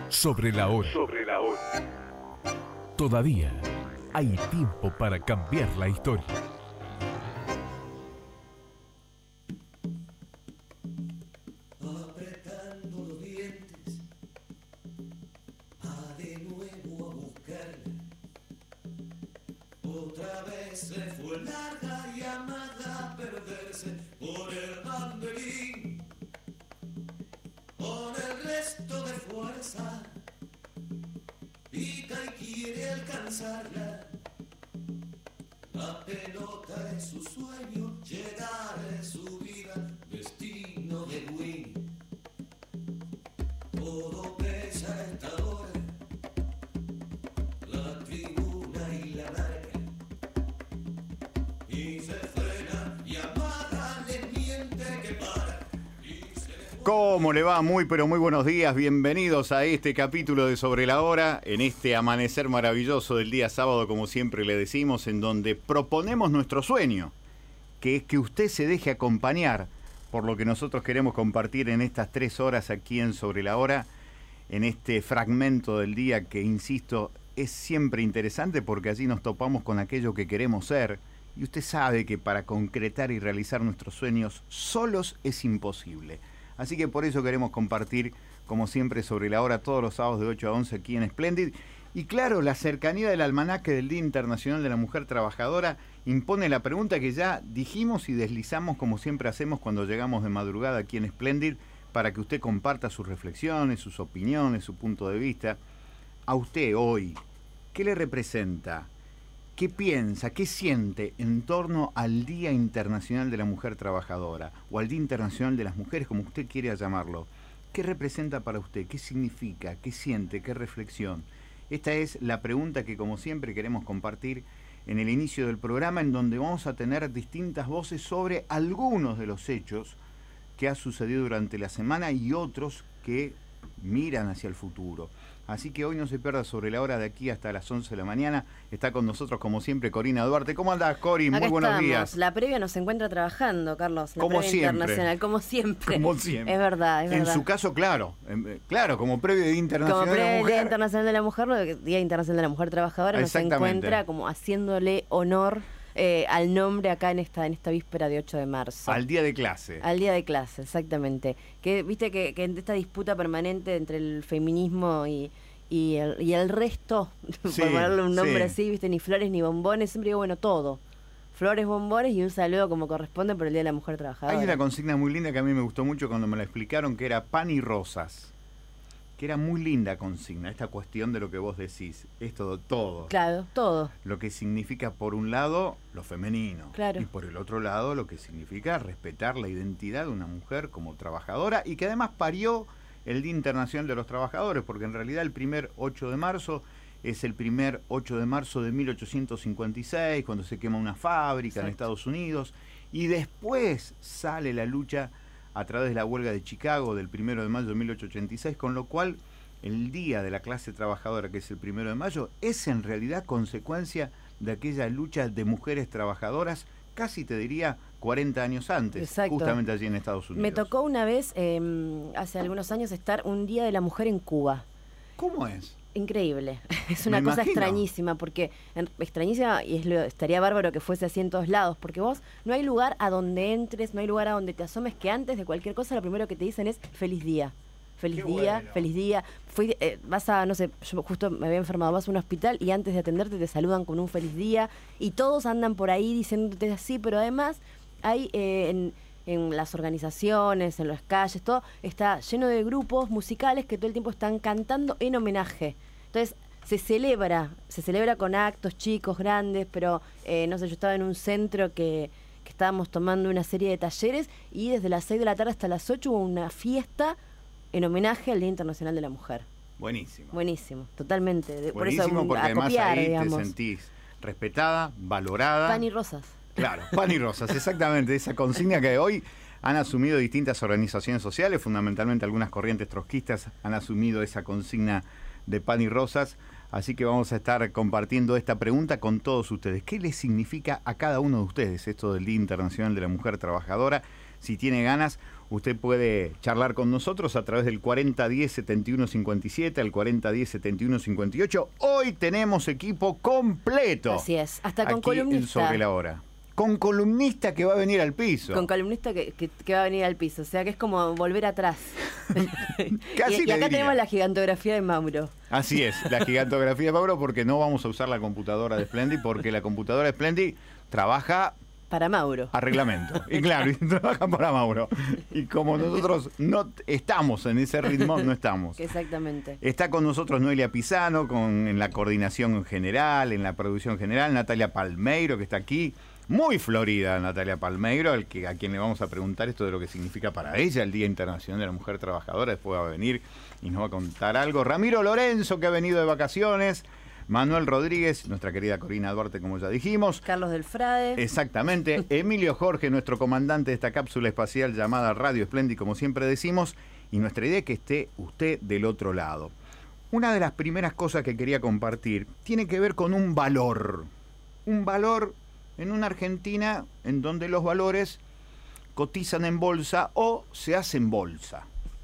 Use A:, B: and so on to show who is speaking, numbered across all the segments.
A: Sobre la hora. Todavía hay tiempo para cambiar la historia.
B: Apretando los dientes, va de nuevo a buscarla. Otra vez se fue larga llamada a perderse por el banderín. Con el resto de fuerza, pica y quiere alcanzarla. La pelota es su sueño, llegar es su vida, destino de win. Todo pesa a esta hora, la tribuna y la marca. Y se frena y Amada le miente que para.
C: ¿Cómo le va? Muy pero muy buenos días, bienvenidos a este capítulo de Sobre la Hora, en este amanecer maravilloso del día sábado, como siempre le decimos, en donde proponemos nuestro sueño, que es que usted se deje acompañar por lo que nosotros queremos compartir en estas 3 horas aquí en Sobre la Hora, en este fragmento del día que, insisto, es siempre interesante porque allí nos topamos con aquello que queremos ser, y usted sabe que para concretar y realizar nuestros sueños solos es imposible. Así que por eso queremos compartir, como siempre, Sobre la Hora todos los sábados de 8 a 11 aquí en Splendid. Y claro, la cercanía del almanaque del Día Internacional de la Mujer Trabajadora impone la pregunta que ya dijimos y deslizamos como siempre hacemos cuando llegamos de madrugada aquí en Splendid, para que usted comparta sus reflexiones, sus opiniones, su punto de vista. A usted hoy, ¿qué le representa? ¿Qué piensa, qué siente en torno al Día Internacional de la Mujer Trabajadora o al Día Internacional de las Mujeres, como usted quiera llamarlo? ¿Qué representa para usted? ¿Qué significa? ¿Qué siente? ¿Qué reflexión? Esta es la pregunta que, como siempre, queremos compartir en el inicio del programa, en donde vamos a tener distintas voces sobre algunos de los hechos que ha sucedido durante la semana y otros que miran hacia el futuro. Así que hoy no se pierda Sobre la Hora de aquí hasta las 11 de la mañana. Está con nosotros, como siempre, Corina Duarte. ¿Cómo andás, Cori? Muy buenos días.
D: La previa nos encuentra trabajando, Carlos. La
C: como
D: previa
C: siempre.
D: Internacional, como siempre.
C: Como siempre.
D: Es verdad, es verdad.
C: En su caso, claro. Claro, como previo de Día Internacional
D: como
C: de la
D: previa
C: Mujer.
D: Día Internacional de la Mujer, Día Internacional de la Mujer Trabajadora, nos encuentra como haciéndole honor al nombre acá en esta víspera de 8 de marzo.
C: Al día de clase.
D: Al día de clase, exactamente. Que viste que en esta disputa permanente entre el feminismo y el resto,
C: Sí,
D: por ponerle un nombre
C: sí.
D: así, viste, ni flores ni bombones, siempre digo, bueno, todo. Flores, bombones y un saludo como corresponde por el Día de la Mujer Trabajadora.
C: Hay una consigna muy linda que a mí me gustó mucho cuando me la explicaron, que era pan y rosas. Que era muy linda consigna, esta cuestión de lo que vos decís. Es todo.
D: Claro, todo.
C: Lo que significa, por un lado, lo femenino.
D: Claro.
C: Y por el otro lado, lo que significa respetar la identidad de una mujer como trabajadora y que además parió el Día Internacional de los Trabajadores, porque en realidad el primer 8 de marzo es el primer 8 de marzo de 1856, cuando se quema una fábrica. Exacto. En Estados Unidos, y después sale la lucha a través de la huelga de Chicago del 1 de mayo de 1886, con lo cual el Día de la Clase Trabajadora, que es el 1 de mayo, es en realidad consecuencia de aquella lucha de mujeres trabajadoras, casi te diría 40 años antes. Exacto. Justamente allí en Estados Unidos.
D: Me tocó una vez, hace algunos años, estar un Día de la Mujer en Cuba.
C: ¿Cómo es?
D: Increíble, es una cosa extrañísima, porque extrañísima, y estaría bárbaro que fuese así en todos lados, porque vos no hay lugar a donde entres, no hay lugar a donde te asomes que antes de cualquier cosa lo primero que te dicen es feliz día. Feliz Qué día, bueno. Feliz día. Vas a, no sé, yo justo me había enfermado, vas a un hospital y antes de atenderte te saludan con un feliz día y todos andan por ahí diciéndote así, pero además hay en las organizaciones, en las calles, todo está lleno de grupos musicales que todo el tiempo están cantando en homenaje. Entonces se celebra con actos chicos, grandes, pero no sé, yo estaba en un centro que estábamos tomando una serie de talleres y desde las 6 de la tarde hasta las 8 hubo una fiesta en homenaje al Día Internacional de la Mujer.
C: Buenísimo.
D: Buenísimo, totalmente.
C: Buenísimo,
D: por eso,
C: porque además
D: copiar,
C: ahí
D: digamos.
C: Te sentís respetada, valorada.
D: Pan y rosas.
C: Claro, pan y rosas, exactamente. Esa consigna que hoy han asumido distintas organizaciones sociales, fundamentalmente algunas corrientes trotskistas han asumido esa consigna de pan y rosas. Así que vamos a estar compartiendo esta pregunta con todos ustedes. ¿Qué les significa a cada uno de ustedes esto del Día Internacional de la Mujer Trabajadora? si tiene ganas, usted puede charlar con nosotros a través del 4010-7157 al 4010-7158. Hoy tenemos equipo completo.
D: Así es, hasta con
C: aquí
D: columnista.
C: Sobre la Hora. Con columnista que va a venir al piso.
D: Con columnista que va a venir al piso. O sea que es como volver atrás.
C: Casi
D: y acá
C: diría.
D: tenemos la gigantografía de Mauro.
C: Así es, la gigantografía de Mauro, porque no vamos a usar la computadora de Splendid, porque la computadora de Splendid trabaja
D: para Mauro.
C: a reglamento. Y claro, y trabaja para Mauro. Y como nosotros no estamos en ese ritmo, no estamos.
D: Exactamente.
C: Está con nosotros Noelia Pisano, en la coordinación general, en la producción general, Natalia Palmeiro, que está aquí. Muy florida Natalia Palmeiro, a quien le vamos a preguntar esto de lo que significa para ella el Día Internacional de la Mujer Trabajadora. Después va a venir y nos va a contar algo. Ramiro Lorenzo, que ha venido de vacaciones. Manuel Rodríguez, nuestra querida Corina Duarte, como ya dijimos.
D: Carlos del Frade.
C: Exactamente. Emilio Jorge, nuestro comandante de esta cápsula espacial llamada Radio Splendid, como siempre decimos. Y nuestra idea es que esté usted del otro lado. Una de las primeras cosas que quería compartir tiene que ver con un valor. Un valor en una Argentina en donde los valores cotizan en bolsa o se hacen bolsa.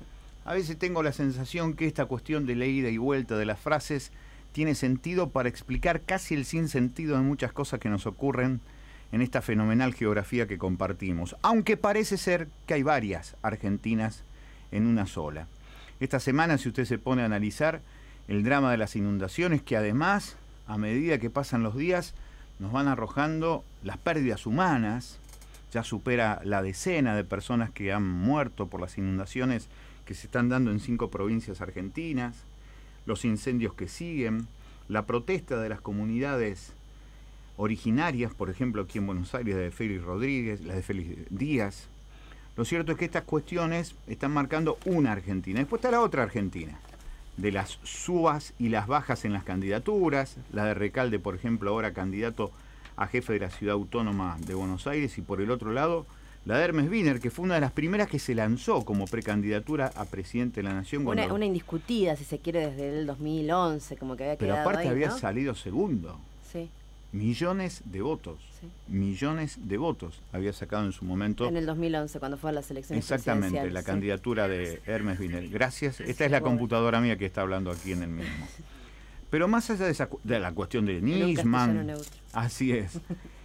C: A veces tengo la sensación que esta cuestión de la ida y vuelta de las frases tiene sentido para explicar casi el sinsentido de muchas cosas que nos ocurren en esta fenomenal geografía que compartimos, aunque parece ser que hay varias Argentinas en una sola. Esta semana, si usted se pone a analizar el drama de las inundaciones, que además, a medida que pasan los días, nos van arrojando las pérdidas humanas, ya supera la decena de personas que han muerto por las inundaciones que se están dando en 5 provincias argentinas, los incendios que siguen, la protesta de las comunidades originarias, por ejemplo aquí en Buenos Aires, la de Félix Rodríguez, la de Félix Díaz. Lo cierto es que estas cuestiones están marcando una Argentina. Después está la otra Argentina, de las subas y las bajas en las candidaturas, la de Recalde, por ejemplo, ahora candidato a jefe de la Ciudad Autónoma de Buenos Aires, y por el otro lado, la de Hermes Wiener, que fue una de las primeras que se lanzó como precandidatura a presidente de la Nación.
D: Una indiscutida, si se quiere, desde el 2011, como que había quedado ahí,
C: pero aparte había
D: ¿no?
C: salido segundo.
D: Sí.
C: Millones de votos. Sí. Millones de votos había sacado en su momento.
D: En el 2011, cuando fue a las elecciones
C: exactamente, la candidatura de Hermes Wiener. Gracias. Esta es la computadora mía que está hablando aquí en el mismo. Pero más allá de la cuestión de Nisman, así es.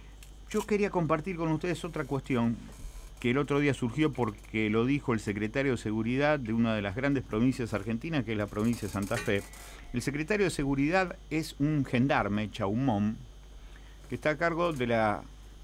C: Yo quería compartir con ustedes otra cuestión que el otro día surgió porque lo dijo el secretario de Seguridad de una de las grandes provincias argentinas, que es la provincia de Santa Fe. El secretario de Seguridad es un gendarme, Chaumón, que está a cargo de la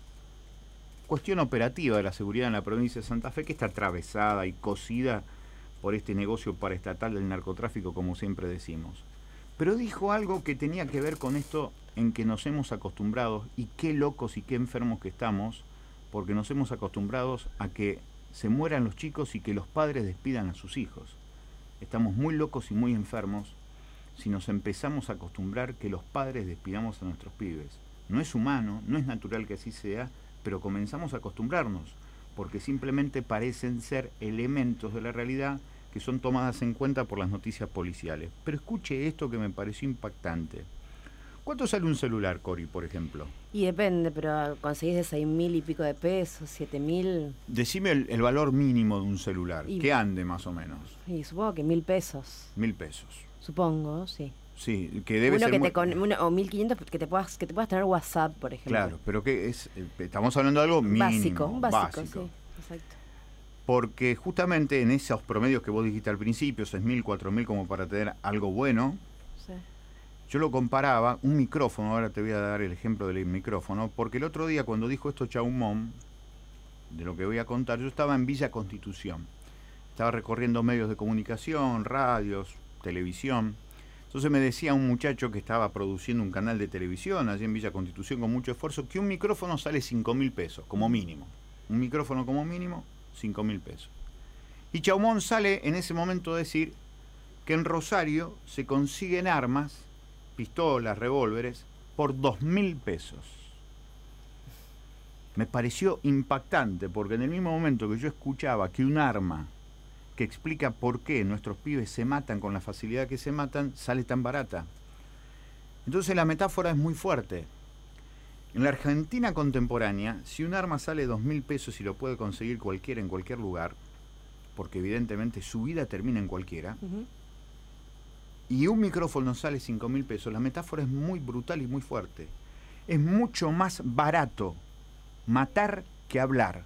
C: cuestión operativa de la seguridad en la provincia de Santa Fe, que está atravesada y cosida por este negocio paraestatal del narcotráfico, como siempre decimos. Pero dijo algo que tenía que ver con esto en que nos hemos acostumbrado, y qué locos y qué enfermos que estamos, porque nos hemos acostumbrado a que se mueran los chicos y que los padres despidan a sus hijos. Estamos muy locos y muy enfermos si nos empezamos a acostumbrar que los padres despidamos a nuestros pibes. No es humano, no es natural que así sea, pero comenzamos a acostumbrarnos, porque simplemente parecen ser elementos de la realidad que son tomadas en cuenta por las noticias policiales. Pero escuche esto que me pareció impactante. ¿Cuánto sale un celular, Cori, por ejemplo?
D: Y depende, pero conseguís de 6.000 y pico de pesos, 7.000.
C: Decime el valor mínimo de un celular, que ande más o menos.
D: Y supongo que 1.000 pesos.
C: 1.000 pesos.
D: Supongo, sí.
C: Sí, que debe
D: uno
C: ser
D: que o 1.500 que te puedas tener WhatsApp, por ejemplo.
C: Claro, pero que es, estamos hablando de algo mínimo,
D: básico. Sí, exacto.
C: Porque justamente en esos promedios que vos dijiste al principio, 6.000, 4.000, como para tener algo bueno, sí. Yo lo comparaba, un micrófono, ahora te voy a dar el ejemplo del micrófono, porque el otro día cuando dijo esto Chaumón, de lo que voy a contar, yo estaba en Villa Constitución, estaba recorriendo medios de comunicación, radios, televisión. Entonces me decía un muchacho que estaba produciendo un canal de televisión allí en Villa Constitución con mucho esfuerzo, que un micrófono sale 5.000 pesos, como mínimo. Un micrófono como mínimo, 5.000 pesos. Y Chaumón sale en ese momento a decir que en Rosario se consiguen armas, pistolas, revólveres, por 2.000 pesos. Me pareció impactante, porque en el mismo momento que yo escuchaba que un arma que explica por qué nuestros pibes se matan con la facilidad que se matan, sale tan barata. Entonces la metáfora es muy fuerte. En la Argentina contemporánea, si un arma sale 2.000 pesos y lo puede conseguir cualquiera en cualquier lugar, porque evidentemente su vida termina en cualquiera, y un micrófono sale 5.000 pesos, la metáfora es muy brutal y muy fuerte. Es mucho más barato matar que hablar.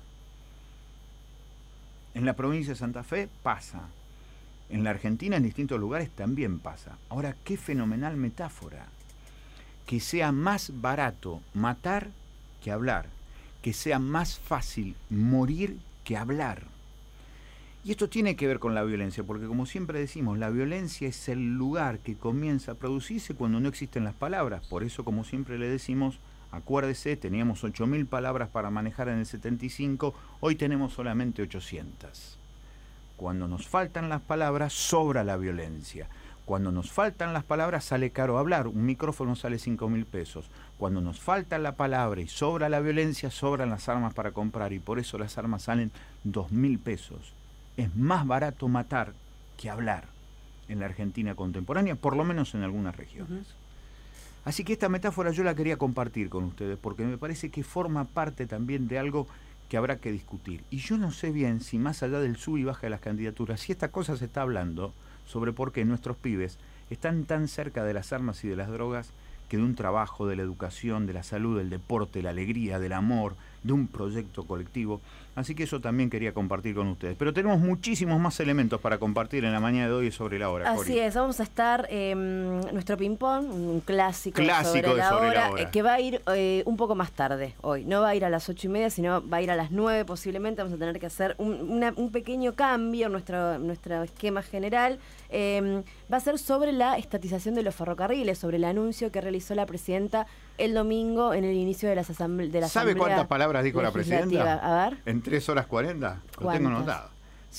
C: En la provincia de Santa Fe pasa. En la Argentina, en distintos lugares, también pasa. Ahora, qué fenomenal metáfora. Que sea más barato matar que hablar. Que sea más fácil morir que hablar. Y esto tiene que ver con la violencia, porque como siempre decimos, la violencia es el lugar que comienza a producirse cuando no existen las palabras. Por eso, como siempre le decimos, acuérdese, teníamos 8.000 palabras para manejar en el 75, hoy tenemos solamente 800. Cuando nos faltan las palabras, sobra la violencia. Cuando nos faltan las palabras, sale caro hablar. Un micrófono sale 5.000 pesos. Cuando nos falta la palabra y sobra la violencia, sobran las armas para comprar. Y por eso las armas salen 2.000 pesos. Es más barato matar que hablar en la Argentina contemporánea, por lo menos en algunas regiones. Así que esta metáfora yo la quería compartir con ustedes, porque me parece que forma parte también de algo que habrá que discutir. Y yo no sé bien si más allá del sub y baja de las candidaturas, si esta cosa se está hablando sobre por qué nuestros pibes están tan cerca de las armas y de las drogas que de un trabajo, de la educación, de la salud, del deporte, la alegría, del amor, de un proyecto colectivo. Así que eso también quería compartir con ustedes. Pero tenemos muchísimos más elementos para compartir en la mañana de hoy sobre la hora.
D: Así
C: Cori.
D: es, vamos a estar nuestro ping-pong, un clásico sobre
C: de
D: la
C: sobre
D: hora,
C: la hora.
D: Que va a ir un poco más tarde hoy. No va a ir a las 8:30, sino va a ir a las 9 posiblemente. Vamos a tener que hacer un pequeño cambio en nuestro esquema general. Va a ser sobre la estatización de los ferrocarriles, sobre el anuncio que realizó la presidenta el domingo en el inicio de las asambleas.
C: ¿Sabe cuántas palabras dijo la presidenta?
D: A ver.
C: En 3 horas 40. Lo tengo anotado.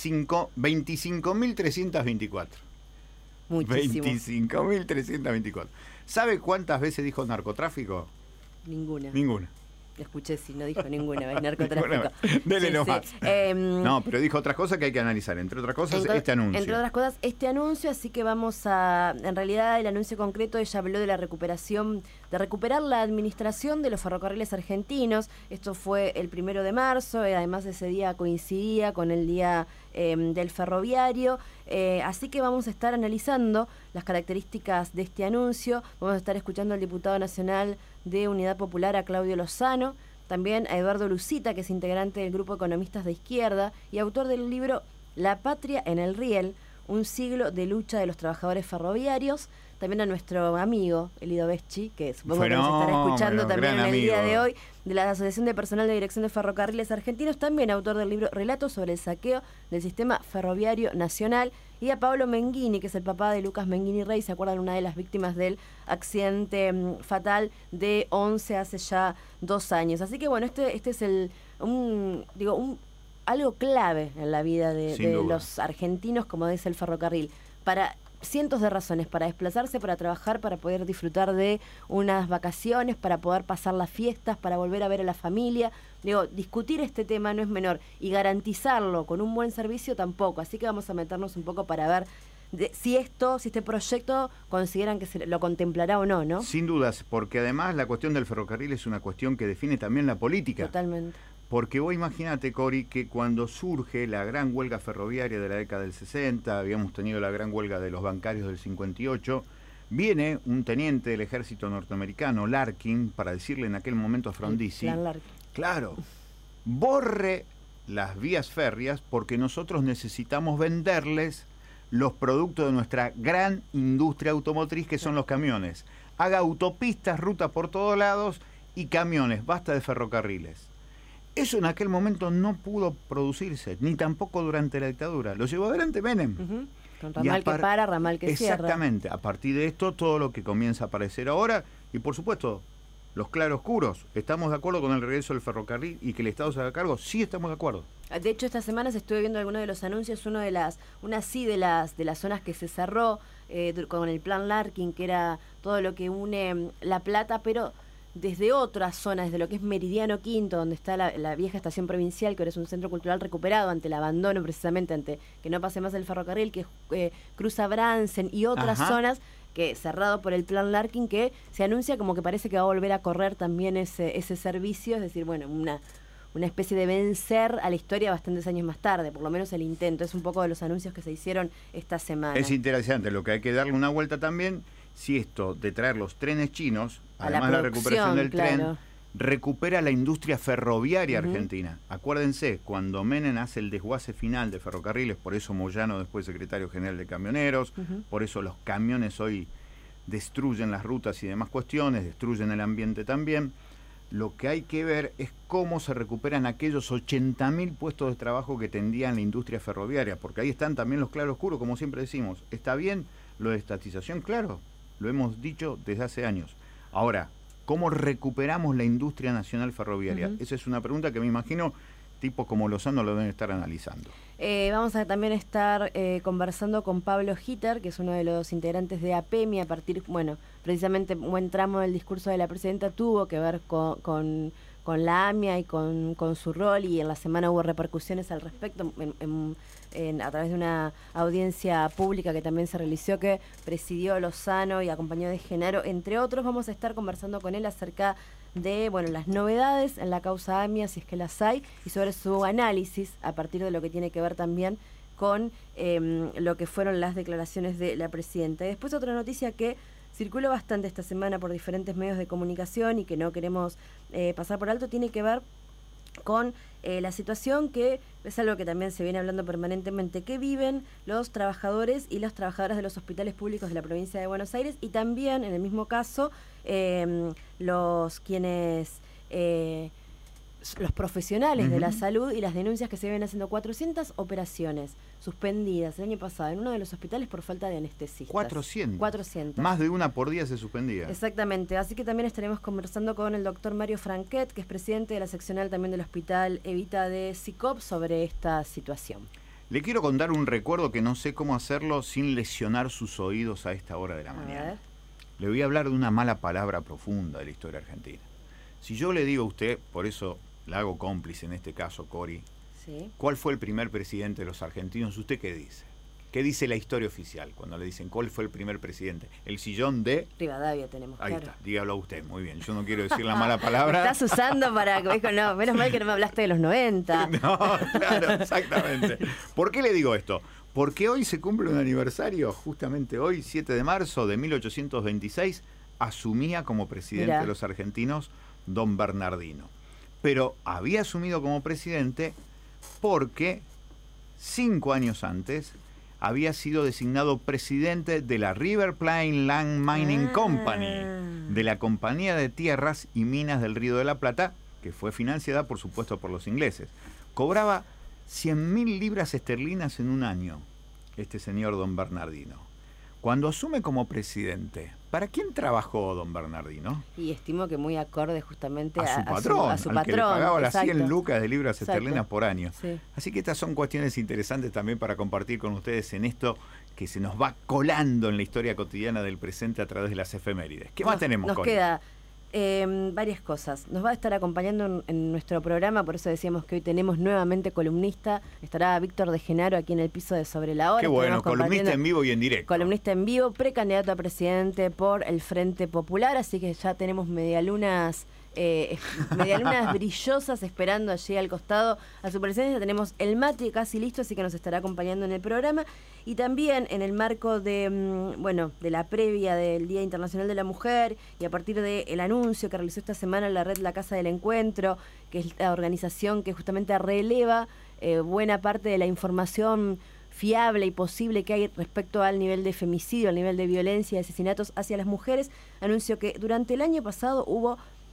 C: 25.324.
D: Muchísimo.
C: 25.324. ¿Sabe cuántas veces dijo narcotráfico?
D: Ninguna.
C: Ninguna.
D: Escuché si no dijo ninguna vez narcotráfico.
C: Dele nomás.
D: Sí.
C: No, pero dijo otras cosas que hay que analizar. Entre otras cosas, este anuncio.
D: Entre otras cosas, este anuncio, así que vamos a... En realidad, el anuncio concreto, ella habló de la recuperación, de recuperar la administración de los ferrocarriles argentinos. Esto fue el 1 de marzo, además ese día coincidía con el día del ferroviario. Así que vamos a estar analizando las características de este anuncio. Vamos a estar escuchando al diputado nacional de Unidad Popular, a Claudio Lozano, también a Eduardo Lucita, que es integrante del Grupo Economistas de Izquierda y autor del libro La Patria en el Riel, un siglo de lucha de los trabajadores ferroviarios. También a nuestro amigo Elido Veschi, que supongo que nos estará escuchando también en el día de hoy, de la Asociación de Personal de Dirección de Ferrocarriles Argentinos, también autor del libro Relatos sobre el saqueo del sistema ferroviario nacional. Y a Pablo Menghini, que es el papá de Lucas Menghini Rey, ¿se acuerdan? Una de las víctimas del accidente fatal de 11 hace ya 2 años. Así que bueno, este es algo clave en la vida de los argentinos, como dice el ferrocarril, para cientos de razones, para desplazarse, para trabajar, para poder disfrutar de unas vacaciones, para poder pasar las fiestas, para volver a ver a la familia. Discutir este tema no es menor, y garantizarlo con un buen servicio tampoco. Así que vamos a meternos un poco para ver si este proyecto consideran que se lo contemplará o no, ¿no?
C: Sin dudas, porque además la cuestión del ferrocarril es una cuestión que define también la política.
D: Totalmente.
C: Porque vos imagínate, Cori, que cuando surge la gran huelga ferroviaria de la década del 60, habíamos tenido la gran huelga de los bancarios del 58, viene un teniente del ejército norteamericano, Larkin, para decirle en aquel momento a Frondizi, claro, borre las vías férreas porque nosotros necesitamos venderles los productos de nuestra gran industria automotriz, que son los camiones. Haga autopistas, rutas por todos lados y camiones, basta de ferrocarriles. Eso en aquel momento no pudo producirse, ni tampoco durante la dictadura. Lo llevó adelante Menem.
D: Con ramal que para, ramal que cierra.
C: Exactamente. A partir de esto, todo lo que comienza a aparecer ahora, y por supuesto, los claroscuros. ¿Estamos de acuerdo con el regreso del ferrocarril y que el Estado se haga cargo? Sí, estamos de acuerdo.
D: De hecho, esta semana estuve viendo algunos de los anuncios, una de las zonas que se cerró con el plan Larkin, que era todo lo que une La Plata, pero desde otras zonas, desde lo que es Meridiano Quinto, donde está la vieja estación provincial, que ahora es un centro cultural recuperado ante el abandono, precisamente ante que no pase más el ferrocarril, que cruza Bransen y otras zonas, que cerrado por el plan Larkin, que se anuncia como que parece que va a volver a correr también ese servicio, es decir, bueno, una especie de vencer a la historia bastantes años más tarde, por lo menos el intento. Es un poco de los anuncios que se hicieron esta semana.
C: Es interesante, lo que hay que darle una vuelta también, si esto de traer los trenes chinos, además de la recuperación del tren, recupera la industria ferroviaria argentina. Acuérdense, cuando Menem hace el desguace final de ferrocarriles, por eso Moyano después secretario general de camioneros, por eso los camiones hoy destruyen las rutas y demás cuestiones, destruyen el ambiente también. Lo que hay que ver es cómo se recuperan aquellos 80.000 puestos de trabajo que tendían la industria ferroviaria, porque ahí están también los claroscuros, como siempre decimos. ¿Está bien lo de estatización? Claro, lo hemos dicho desde hace años. Ahora, ¿cómo recuperamos la industria nacional ferroviaria? Esa es una pregunta que me imagino tipos como Lozano lo deben estar analizando.
D: Vamos a también estar conversando con Pablo Gitter, que es uno de los integrantes de APEMI, a partir, bueno, precisamente un buen tramo del discurso de la presidenta tuvo que ver con la AMIA y con su rol, y en la semana hubo repercusiones al respecto a través de una audiencia pública que también se realizó, que presidió Lozano y acompañó de Genaro, entre otros. Vamos a estar conversando con él acerca de, bueno, las novedades en la causa AMIA, si es que las hay, y sobre su análisis a partir de lo que tiene que ver también con lo que fueron las declaraciones de la presidenta. Y después otra noticia que circuló bastante esta semana por diferentes medios de comunicación y que no queremos pasar por alto, tiene que ver con la situación, que es algo que también se viene hablando permanentemente, que viven los trabajadores y las trabajadoras de los hospitales públicos de la provincia de Buenos Aires, y también, en el mismo caso, los profesionales de la salud, y las denuncias que se vienen haciendo. 400 operaciones suspendidas el año pasado en uno de los hospitales por falta de anestesistas. 400. Más de una por día se suspendía. Exactamente, así que también estaremos conversando con el doctor Mario Franquet, que es presidente de la seccional también del Hospital Evita de SICOP, sobre esta situación.
C: Le quiero contar un recuerdo que no sé cómo hacerlo sin lesionar sus oídos a esta hora de la mañana. Le voy a hablar de una mala palabra profunda de la historia argentina. Si yo le digo a usted, por eso la hago cómplice en este caso, Cori, ¿sí? ¿Cuál fue el primer presidente de los argentinos? ¿Usted qué dice? ¿Qué dice la historia oficial cuando le dicen cuál fue el primer presidente? El sillón de
D: Rivadavia tenemos.
C: Ahí está, dígalo usted, muy bien. Yo no quiero decir la mala palabra.
D: Estás usando para... No, menos mal que no me hablaste de los 90.
C: No, claro, exactamente. ¿Por qué le digo esto? Porque hoy se cumple un aniversario, justamente hoy, 7 de marzo de 1826, asumía como presidente de los argentinos don Bernardino. Pero había asumido como presidente porque 5 años antes había sido designado presidente de la River Plain Land Mining Company, de la Compañía de Tierras y Minas del Río de la Plata, que fue financiada, por supuesto, por los ingleses. Cobraba 100.000 libras esterlinas en un año, este señor don Bernardino. Cuando asume como presidente, ¿para quién trabajó don Bernardino?
D: Y estimo que muy acorde justamente
C: a su patrón, al que le pagaba las 100 lucas de libras esterlinas por año. Sí. Así que estas son cuestiones interesantes también para compartir con ustedes en esto que se nos va colando en la historia cotidiana del presente a través de las efemérides. ¿Qué más tenemos,
D: Nos queda varias cosas. Nos va a estar acompañando en nuestro programa, por eso decíamos que hoy tenemos nuevamente columnista. Estará Víctor de Genaro aquí en el piso de Sobre la Hora.
C: Qué bueno, columnista en vivo y en directo.
D: Columnista en vivo, precandidato a presidente por el Frente Popular, así que ya tenemos medialunas brillosas esperando allí al costado a su presencia. Tenemos el mate casi listo, así que nos estará acompañando en el programa. Y también en el marco de la previa del Día Internacional de la Mujer, y a partir del anuncio que realizó esta semana la red La Casa del Encuentro, que es la organización que justamente releva buena parte de la información fiable y posible que hay respecto al nivel de femicidio, al nivel de violencia y asesinatos hacia las mujeres, anunció que durante el año pasado hubo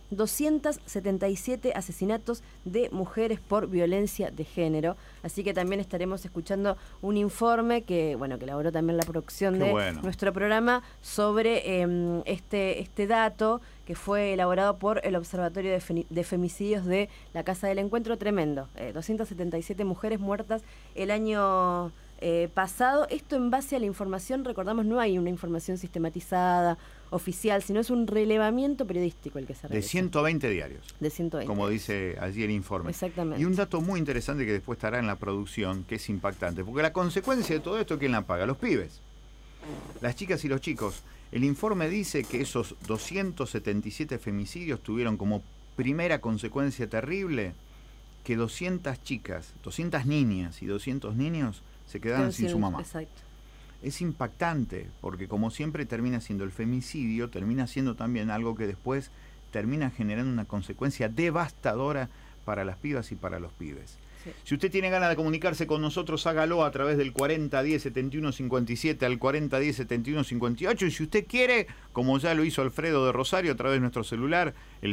D: 277 asesinatos de mujeres por violencia de género. Así que también estaremos escuchando un informe que elaboró también la producción nuestro programa sobre este dato que fue elaborado por el Observatorio de Femicidios de la Casa del Encuentro. Tremendo, 277 mujeres muertas el año pasado. Esto en base a la información, recordamos, no hay una información sistematizada oficial, sino es un relevamiento periodístico el que se realiza.
C: De 120 diarios.
D: De 120.
C: Como dice allí el informe.
D: Exactamente.
C: Y un dato muy interesante que después estará en la producción, que es impactante, porque la consecuencia de todo esto, ¿quién la paga? Los pibes. Las chicas y los chicos. El informe dice que esos 277 femicidios tuvieron como primera consecuencia terrible que 200 chicas, 200 niñas y 200 niños se quedaron sin su mamá.
D: Exacto.
C: Es impactante, porque como siempre termina siendo el femicidio, termina siendo también algo que después termina generando una consecuencia devastadora para las pibas y para los pibes. Sí. Si usted tiene ganas de comunicarse con nosotros, hágalo a través del 4010-7157 al 4010-7158, y si usted quiere, como ya lo hizo Alfredo de Rosario a través de nuestro celular, el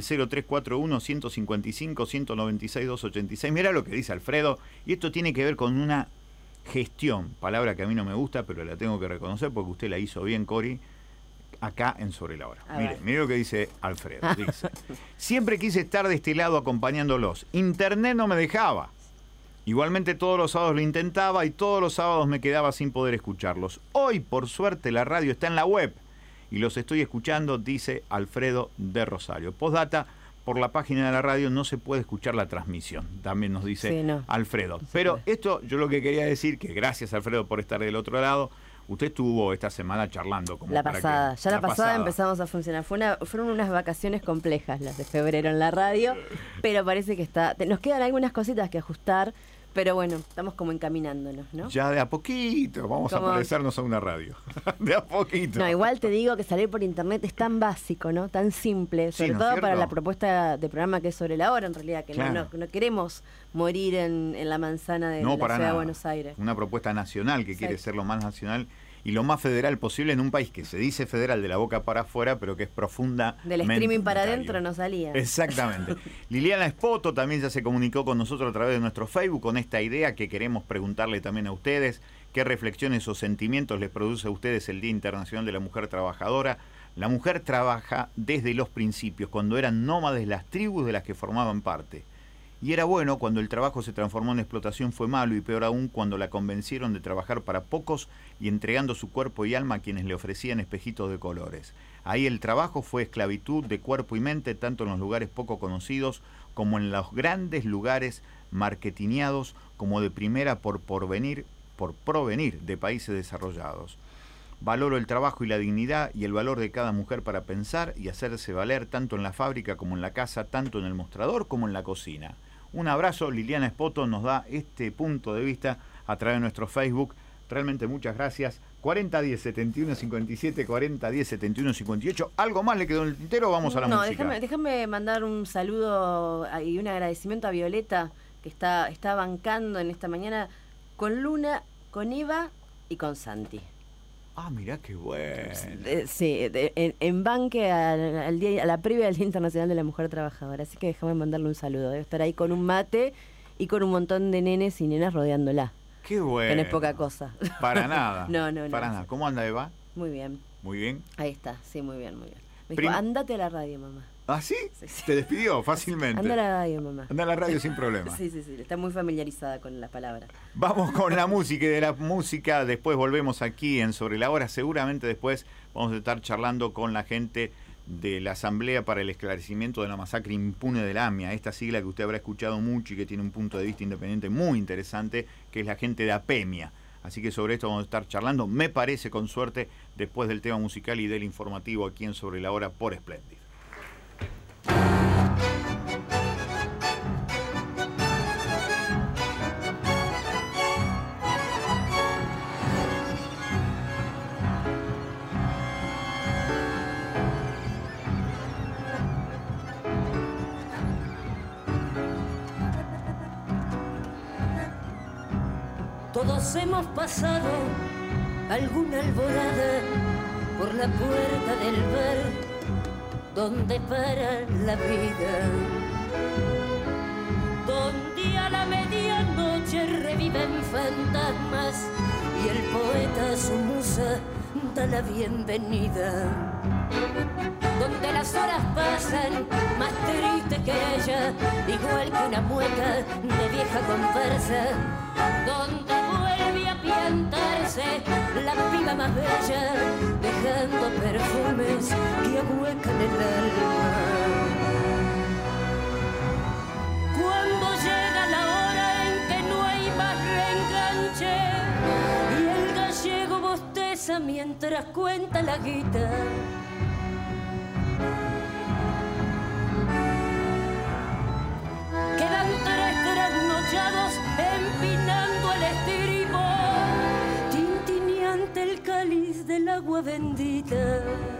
C: 0341-155-196-286. Mira lo que dice Alfredo, y esto tiene que ver con una gestión, palabra que a mí no me gusta, pero la tengo que reconocer porque usted la hizo bien, Cori, acá en Sobre la Hora. Mire lo que dice Alfredo. Dice: siempre quise estar de este lado acompañándolos. Internet no me dejaba. Igualmente todos los sábados lo intentaba y todos los sábados me quedaba sin poder escucharlos. Hoy, por suerte, la radio está en la web y los estoy escuchando, dice Alfredo de Rosario. Postdata: por la página de la radio no se puede escuchar la transmisión, también nos dice Alfredo. Pero esto, yo lo que quería decir, que gracias, Alfredo, por estar del otro lado. Usted estuvo esta semana charlando. Como
D: la pasada, ya la pasada empezamos a funcionar. Fueron unas vacaciones complejas las de febrero en la radio, pero parece que nos quedan algunas cositas que ajustar. Pero bueno, estamos como encaminándonos, ¿no?
C: Ya de a poquito vamos a parecernos a una radio. De a poquito.
D: No, igual te digo que salir por internet es tan básico, ¿no? Tan simple, sobre todo para la propuesta de programa que es Sobre la Hora, en realidad, que no queremos morir en la manzana de la ciudad de Buenos Aires.
C: Una propuesta nacional que quiere ser lo más nacional y lo más federal posible en un país que se dice federal de la boca para afuera, pero que es profunda.
D: Del streaming para adentro no salía.
C: Exactamente. Liliana Espoto también ya se comunicó con nosotros a través de nuestro Facebook con esta idea que queremos preguntarle también a ustedes. ¿Qué reflexiones o sentimientos les produce a ustedes el Día Internacional de la Mujer Trabajadora? La mujer trabaja desde los principios, cuando eran nómades las tribus de las que formaban parte. Y era bueno cuando el trabajo se transformó en explotación, fue malo, y peor aún cuando la convencieron de trabajar para pocos y entregando su cuerpo y alma a quienes le ofrecían espejitos de colores. Ahí el trabajo fue esclavitud de cuerpo y mente, tanto en los lugares poco conocidos como en los grandes lugares marketineados como de primera por provenir de países desarrollados. Valoro el trabajo y la dignidad y el valor de cada mujer para pensar y hacerse valer tanto en la fábrica como en la casa, tanto en el mostrador como en la cocina. Un abrazo. Liliana Espoto nos da este punto de vista a través de nuestro Facebook. Realmente muchas gracias. 4010-7157, 4010-7158. ¿Algo más le quedó en el tintero o vamos a la música?
D: No, déjame mandar un saludo y un agradecimiento a Violeta, que está bancando en esta mañana con Luna, con Eva y con Santi.
C: Ah, mirá qué bueno.
D: Sí, en banque a la previa del Día Internacional de la Mujer Trabajadora. Así que déjame mandarle un saludo. Debe estar ahí con un mate y con un montón de nenes y nenas rodeándola.
C: Qué bueno.
D: Que no es poca cosa.
C: Para nada.
D: No.
C: Para nada. ¿Cómo anda, Eva?
D: Muy bien.
C: Muy bien.
D: Ahí está, sí, muy bien. Me dijo, andate a la radio, mamá.
C: ¿Ah, sí?
D: Sí.
C: Te despidió fácilmente.
D: Anda a la radio, mamá.
C: Anda a la radio sin problema.
D: Sí. Está muy familiarizada con la palabra.
C: Vamos con la música, y de la música después volvemos aquí en Sobre la Hora. Seguramente después vamos a estar charlando con la gente de la Asamblea para el Esclarecimiento de la Masacre Impune de la AMIA, esta sigla que usted habrá escuchado mucho y que tiene un punto de vista independiente muy interesante, que es la gente de APEMIA. Así que sobre esto vamos a estar charlando, me parece, con suerte, después del tema musical y del informativo aquí en Sobre la Hora por Splendid.
E: Todos hemos pasado alguna alborada por la puerta del bar donde para la vida, donde a la medianoche reviven fantasmas y el poeta a su musa da la bienvenida, donde las horas pasan más tristes que ella, igual que una mueca de vieja conversa, donde vuelve a piantarse la piba más bella, dejando perfumes que ahuecan el alma. Cuando llega la hora en que no hay más reenganche y el gallego bosteza mientras cuenta la guita. Quedan 3 trasnochados empinando el estribo, tintineante el cáliz del agua bendita.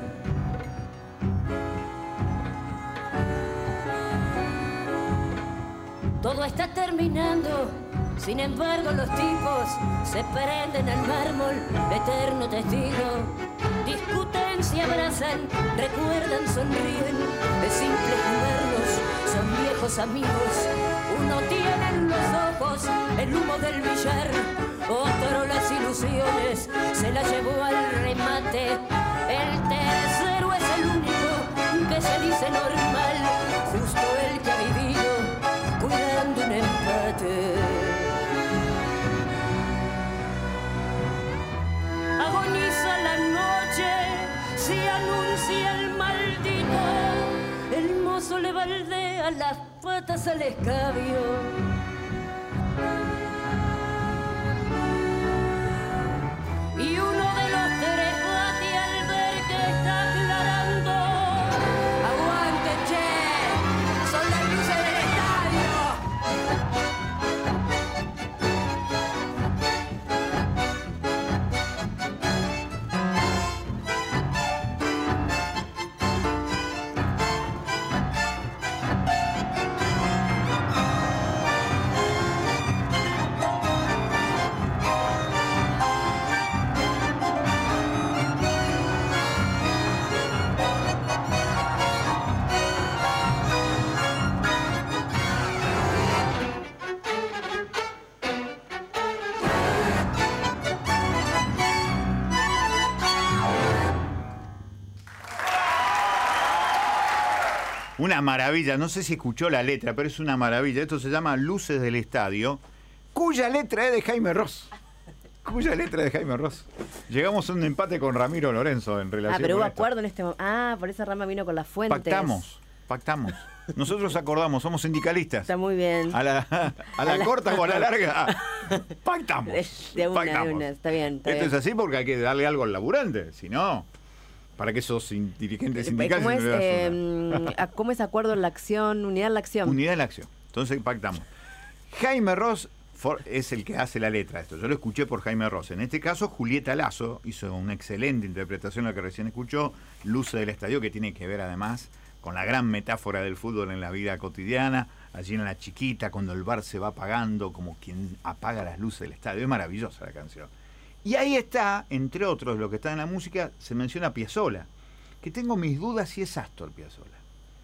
E: Todo está terminando, sin embargo los tipos se prenden al mármol, eterno testigo. Discuten, se abrazan, recuerdan, sonríen, es simple verlos, son viejos amigos. Uno tiene en los ojos el humo del billar, otro las ilusiones, se las llevó al remate. El tercero es el único que se dice normal, justo el que ha vivido cuidando un empate. Agoniza la noche, se anuncia el maldito, el mozo le baldea las patas al escabio. Y uno de los 3 bate al ver que está aclarando. ¡Aguante, che! ¡Son las luces del estadio!
C: Una maravilla, no sé si escuchó la letra, pero es una maravilla. Esto se llama Luces del Estadio, cuya letra es de Jaime Ross. Cuya letra es de Jaime Ross. Llegamos a un empate con Ramiro Lorenzo en relación.
D: Pero hubo
C: con esto.
D: acuerdo en este momento. Por esa rama vino con las fuentes.
C: Pactamos. Nosotros acordamos, somos sindicalistas.
D: Está muy bien.
C: A la corta o a la larga, pactamos.
D: De una, está bien.
C: Esto es así porque hay que darle algo al laburante, si no... ¿Para qué sos dirigente sindical?
D: ¿Cómo es acuerdo en la acción, unidad en la acción?
C: Unidad en la acción. Entonces pactamos. Jaime Ross es el que hace la letra de esto. Yo lo escuché por Jaime Ross. En este caso, Julieta Lazo hizo una excelente interpretación, la que recién escuchó, Luces del Estadio, que tiene que ver además con la gran metáfora del fútbol en la vida cotidiana. Allí en La Chiquita, cuando el bar se va apagando, como quien apaga las luces del estadio. Es maravillosa la canción. Y ahí está, entre otros, lo que está en la música, se menciona Piazzolla, que tengo mis dudas si es Astor Piazzolla.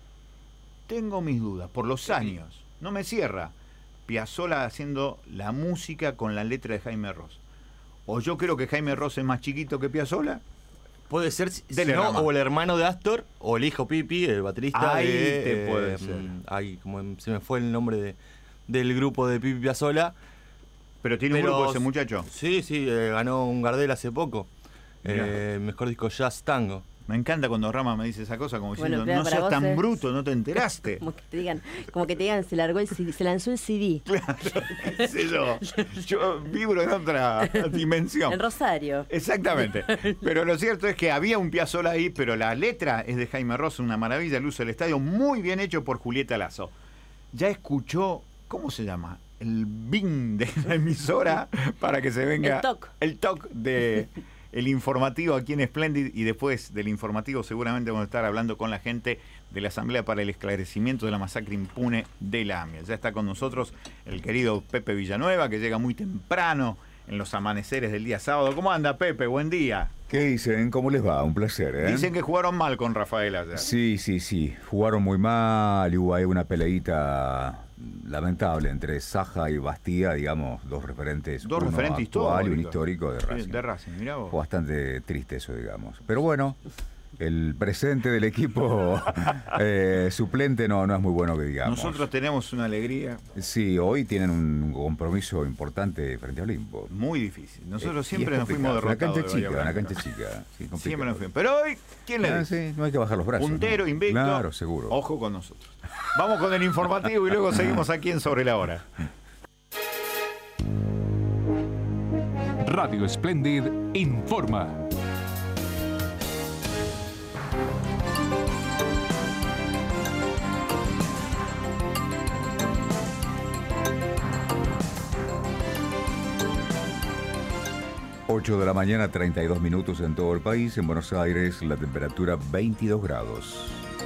C: Tengo mis dudas, por los años. No me cierra Piazzolla haciendo la música con la letra de Jaime Ross. O yo creo que Jaime Ross es más chiquito que Piazzolla.
F: Puede ser, si no, o el hermano de Astor, o el hijo Pipi, el baterista.
C: Ahí te puede ser.
F: Ahí, como se me fue el nombre del grupo de Pipi Piazzolla.
C: Pero tiene un grupo ese muchacho.
F: Sí, ganó un Gardel hace poco. Mejor disco Jazz Tango.
C: Me encanta cuando Rama me dice esa cosa, como diciendo, no seas tan bruto, no te enteraste.
D: Como que te digan, se lanzó el CD.
C: Claro, qué sé yo. Yo vibro en otra dimensión.
D: En Rosario.
C: Exactamente. Pero lo cierto es que había un Piazzolla ahí, pero la letra es de Jaime Ross, una maravilla, Luces del Estadio, muy bien hecho por Julieta Lazo. Ya escuchó, ¿cómo se llama? El BIN de la emisora para que se venga el TOC de el informativo aquí en Splendid, y después del informativo seguramente vamos a estar hablando con la gente de la Asamblea para el Esclarecimiento de la Masacre Impune de la AMIA. Ya está con nosotros el querido Pepe Villanueva, que llega muy temprano en los amaneceres del día sábado. ¿Cómo anda, Pepe? Buen día.
G: ¿Qué dicen? ¿Cómo les va? Un placer, ¿eh?
C: Dicen que jugaron mal con Rafael ayer.
G: Sí. Jugaron muy mal, hubo ahí una peleita lamentable entre Saja y Bastía, digamos, dos referentes.
C: Dos referentes históricos.
G: Y un histórico de Racing.
C: Sí, de Racing, mirá vos.
G: Fue bastante triste eso, digamos. Pero bueno, el presente del equipo suplente no es muy bueno que digamos.
C: Nosotros tenemos una alegría.
G: Sí, hoy tienen un compromiso importante frente a Olimpo.
C: Muy difícil. Nosotros siempre nos fuimos derrotados.
G: Una cancha chica. Sí,
C: siempre nos fuimos. Pero hoy, ¿quién le dice?
G: Sí, no hay que bajar los brazos.
C: Puntero, ¿no? Invicto.
G: Claro, seguro.
C: Ojo con nosotros. Vamos con el informativo y luego seguimos aquí en Sobre la Hora.
A: Radio Splendid informa.
G: 8 de la mañana, 32 minutos en todo el país. En Buenos Aires, la temperatura 22 grados.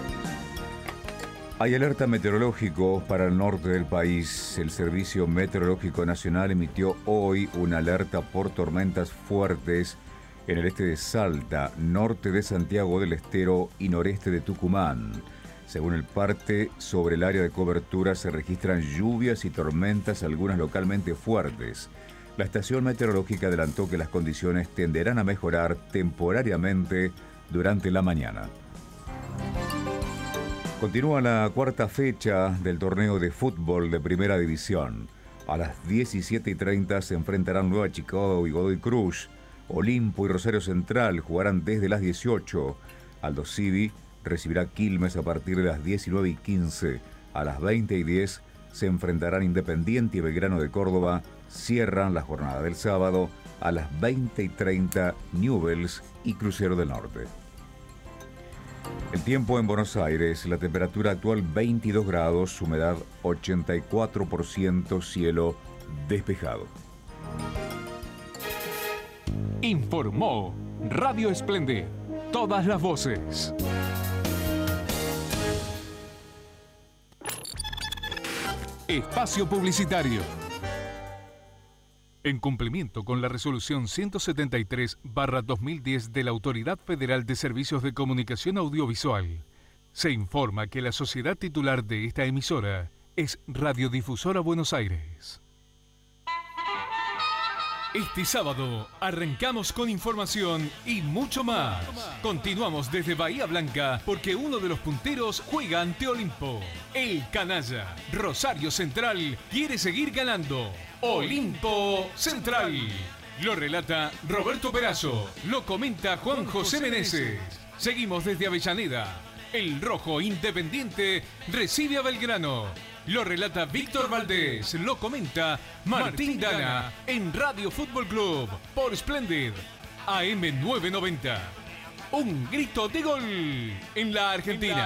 G: Hay alerta meteorológico para el norte del país. El Servicio Meteorológico Nacional emitió hoy una alerta por tormentas fuertes en el este de Salta, norte de Santiago del Estero y noreste de Tucumán. Según el parte, sobre el área de cobertura se registran lluvias y tormentas, algunas localmente fuertes. La estación meteorológica adelantó que las condiciones tenderán a mejorar temporariamente durante la mañana. Continúa la cuarta fecha del torneo de fútbol de Primera División. A las 17:30 se enfrentarán Nueva Chicago y Godoy Cruz. Olimpo y Rosario Central jugarán desde las 18. Aldo Civi recibirá Quilmes a partir de las 19:15. A las 20:10 se enfrentarán Independiente y Belgrano de Córdoba. Cierran la jornada del sábado a las 20:30 Newell's y Crucero del Norte. El tiempo en Buenos Aires, la temperatura actual 22 grados, humedad 84%, cielo despejado.
A: Informó Radio Esplendid, todas las voces. Espacio publicitario. En cumplimiento con la resolución 173/2010 de la Autoridad Federal de Servicios de Comunicación Audiovisual, se informa que la sociedad titular de esta emisora es Radiodifusora Buenos Aires. Este sábado arrancamos con información y mucho más. Continuamos desde Bahía Blanca porque uno de los punteros juega ante Olimpo. El canalla Rosario Central quiere seguir ganando. Olimpo Central. Lo relata Roberto Perazo. Lo comenta Juan José Meneses. Seguimos desde Avellaneda. El rojo Independiente recibe a Belgrano. Lo relata Víctor Valdés, lo comenta Martín Dana en Radio Fútbol Club por Splendid AM 990. Un grito de gol en la Argentina.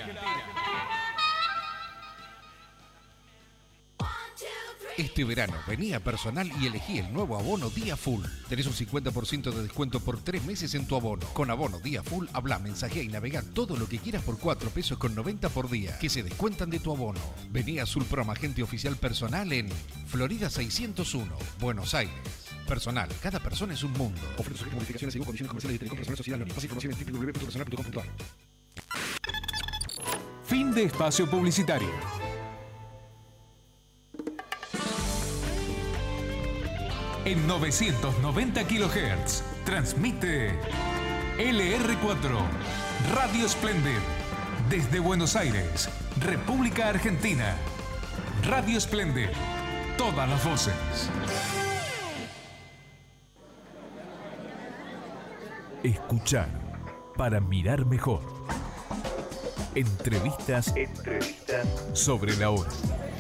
H: Este verano vení a Personal y elegí el nuevo abono Día Full. Tenés un 50% de descuento por 3 meses en tu abono. Con abono Día Full, habla, mensajea y navega todo lo que quieras por 4 pesos con 90 por día, que se descuentan de tu abono. Vení a Sulprom, agente oficial Personal en Florida 601, Buenos Aires. Personal, cada persona es un mundo. Ofertas y modificaciones según condiciones comerciales de Telecom Personal Sociedad Anónima. Más información en www.personal.com.ar.
A: Fin de espacio publicitario. En 990 kHz transmite LR4 Radio Splendid desde Buenos Aires, República Argentina. Radio Splendid, todas las voces. Escuchar para mirar mejor. Entrevistas sobre la hora.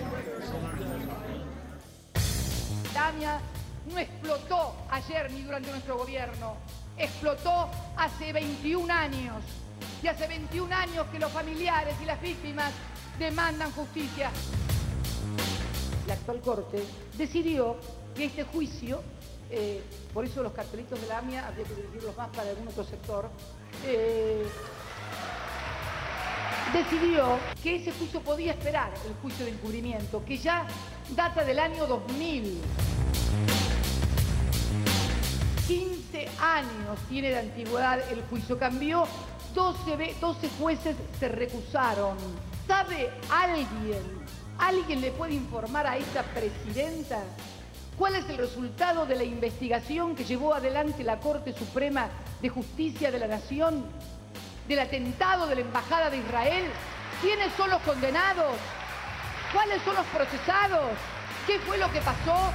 I: Lamia no explotó ayer ni durante nuestro gobierno, explotó hace 21 años. Y hace 21 años que los familiares y las víctimas demandan justicia. La actual Corte decidió que este juicio, por eso los cartelitos de la AMIA, habría que dirigirlos más para algún otro sector, decidió que ese juicio podía esperar, el juicio de encubrimiento, que ya data del año 2000. 15 años tiene de antigüedad el juicio, cambió, 12 jueces se recusaron. ¿Sabe alguien le puede informar a esta presidenta cuál es el resultado de la investigación que llevó adelante la Corte Suprema de Justicia de la Nación del atentado de la Embajada de Israel? ¿Quiénes son los condenados? ¿Cuáles son los procesados? ¿Qué fue lo que pasó?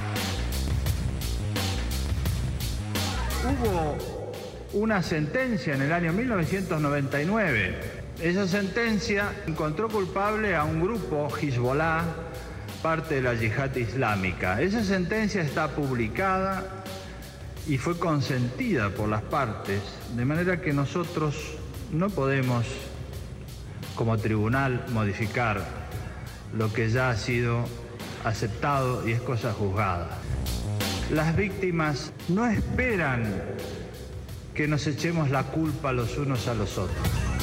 J: Hubo una sentencia en el año 1999. Esa sentencia encontró culpable a un grupo, Hezbollah, parte de la yihad islámica. Esa sentencia está publicada y fue consentida por las partes, de manera que nosotros no podemos, como tribunal, modificar lo que ya ha sido aceptado y es cosa juzgada. Las víctimas no esperan que nos echemos la culpa los unos a los otros.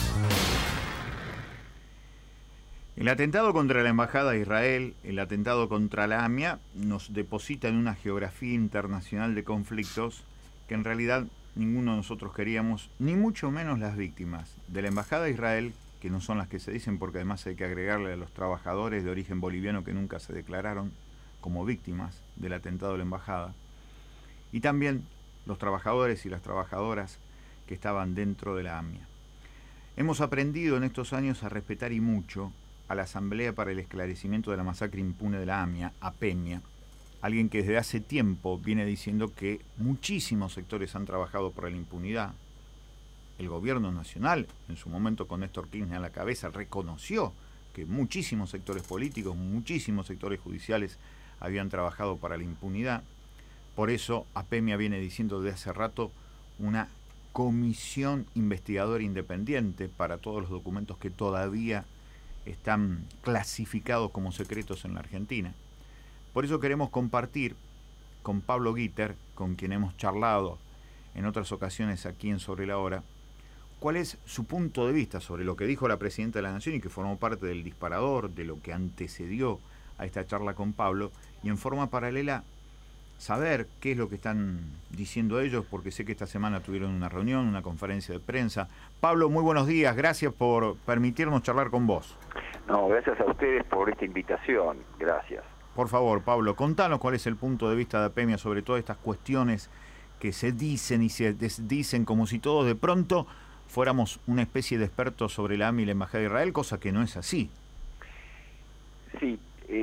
C: El atentado contra la Embajada de Israel, el atentado contra la AMIA, nos deposita en una geografía internacional de conflictos que en realidad ninguno de nosotros queríamos, ni mucho menos las víctimas de la Embajada de Israel, que no son las que se dicen, porque además hay que agregarle a los trabajadores de origen boliviano que nunca se declararon como víctimas del atentado de la Embajada, y también los trabajadores y las trabajadoras que estaban dentro de la AMIA. Hemos aprendido en estos años a respetar y mucho a la Asamblea para el Esclarecimiento de la Masacre Impune de la AMIA, APEMIA, alguien que desde hace tiempo viene diciendo que muchísimos sectores han trabajado por la impunidad. El gobierno nacional, en su momento con Néstor Kirchner a la cabeza, reconoció que muchísimos sectores políticos, muchísimos sectores judiciales habían trabajado para la impunidad. Por eso APEMIA viene diciendo desde hace rato una comisión investigadora independiente para todos los documentos que todavía están clasificados como secretos en la Argentina. Por eso queremos compartir con Pablo Gitter, con quien hemos charlado en otras ocasiones aquí en Sobre la Hora, cuál es su punto de vista sobre lo que dijo la Presidenta de la Nación y que formó parte del disparador, de lo que antecedió a esta charla con Pablo, y en forma paralela saber qué es lo que están diciendo ellos, porque sé que esta semana tuvieron una reunión, una conferencia de prensa. Pablo, muy buenos días, gracias por permitirnos charlar con vos.
K: No, gracias a ustedes por esta invitación, gracias.
C: Por favor, Pablo, contanos cuál es el punto de vista de APEMIA sobre todas estas cuestiones que se dicen y se desdicen como si todos de pronto fuéramos una especie de expertos sobre la AMIA y la Embajada de Israel, cosa que no es así.
K: Sí,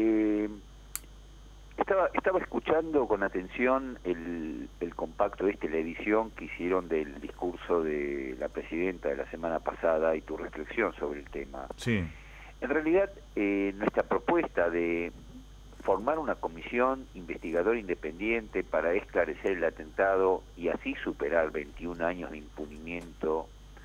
K: estaba escuchando con atención el compacto la edición que hicieron del discurso de la Presidenta de la semana pasada y tu reflexión sobre el tema.
C: Sí.
K: En realidad, nuestra propuesta de formar una comisión investigadora independiente para esclarecer el atentado y así superar 21 años de impunimiento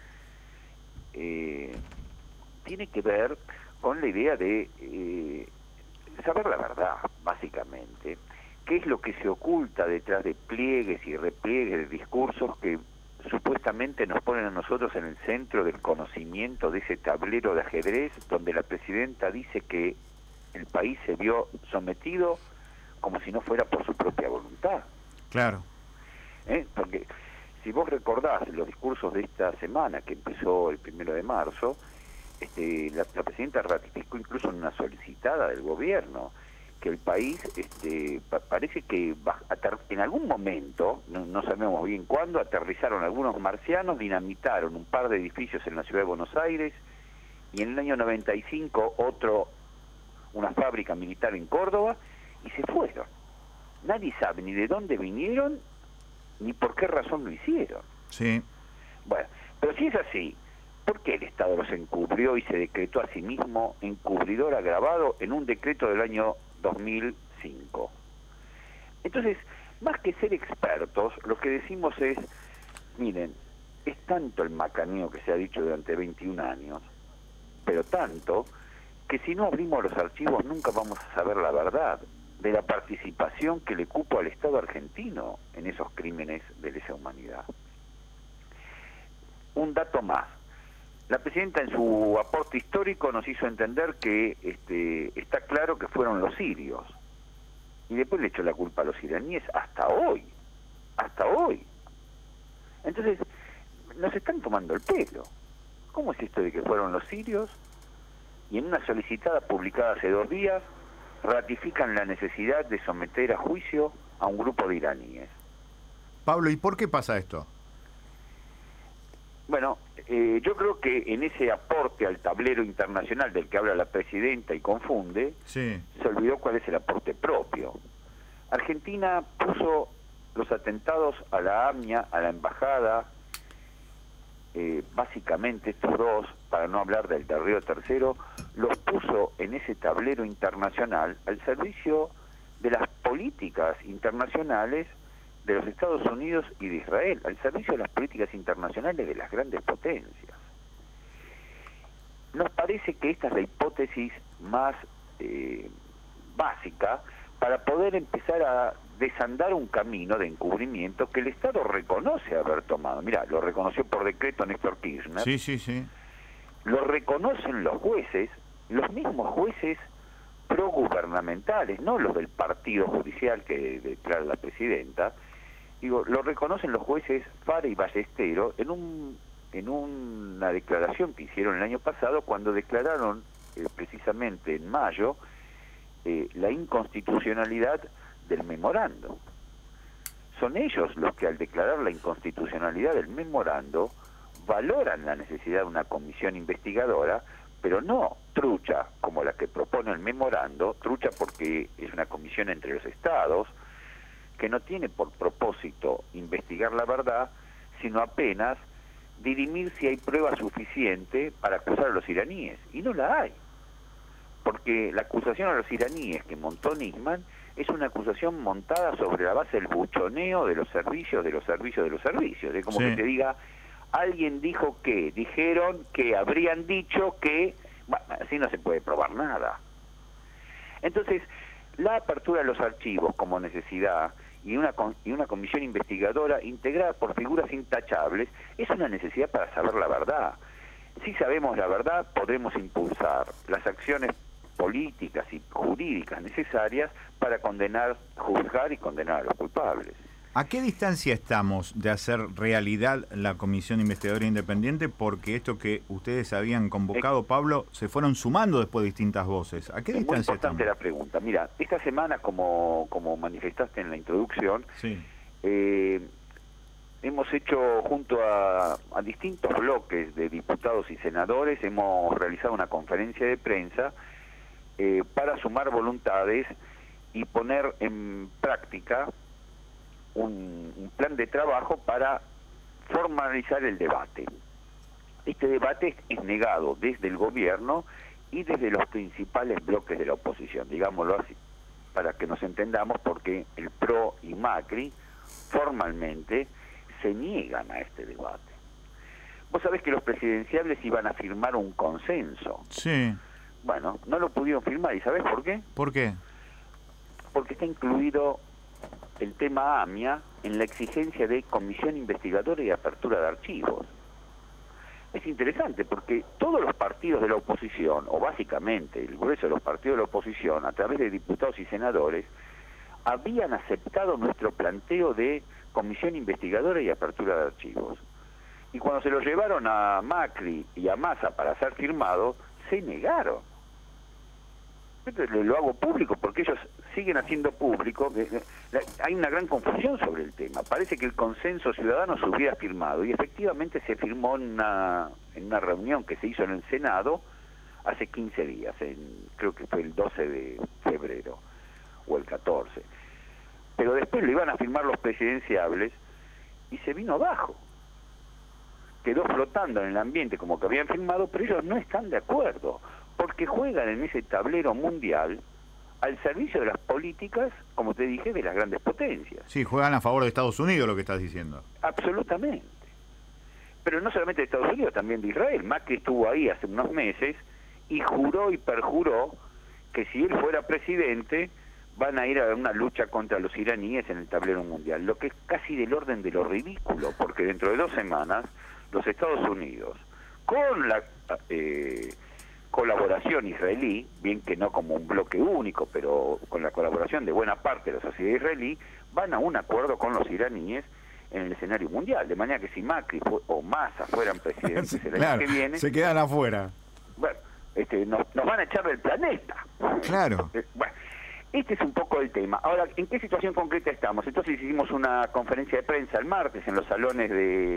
K: tiene que ver con la idea de saber la verdad, básicamente. ¿Qué es lo que se oculta detrás de pliegues y repliegues de discursos que supuestamente nos ponen a nosotros en el centro del conocimiento de ese tablero de ajedrez donde la Presidenta dice que el país se vio sometido como si no fuera por su propia voluntad?
C: Claro.
K: Porque si vos recordás los discursos de esta semana, que empezó el 1 de marzo, la Presidenta ratificó incluso en una solicitada del gobierno que el país parece que en algún momento, no sabemos bien cuándo, aterrizaron algunos marcianos, dinamitaron un par de edificios en la ciudad de Buenos Aires y en el año 95 una fábrica militar en Córdoba, y se fueron. Nadie sabe ni de dónde vinieron ni por qué razón lo hicieron.
C: Sí.
K: Bueno, pero si es así, ¿por qué el Estado los encubrió y se decretó a sí mismo encubridor agravado en un decreto del año 2005? Entonces, más que ser expertos, lo que decimos es, miren, es tanto el macaneo que se ha dicho durante 21 años, pero tanto que si no abrimos los archivos nunca vamos a saber la verdad de la participación que le cupo al Estado argentino en esos crímenes de lesa humanidad. Un dato más. La Presidenta en su aporte histórico nos hizo entender que está claro que fueron los sirios. Y después le echó la culpa a los iraníes hasta hoy. Hasta hoy. Entonces, nos están tomando el pelo. ¿Cómo es esto de que fueron los sirios? Y en una solicitada publicada hace 2 días, ratifican la necesidad de someter a juicio a un grupo de iraníes.
C: Pablo, ¿y por qué pasa esto?
K: Bueno, yo creo que en ese aporte al tablero internacional del que habla la Presidenta y confunde,
C: sí,
K: se olvidó cuál es el aporte propio. Argentina puso los atentados a la AMIA, a la Embajada, básicamente estos dos, para no hablar del Río Tercero, los puso en ese tablero internacional al servicio de las políticas internacionales de los Estados Unidos y de Israel, al servicio de las políticas internacionales de las grandes potencias. Nos parece que esta es la hipótesis más básica para poder empezar a desandar un camino de encubrimiento que el Estado reconoce haber tomado. Mira, lo reconoció por decreto Néstor Kirchner.
C: Sí, sí, sí.
K: Lo reconocen los jueces, los mismos jueces progubernamentales, no los del partido judicial que declara la presidenta. Digo, lo reconocen los jueces Fara y Ballestero en una declaración que hicieron el año pasado cuando declararon precisamente en mayo la inconstitucionalidad del memorando. Son ellos los que al declarar la inconstitucionalidad del memorando valoran la necesidad de una comisión investigadora, pero no trucha como la que propone el memorando, trucha porque es una comisión entre los estados, que no tiene por propósito investigar la verdad, sino apenas dirimir si hay prueba suficiente para acusar a los iraníes. Y no la hay. Porque la acusación a los iraníes que montó Nisman es una acusación montada sobre la base del buchoneo de los servicios, de los servicios, de los servicios. Es como que te diga, alguien dijo que, dijeron que, habrían dicho que... Bueno, así no se puede probar nada. Entonces, la apertura de los archivos como necesidad y una comisión investigadora integrada por figuras intachables es una necesidad para saber la verdad. Si sabemos la verdad, podremos impulsar las acciones políticas y jurídicas necesarias para condenar, juzgar y condenar a los culpables.
C: ¿A qué distancia estamos de hacer realidad la Comisión Investigadora Independiente? Porque esto que ustedes habían convocado, Pablo, se fueron sumando después de distintas voces. ¿A qué distancia estamos?
K: Es muy importante la pregunta. Mira, esta semana, como manifestaste en la introducción, hemos hecho junto a distintos bloques de diputados y senadores, hemos realizado una conferencia de prensa para sumar voluntades y poner en práctica un plan de trabajo para formalizar el debate. Este debate es negado desde el gobierno y desde los principales bloques de la oposición, digámoslo así, para que nos entendamos, porque el PRO y Macri formalmente se niegan a este debate. Vos sabés que los presidenciables iban a firmar un consenso.
C: Sí.
K: Bueno, no lo pudieron firmar, ¿y sabés por qué?
C: ¿Por qué?
K: Porque está incluido el tema AMIA en la exigencia de comisión investigadora y apertura de archivos. Es interesante porque todos los partidos de la oposición, o básicamente el grueso de los partidos de la oposición, a través de diputados y senadores, habían aceptado nuestro planteo de comisión investigadora y apertura de archivos. Y cuando se lo llevaron a Macri y a Massa para ser firmado, se negaron. Lo hago público porque ellos siguen haciendo público. Hay una gran confusión sobre el tema. Parece que el consenso ciudadano se hubiera firmado y efectivamente se firmó en una reunión que se hizo en el Senado hace 15 días, creo que fue el 12 de febrero o el 14. Pero después lo iban a firmar los presidenciables y se vino abajo. Quedó flotando en el ambiente como que habían firmado, pero ellos no están de acuerdo, porque juegan en ese tablero mundial al servicio de las políticas, como te dije, de las grandes potencias.
C: Sí, juegan a favor de Estados Unidos, lo que estás diciendo.
K: Absolutamente. Pero no solamente de Estados Unidos, también de Israel. Macri estuvo ahí hace unos meses y juró y perjuró que si él fuera presidente van a ir a una lucha contra los iraníes en el tablero mundial, lo que es casi del orden de lo ridículo, porque dentro de 2 semanas los Estados Unidos, con la colaboración israelí, bien que no como un bloque único, pero con la colaboración de buena parte de la sociedad israelí, van a un acuerdo con los iraníes en el escenario mundial, de manera que si Macri o Massa fueran presidentes el año que viene,
C: se quedan afuera.
K: Bueno, nos van a echar del planeta.
C: Claro.
K: Bueno, este es un poco el tema. Ahora, ¿en qué situación concreta estamos? Entonces hicimos una conferencia de prensa el martes en los salones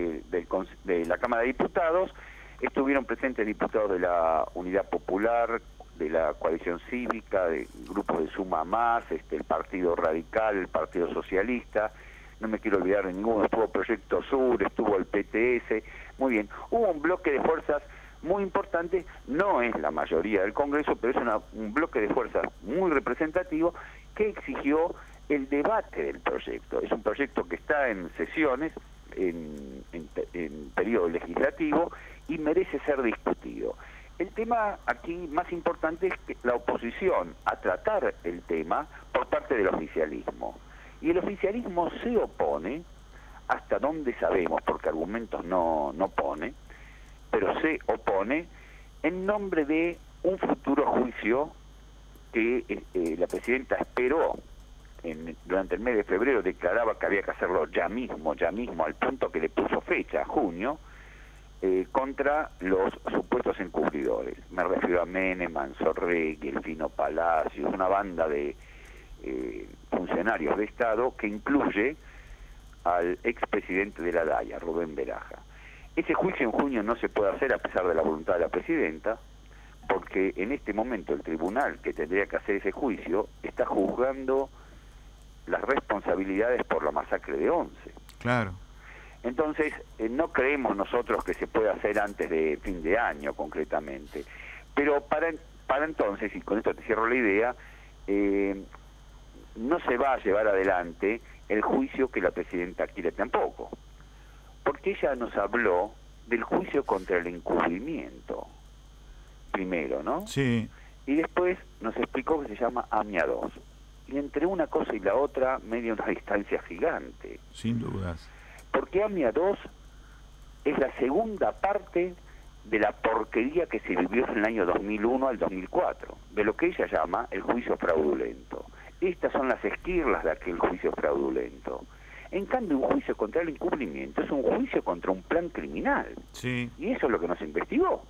K: de la Cámara de Diputados. Estuvieron presentes diputados de la Unidad Popular, de la Coalición Cívica, de grupos de Suma Más, el Partido Radical, el Partido Socialista, no me quiero olvidar de ninguno, estuvo Proyecto Sur, estuvo el PTS, muy bien. Hubo un bloque de fuerzas muy importante, no es la mayoría del Congreso, pero es un bloque de fuerzas muy representativo que exigió el debate del proyecto. Es un proyecto que está en sesiones, en periodo legislativo, y merece ser discutido. El tema aquí más importante es que la oposición a tratar el tema por parte del oficialismo. Y el oficialismo se opone, hasta donde sabemos, porque argumentos no pone, pero se opone en nombre de un futuro juicio que la presidenta esperó durante el mes de febrero, declaraba que había que hacerlo ya mismo, al punto que le puso fecha, junio, contra los supuestos encubridores. Me refiero a Menem, Mansorregui, Elfino Palacios, una banda de funcionarios de Estado que incluye al expresidente de la DAIA, Rubén Beraja. Ese juicio en junio no se puede hacer a pesar de la voluntad de la presidenta, porque en este momento el tribunal que tendría que hacer ese juicio está juzgando las responsabilidades por la masacre de Once.
C: Claro.
K: Entonces, no creemos nosotros que se pueda hacer antes de fin de año, concretamente. Pero para entonces, y con esto te cierro la idea, no se va a llevar adelante el juicio que la presidenta quiere tampoco. Porque ella nos habló del juicio contra el encubrimiento, primero, ¿no?
C: Sí.
K: Y después nos explicó que se llama AMIA 2. Y entre una cosa y la otra, media una distancia gigante.
C: Sin dudas.
K: Porque AMIA 2 es la segunda parte de la porquería que se vivió en el año 2001 al 2004, de lo que ella llama el juicio fraudulento. Estas son las esquirlas de aquel juicio fraudulento. En cambio, un juicio contra el encubrimiento es un juicio contra un plan criminal.
C: Sí.
K: Y eso es lo que nos investigó.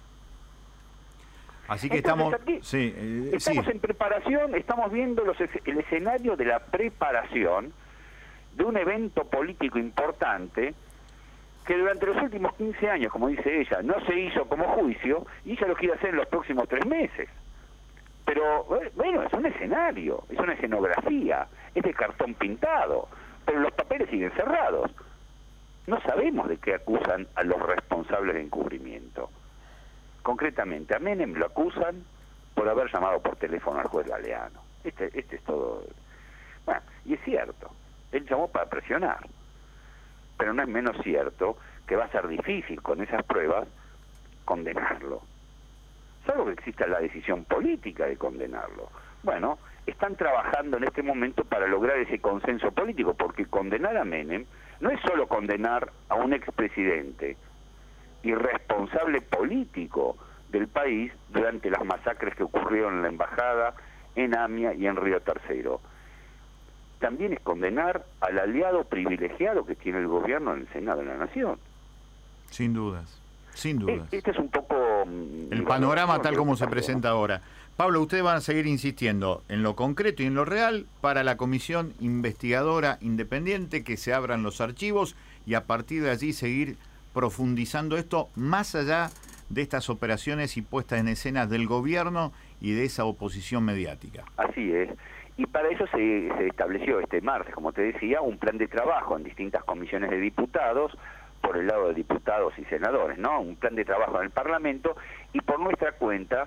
C: Así que
K: entonces,
C: estamos
K: en preparación, estamos viendo el escenario de la preparación de un evento político importante que durante los últimos 15 años, como dice ella, no se hizo como juicio y ella lo quiere hacer en los próximos 3 meses. Pero, bueno, es un escenario, es una escenografía, es de cartón pintado, pero los papeles siguen cerrados. No sabemos de qué acusan a los responsables de encubrimiento. Concretamente, a Menem lo acusan por haber llamado por teléfono al juez Galeano. Este es todo. Bueno, y es cierto, él llamó para presionar, pero no es menos cierto que va a ser difícil con esas pruebas condenarlo, salvo que exista la decisión política de condenarlo. Bueno, están trabajando en este momento para lograr ese consenso político, porque condenar a Menem no es solo condenar a un expresidente y responsable político del país durante las masacres que ocurrieron en la embajada, en AMIA y en Río Tercero. También es condenar al aliado privilegiado que tiene el gobierno en el Senado de la Nación.
C: Sin dudas, sin dudas.
K: Este es un poco
C: el panorama tal como se presenta ahora. Pablo, ustedes van a seguir insistiendo en lo concreto y en lo real para la comisión investigadora independiente, que se abran los archivos y a partir de allí seguir profundizando esto más allá de estas operaciones y puestas en escena del gobierno y de esa oposición mediática.
K: Así es. Y para eso se estableció este martes, como te decía, un plan de trabajo en distintas comisiones de diputados, por el lado de diputados y senadores, ¿no? Un plan de trabajo en el Parlamento y por nuestra cuenta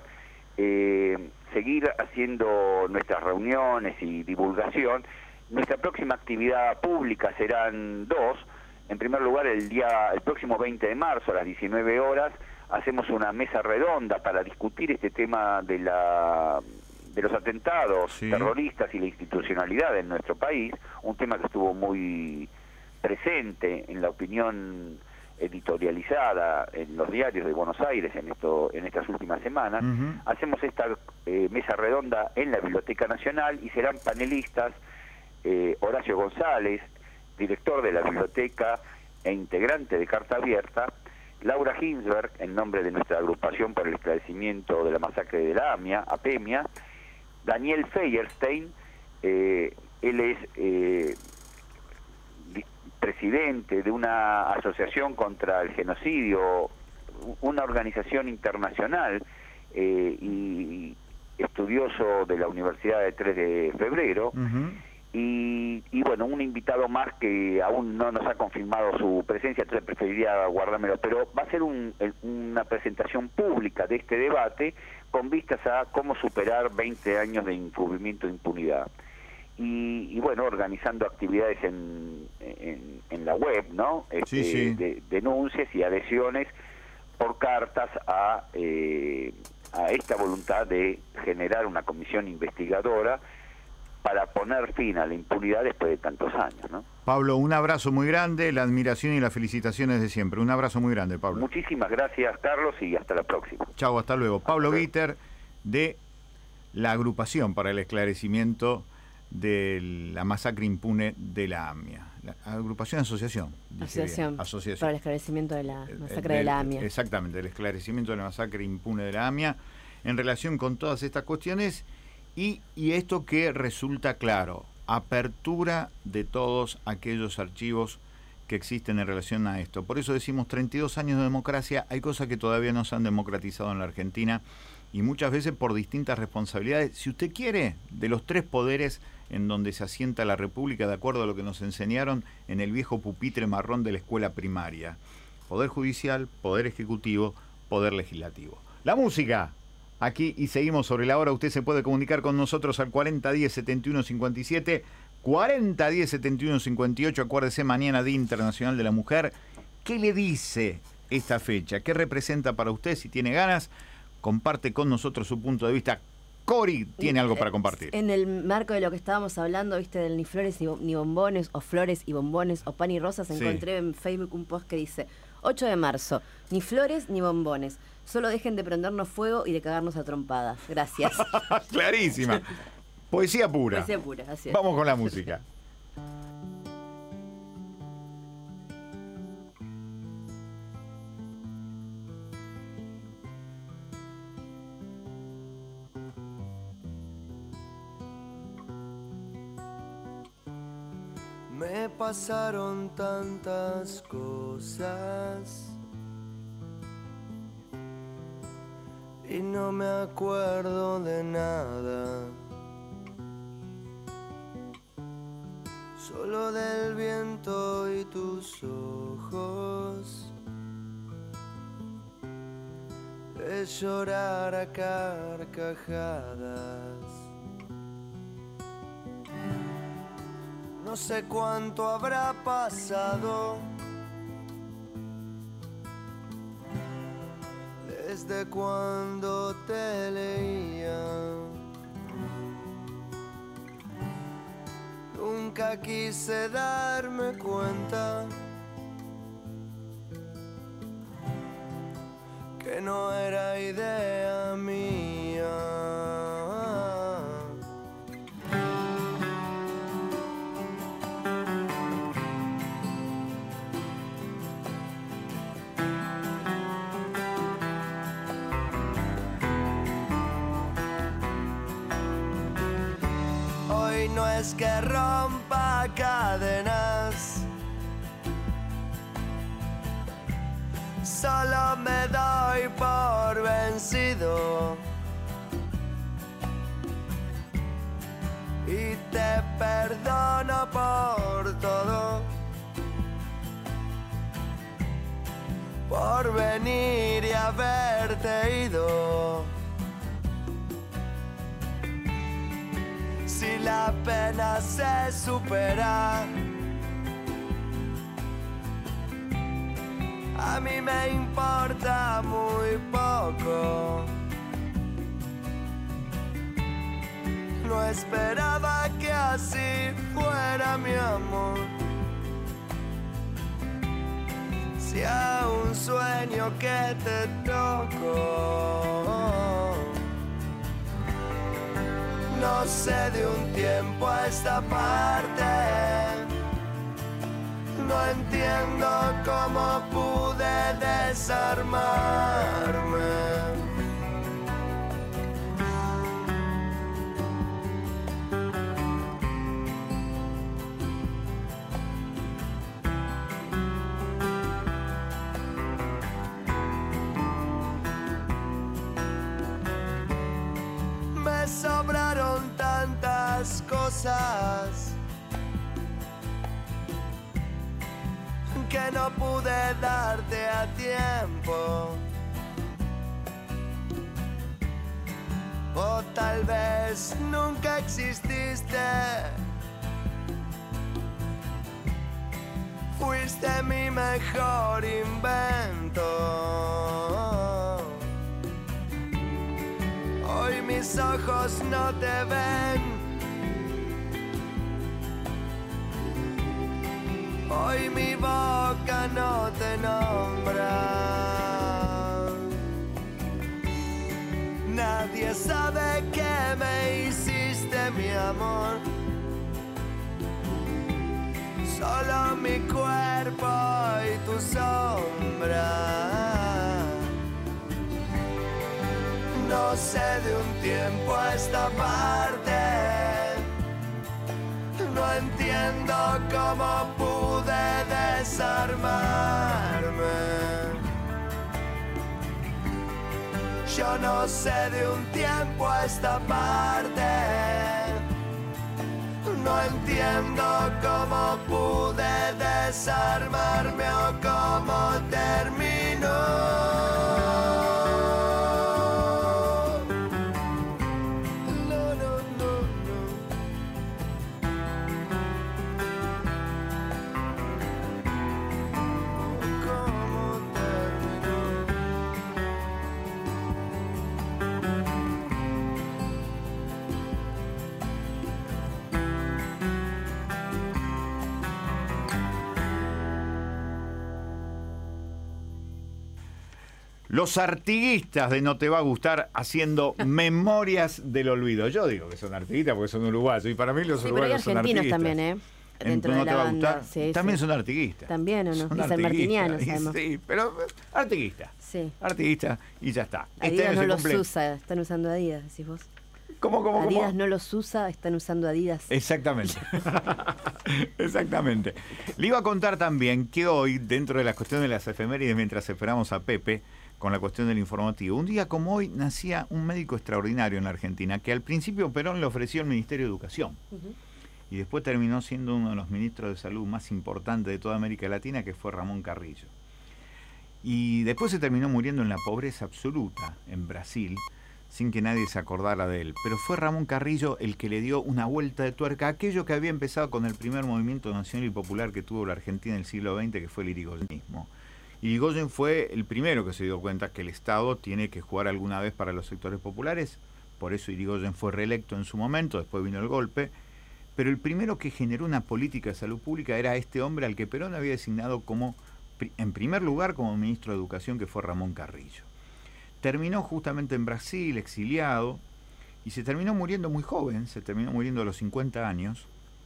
K: seguir haciendo nuestras reuniones y divulgación. Nuestra próxima actividad pública serán 2. En primer lugar, el próximo 20 de marzo a las 19 horas hacemos una mesa redonda para discutir este tema de los atentados terroristas y la institucionalidad en nuestro país, un tema que estuvo muy presente en la opinión editorializada en los diarios de Buenos Aires en estas últimas semanas. Hacemos esta mesa redonda en la Biblioteca Nacional y serán panelistas Horacio González, director de la biblioteca e integrante de Carta Abierta, Laura Ginsberg, en nombre de nuestra agrupación por el esclarecimiento de la masacre de la APEMIA, Daniel Feierstein, él es presidente de una asociación contra el genocidio, una organización internacional y estudioso de la Universidad de 3 de febrero, y bueno, un invitado más que aún no nos ha confirmado su presencia, entonces preferiría guardármelo, pero va a ser una presentación pública de este debate con vistas a cómo superar 20 años de encubrimiento e impunidad. Y bueno, organizando actividades en la web, ¿no? De denuncias y adhesiones por cartas a esta voluntad de generar una comisión investigadora para poner fin a la impunidad después de tantos años, ¿no?
C: Pablo, un abrazo muy grande, la admiración y las felicitaciones de siempre. Un abrazo muy grande, Pablo.
K: Muchísimas gracias, Carlos, y hasta la próxima.
C: Chau, hasta luego. Pablo Guiter, de la Agrupación para el Esclarecimiento de la Masacre Impune de la AMIA. La Asociación
D: para el esclarecimiento de la masacre de la AMIA.
C: Exactamente, el esclarecimiento de la masacre impune de la AMIA en relación con todas estas cuestiones y esto que resulta claro, apertura de todos aquellos archivos que existen en relación a esto. Por eso decimos 32 años de democracia, hay cosas que todavía no se han democratizado en la Argentina y muchas veces por distintas responsabilidades. Si usted quiere, de los 3 poderes en donde se asienta la República, de acuerdo a lo que nos enseñaron en el viejo pupitre marrón de la escuela primaria. Poder judicial, poder ejecutivo, poder legislativo. La música, aquí y seguimos sobre la hora. Usted se puede comunicar con nosotros al 4010-7157, 4010-7158. Acuérdese, mañana Día Internacional de la Mujer. ¿Qué le dice esta fecha? ¿Qué representa para usted? Si tiene ganas, comparte con nosotros su punto de vista. Cori tiene algo para compartir.
D: En el marco de lo que estábamos hablando, viste, del ni flores ni bombones, o flores y bombones, o pan y rosas, encontré en Facebook un post que dice: 8 de marzo, ni flores ni bombones, solo dejen de prendernos fuego y de cagarnos a trompadas. Gracias.
C: Clarísima. Poesía pura.
D: Poesía pura, así es.
C: Vamos con la música.
L: Me pasaron tantas cosas y no me acuerdo de nada, solo del viento y tus ojos, de llorar a carcajadas. No sé cuánto habrá pasado desde cuando te leía. Nunca quise darme cuenta que no era idea mía. No es que rompa cadenas, solo me doy por vencido y te perdono por todo, por venir y haberte ido. Si la pena se supera, a mí me importa muy poco. No esperaba que así fuera mi amor. Si aún sueño que te toco. No sé de un tiempo a esta parte, no entiendo cómo pude desarmarme. Sobraron tantas cosas que no pude darte a tiempo, o tal vez nunca exististe. Fuiste mi mejor invento. Hoy mis ojos no te ven Hoy mi boca no te nombra. Nadie sabe que me hiciste, mi amor. Solo mi cuerpo y tu sombra. No sé de un tiempo a esta parte. No entiendo cómo pude desarmarme. Yo no sé de un tiempo a esta parte. No entiendo cómo pude desarmarme o cómo terminó.
C: Los artiguistas de No Te Va a Gustar haciendo Memorias del Olvido. Yo digo que son artiguistas porque son uruguayos y para mí los uruguayos son artiguistas.
D: Pero hay argentinos también, dentro
C: No
D: de
C: Te
D: la
C: Va a
D: banda.
C: Gustar.
D: Sí,
C: También
D: sí.
C: son artiguistas.
D: También, ¿o no?
C: Son
D: Y sanmartinianos, además.
C: Sí, pero artiguistas.
D: Sí.
C: Artiguistas y ya está.
D: Adidas no los
C: cumple.
D: usa, están usando Adidas, decís vos.
C: ¿Cómo?
D: Adidas no los usa, están usando Adidas.
C: Exactamente. Exactamente. Le iba a contar también que hoy, dentro de las cuestiones de las efemérides, mientras esperamos a Pepe, con la cuestión del informativo, un día como hoy nacía un médico extraordinario en la Argentina, que al principio Perón le ofreció el Ministerio de Educación. Y después terminó siendo uno de los ministros de salud más importantes de toda América Latina, que fue Ramón Carrillo. Y después se terminó muriendo en la pobreza absoluta en Brasil, sin que nadie se acordara de él. Pero fue Ramón Carrillo el que le dio una vuelta de tuerca a aquello que había empezado con el primer movimiento nacional y popular que tuvo la Argentina en el siglo XX, que fue el irigoyenismo. Irigoyen fue el primero que se dio cuenta que el Estado tiene que jugar alguna vez para los sectores populares, por eso Irigoyen fue reelecto en su momento, después vino el golpe, pero el primero que generó una política de salud pública era este hombre al que Perón había designado como, en primer lugar, como ministro de Educación, que fue Ramón Carrillo. Terminó justamente en Brasil, exiliado, y se terminó muriendo muy joven, se terminó muriendo a los 50 años,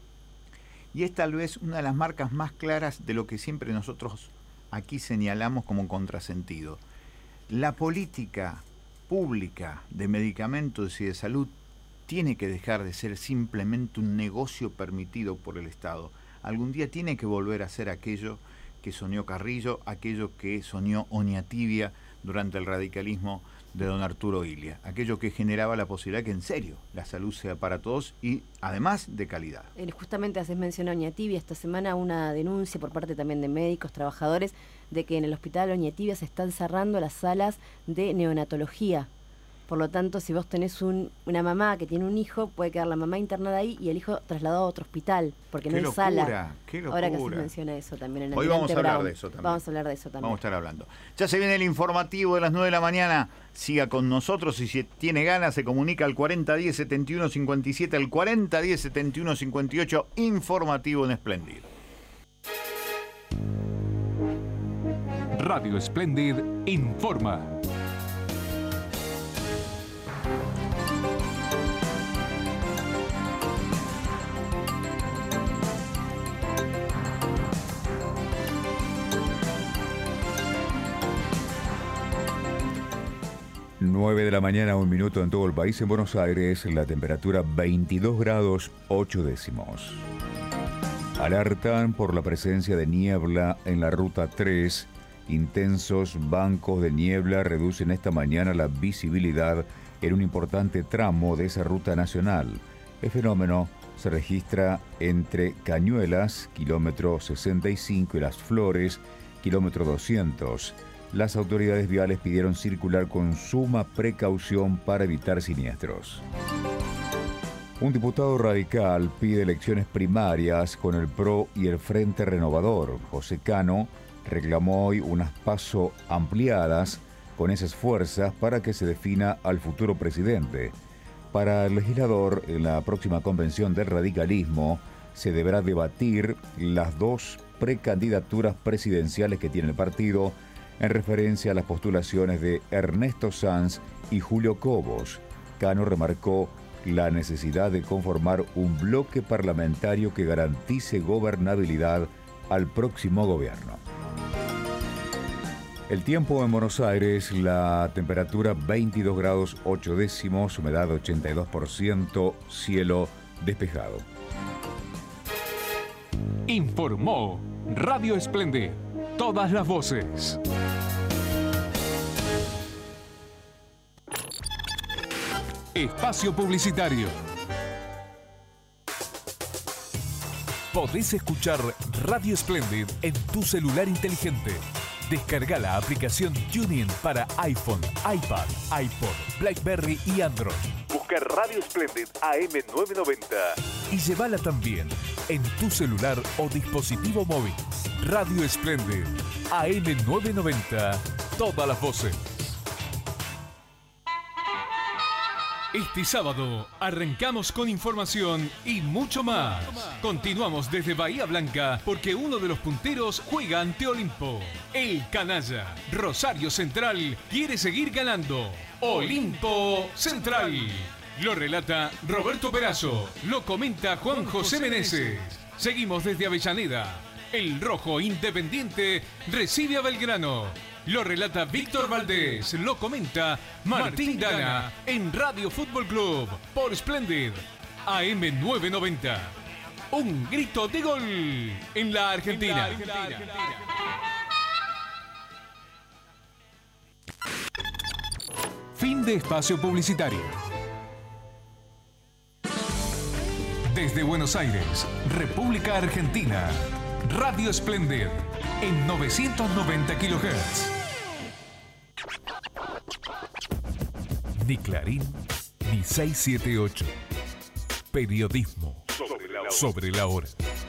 C: y es tal vez una de las marcas más claras de lo que siempre nosotros aquí señalamos como contrasentido. La política pública de medicamentos y de salud tiene que dejar de ser simplemente un negocio permitido por el Estado. Algún día tiene que volver a ser aquello que soñó Carrillo, aquello que soñó Oñatibia durante el radicalismo de don Arturo Illia, aquello que generaba la posibilidad que en serio la salud sea para todos y además de calidad.
D: Justamente haces mención a Oñatibia, esta semana una denuncia por parte también de médicos, trabajadores, de que en el hospital Oñatibia se están cerrando las salas de neonatología. Por lo tanto, si vos tenés una mamá que tiene un hijo, puede quedar la mamá internada ahí y el hijo trasladado a otro hospital, porque no hay sala.
C: ¡Qué locura!
D: Ahora que se menciona eso también en el
C: Hoy vamos a hablar de eso también.
D: Vamos a hablar de eso también.
C: Vamos a estar hablando. Ya se viene el informativo de las 9 de la mañana. Siga con nosotros y si tiene ganas se comunica al 4010-7157, al 4010-7158, informativo en Splendid.
A: Radio Splendid informa.
G: Nueve de la mañana, 1 minuto en todo el país. En Buenos Aires, la temperatura 22 grados 8 décimos. Alertan por la presencia de niebla en la ruta 3. Intensos bancos de niebla reducen esta mañana la visibilidad en un importante tramo de esa ruta nacional. El fenómeno se registra entre Cañuelas, kilómetro 65, y Las Flores, kilómetro 200. Las autoridades viales pidieron circular con suma precaución para evitar siniestros. Un diputado radical pide elecciones primarias con el PRO y el Frente Renovador. José Cano reclamó hoy unas PASO ampliadas con esas fuerzas para que se defina al futuro presidente. Para el legislador, en la próxima convención del radicalismo se deberá debatir las dos precandidaturas presidenciales que tiene el partido, en referencia a las postulaciones de Ernesto Sanz y Julio Cobos. Cano remarcó la necesidad de conformar un bloque parlamentario que garantice gobernabilidad al próximo gobierno. El tiempo en Buenos Aires, la temperatura 22 grados 8 décimos, humedad 82%, cielo despejado.
A: Informó Radio Esplendid, todas las voces. Espacio publicitario. Podés escuchar Radio Esplendid en tu celular inteligente. Descarga la aplicación TuneIn para iPhone, iPad, iPod, BlackBerry y Android. Busca Radio Esplendid AM990 y llévala también en tu celular o dispositivo móvil. Radio Esplendid AM990, todas las voces. Este sábado arrancamos con información y mucho más. Continuamos desde Bahía Blanca porque uno de los punteros juega ante Olimpo. El canalla Rosario Central quiere seguir ganando. Olimpo Central. Lo relata Roberto Perazo. Lo comenta Juan José Meneses. Seguimos desde Avellaneda. El rojo Independiente recibe a Belgrano. Lo relata Víctor Valdés, lo comenta Martín Dana en Radio Fútbol Club por Splendid AM990. Un grito de gol en la Argentina. Fin de espacio publicitario. Desde Buenos Aires, República Argentina, Radio Splendid en 990 kHz. Ni Clarín, ni 678. Periodismo sobre la hora.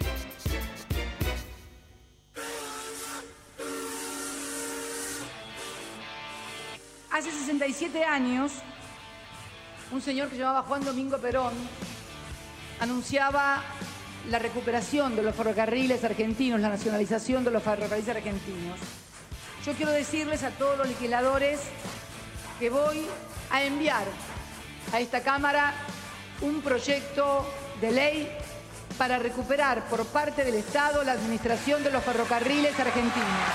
I: Hace 67 años, un señor que se llamaba Juan Domingo Perón anunciaba la recuperación de los ferrocarriles argentinos, la nacionalización de los ferrocarriles argentinos. Yo quiero decirles a todos los legisladores que voy a enviar a esta Cámara un proyecto de ley para recuperar por parte del Estado la administración de los ferrocarriles argentinos.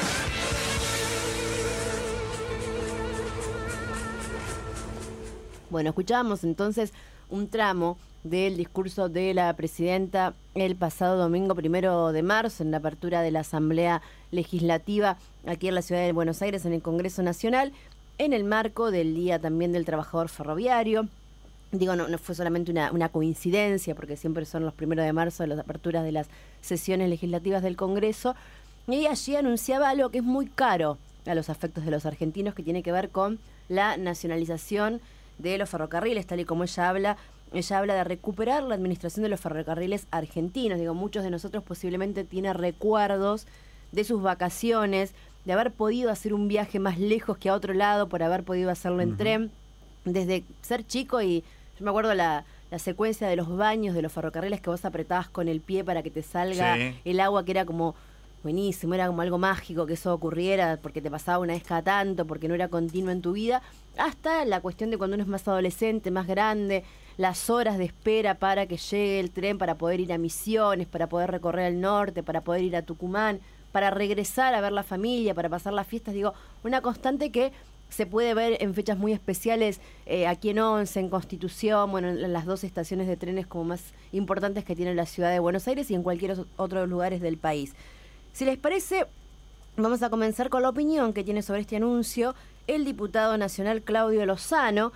D: Bueno, escuchábamos entonces un tramo del discurso de la presidenta el pasado domingo 1 de marzo en la apertura de la Asamblea Legislativa aquí en la ciudad de Buenos Aires, en el Congreso Nacional, en el marco del Día también del Trabajador Ferroviario. Digo, no fue solamente una coincidencia, porque siempre son los 1 de marzo las aperturas de las sesiones legislativas del Congreso, y allí anunciaba algo que es muy caro a los afectos de los argentinos, que tiene que ver con la nacionalización de los ferrocarriles, tal y como ella habla de recuperar la administración de los ferrocarriles argentinos. Digo, muchos de nosotros posiblemente tienen recuerdos de sus vacaciones, de haber podido hacer un viaje más lejos que a otro lado, por haber podido hacerlo en tren, desde ser chico. Y yo me acuerdo la secuencia de los baños de los ferrocarriles, que vos apretabas con el pie para que te salga el agua, que era como buenísimo, era como algo mágico que eso ocurriera, porque te pasaba una vez cada tanto, porque no era continuo en tu vida, hasta la cuestión de cuando uno es más adolescente, más grande, las horas de espera para que llegue el tren, para poder ir a Misiones, para poder recorrer el norte, para poder ir a Tucumán, para regresar a ver la familia, para pasar las fiestas. Digo, una constante que se puede ver en fechas muy especiales, aquí en Once, en Constitución, bueno, en las dos estaciones de trenes como más importantes que tiene la ciudad de Buenos Aires y en cualquier otros lugares del país. Si les parece, vamos a comenzar con la opinión que tiene sobre este anuncio el diputado nacional Claudio Lozano.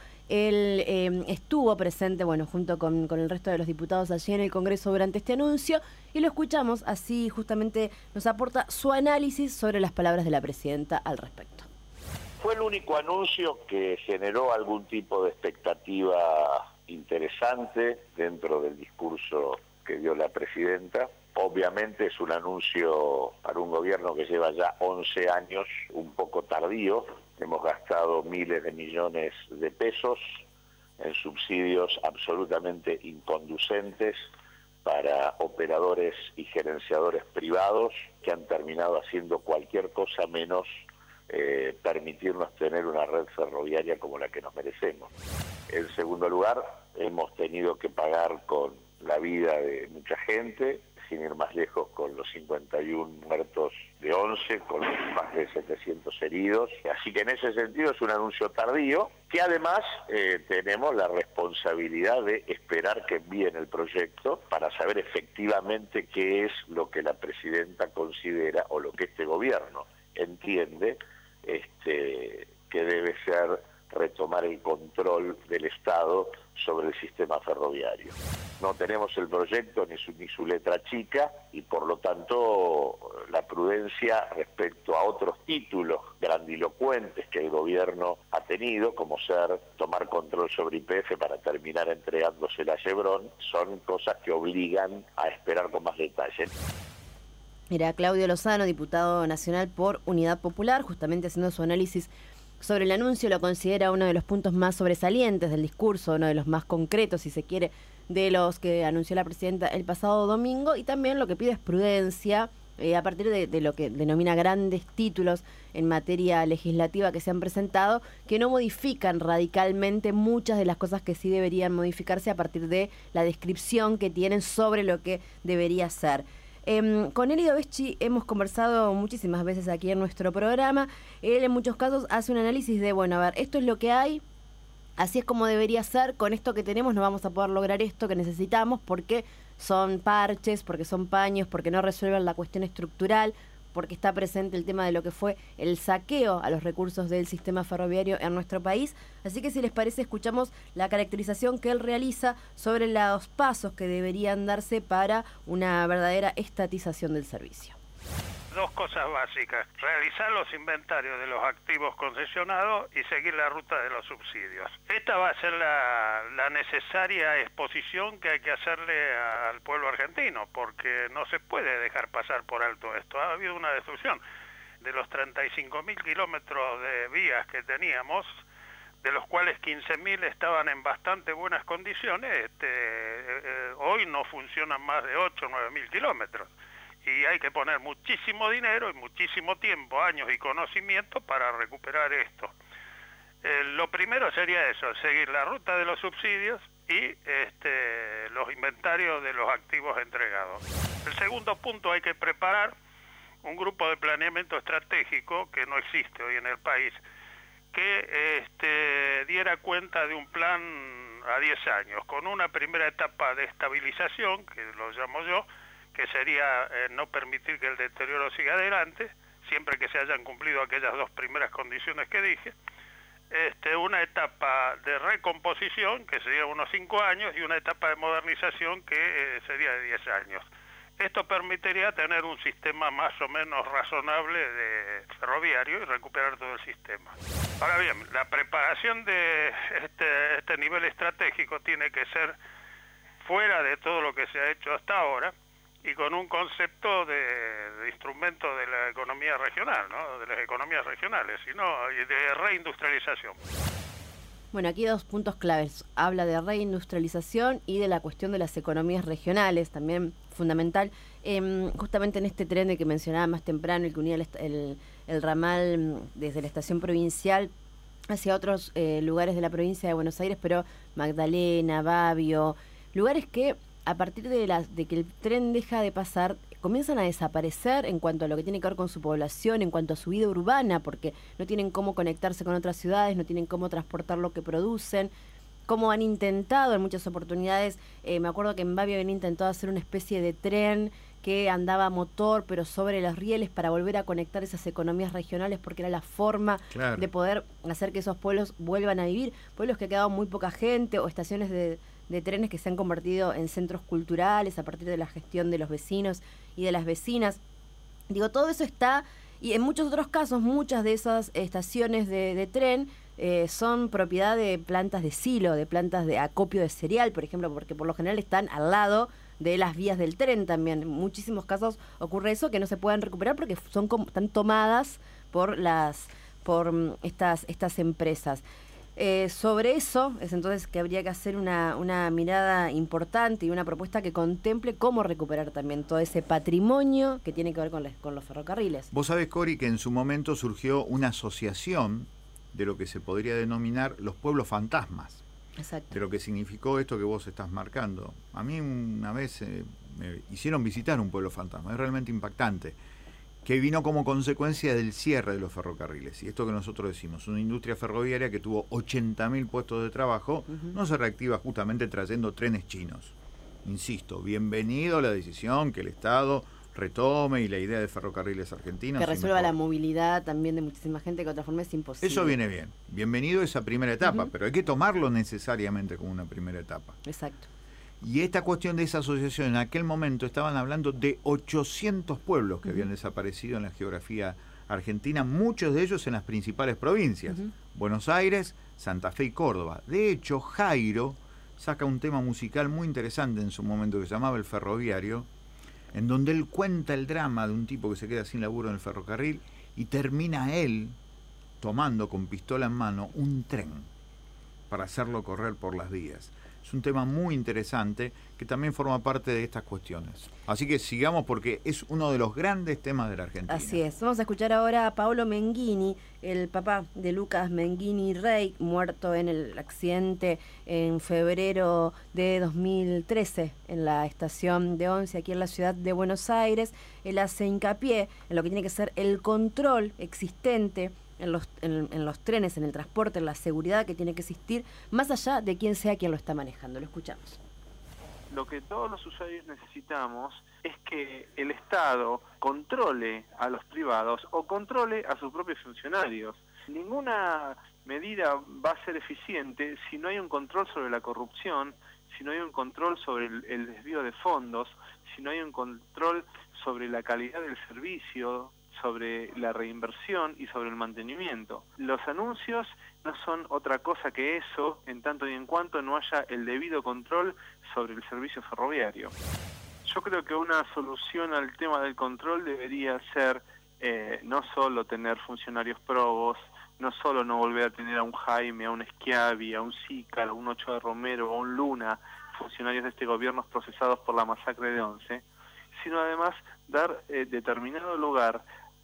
D: Él estuvo presente, bueno, junto con el resto de los diputados allí en el Congreso durante este anuncio, y lo escuchamos, así justamente nos aporta su análisis sobre las palabras de la presidenta al respecto.
M: Fue el único anuncio que generó algún tipo de expectativa interesante dentro del discurso que dio la presidenta. Obviamente es un anuncio para un gobierno que lleva ya 11 años, un poco tardío. Hemos gastado miles de millones de pesos en subsidios absolutamente inconducentes para operadores y gerenciadores privados que han terminado haciendo cualquier cosa menos permitirnos tener una red ferroviaria como la que nos merecemos. En segundo lugar, hemos tenido que pagar con la vida de mucha gente, sin ir más lejos, con los 51 muertos de 11, con los más de 700 heridos. Así que en ese sentido es un anuncio tardío, que además tenemos la responsabilidad de esperar que envíen el proyecto para saber efectivamente qué es lo que la presidenta considera o lo que este gobierno entiende que debe ser retomar el control del Estado sobre el sistema ferroviario. No tenemos el proyecto ni su letra chica y por lo tanto la prudencia respecto a otros títulos grandilocuentes que el gobierno ha tenido, como ser tomar control sobre YPF para terminar entregándosela a Chevron, son cosas que obligan a esperar con más detalle.
D: Era Claudio Lozano, diputado nacional por Unidad Popular, justamente haciendo su análisis sobre el anuncio. Lo considera uno de los puntos más sobresalientes del discurso, uno de los más concretos, si se quiere, de los que anunció la presidenta el pasado domingo, y también lo que pide es prudencia a partir de lo que denomina grandes títulos en materia legislativa que se han presentado, que no modifican radicalmente muchas de las cosas que sí deberían modificarse a partir de la descripción que tienen sobre lo que debería ser. Con Elido Veschi hemos conversado muchísimas veces aquí en nuestro programa. Él en muchos casos hace un análisis de, bueno, a ver, esto es lo que hay, así es como debería ser, con esto que tenemos no vamos a poder lograr esto que necesitamos porque son parches, porque son paños, porque no resuelven la cuestión estructural, porque está presente el tema de lo que fue el saqueo a los recursos del sistema ferroviario en nuestro país. Así que si les parece, escuchamos la caracterización que él realiza sobre los pasos que deberían darse para una verdadera estatización del servicio.
N: Dos cosas básicas: realizar los inventarios de los activos concesionados y seguir la ruta de los subsidios. Esta va a ser la necesaria exposición que hay que hacerle al pueblo argentino, porque no se puede dejar pasar por alto esto. Ha habido una destrucción de los 35.000 kilómetros de vías que teníamos, de los cuales 15.000 estaban en bastante buenas condiciones. Hoy no funcionan más de 8 o 9.000 kilómetros. Y hay que poner muchísimo dinero y muchísimo tiempo, años y conocimiento para recuperar esto. Lo primero sería eso, seguir la ruta de los subsidios y los inventarios de los activos entregados. El segundo punto, hay que preparar un grupo de planeamiento estratégico que no existe hoy en el país, que diera cuenta de un plan a 10 años, con una primera etapa de estabilización, que lo llamo yo, que sería no permitir que el deterioro siga adelante, siempre que se hayan cumplido aquellas dos primeras condiciones que dije, una etapa de recomposición, que sería unos 5 años, y una etapa de modernización que sería de 10 años. Esto permitiría tener un sistema más o menos razonable de ferroviario y recuperar todo el sistema. Ahora bien, la preparación de este nivel estratégico tiene que ser fuera de todo lo que se ha hecho hasta ahora, y con un concepto de instrumento de la economía regional, ¿no? De las economías regionales, sino de reindustrialización.
D: Bueno, aquí dos puntos claves. Habla de reindustrialización y de la cuestión de las economías regionales, también fundamental. Justamente en este tren de que mencionaba más temprano, el que unía el ramal desde la estación provincial hacia otros lugares de la provincia de Buenos Aires, pero Magdalena, Babio, lugares que a partir de que el tren deja de pasar, comienzan a desaparecer en cuanto a lo que tiene que ver con su población, en cuanto a su vida urbana, porque no tienen cómo conectarse con otras ciudades, no tienen cómo transportar lo que producen, como han intentado en muchas oportunidades. Me acuerdo que en Babio habían intentado hacer una especie de tren que andaba a motor, pero sobre los rieles, para volver a conectar esas economías regionales, porque era la forma de poder hacer que esos pueblos vuelvan a vivir, pueblos que ha quedado muy poca gente, o estaciones de trenes que se han convertido en centros culturales a partir de la gestión de los vecinos y de las vecinas. Digo, todo eso está, y en muchos otros casos, muchas de esas estaciones de tren son propiedad de plantas de silo, de plantas de acopio de cereal, por ejemplo, porque por lo general están al lado de las vías del tren también. En muchísimos casos ocurre eso, que no se pueden recuperar porque están tomadas por estas empresas. Sobre eso es entonces que habría que hacer una mirada importante y una propuesta que contemple cómo recuperar también todo ese patrimonio que tiene que ver con los ferrocarriles.
C: Vos sabés, Cori, que en su momento surgió una asociación de lo que se podría denominar los pueblos fantasmas.
D: Exacto.
C: De lo que significó esto que vos estás marcando. A mí una vez me hicieron visitar un pueblo fantasma, es realmente impactante, que vino como consecuencia del cierre de los ferrocarriles. Y esto que nosotros decimos, una industria ferroviaria que tuvo 80.000 puestos de trabajo, no se reactiva justamente trayendo trenes chinos. Insisto, bienvenido a la decisión que el Estado retome y la idea de ferrocarriles argentinos.
D: Que resuelva la movilidad también de muchísima gente, que de otra forma es imposible.
C: Eso viene bien. Bienvenido a esa primera etapa, pero hay que tomarlo necesariamente como una primera etapa.
D: Exacto.
C: Y esta cuestión de esa asociación, en aquel momento estaban hablando de 800 pueblos que habían desaparecido en la geografía argentina, muchos de ellos en las principales provincias, Buenos Aires, Santa Fe y Córdoba. De hecho, Jairo saca un tema musical muy interesante en su momento que se llamaba El Ferroviario, en donde él cuenta el drama de un tipo que se queda sin laburo en el ferrocarril y termina él tomando con pistola en mano un tren para hacerlo correr por las vías. Es un tema muy interesante que también forma parte de estas cuestiones. Así que sigamos porque es uno de los grandes temas de la Argentina.
D: Así es. Vamos a escuchar ahora a Paolo Menghini, el papá de Lucas Menghini Rey, muerto en el accidente en febrero de 2013 en la estación de Once, aquí en la ciudad de Buenos Aires. Él hace hincapié en lo que tiene que ser el control existente en los trenes, en el transporte, en la seguridad que tiene que existir, más allá de quién sea quien lo está manejando. Lo escuchamos.
O: Lo que todos los usuarios necesitamos es que el Estado controle a los privados o controle a sus propios funcionarios. Ninguna medida va a ser eficiente si no hay un control sobre la corrupción, si no hay un control sobre el desvío de fondos, si no hay un control sobre la calidad del servicio, sobre la reinversión y sobre el mantenimiento. Los anuncios no son otra cosa que eso, en tanto y en cuanto no haya el debido control sobre el servicio ferroviario. Yo creo que una solución al tema del control debería ser no solo tener funcionarios probos, no solo no volver a tener a un Jaime, a un Schiavi, a un Zícar, a un Ochoa de Romero, a un Luna, funcionarios de este gobierno procesados por la masacre de Once, sino además dar determinado lugar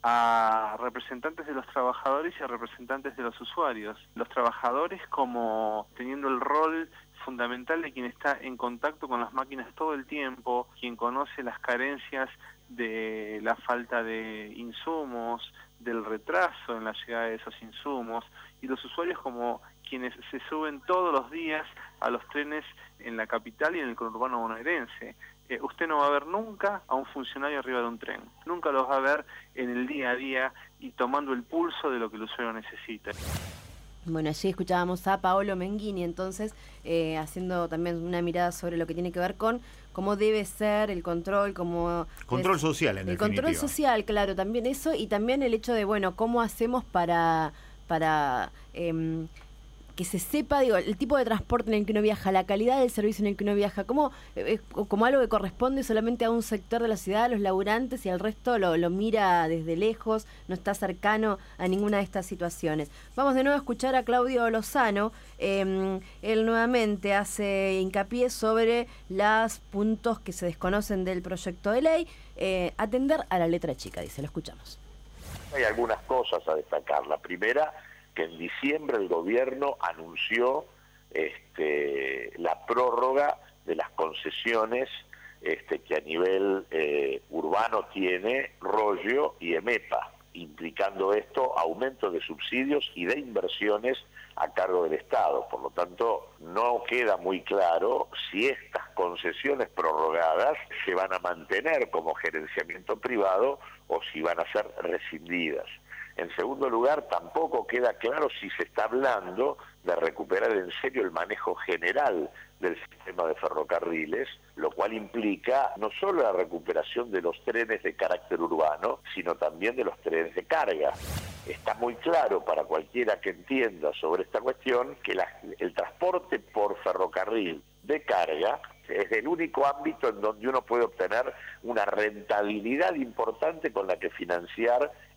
O: a representantes de los trabajadores y a representantes de los usuarios. Los trabajadores como teniendo el rol fundamental de quien está en contacto con las máquinas todo el tiempo, quien conoce las carencias de la falta de insumos, del retraso en la llegada de esos insumos, y los usuarios como quienes se suben todos los días a los trenes en la capital y en el conurbano bonaerense. Usted no va a ver nunca a un funcionario arriba de un tren, nunca los va a ver en el día a día y tomando el pulso de lo que el usuario necesita.
D: Bueno, allí escuchábamos a Paolo Menghini, entonces, haciendo también una mirada sobre lo que tiene que ver con cómo debe ser el control, como
C: control social, en definitiva.
D: El control social, claro, también eso, y también el hecho de, bueno, cómo hacemos para que se sepa, digo, el tipo de transporte en el que uno viaja, la calidad del servicio en el que uno viaja, como algo que corresponde solamente a un sector de la ciudad, a los laburantes, y al resto lo mira desde lejos, no está cercano a ninguna de estas situaciones. Vamos de nuevo a escuchar a Claudio Lozano. Él nuevamente hace hincapié sobre los puntos que se desconocen del proyecto de ley, atender a la letra chica, dice, lo escuchamos.
M: Hay algunas cosas a destacar. La primera, que en diciembre el gobierno anunció la prórroga de las concesiones que a nivel urbano tiene Rollo y EMEPA, implicando esto aumento de subsidios y de inversiones a cargo del Estado. Por lo tanto, no queda muy claro si estas concesiones prorrogadas se van a mantener como gerenciamiento privado o si van a ser rescindidas. En segundo lugar, tampoco queda claro si se está hablando de recuperar en serio el manejo general del sistema de ferrocarriles, lo cual implica no solo la recuperación de los trenes de carácter urbano, sino también de los trenes de carga. Está muy claro para cualquiera que entienda sobre esta cuestión que el transporte por ferrocarril de carga es el único ámbito en donde uno puede obtener una rentabilidad importante con la que financiar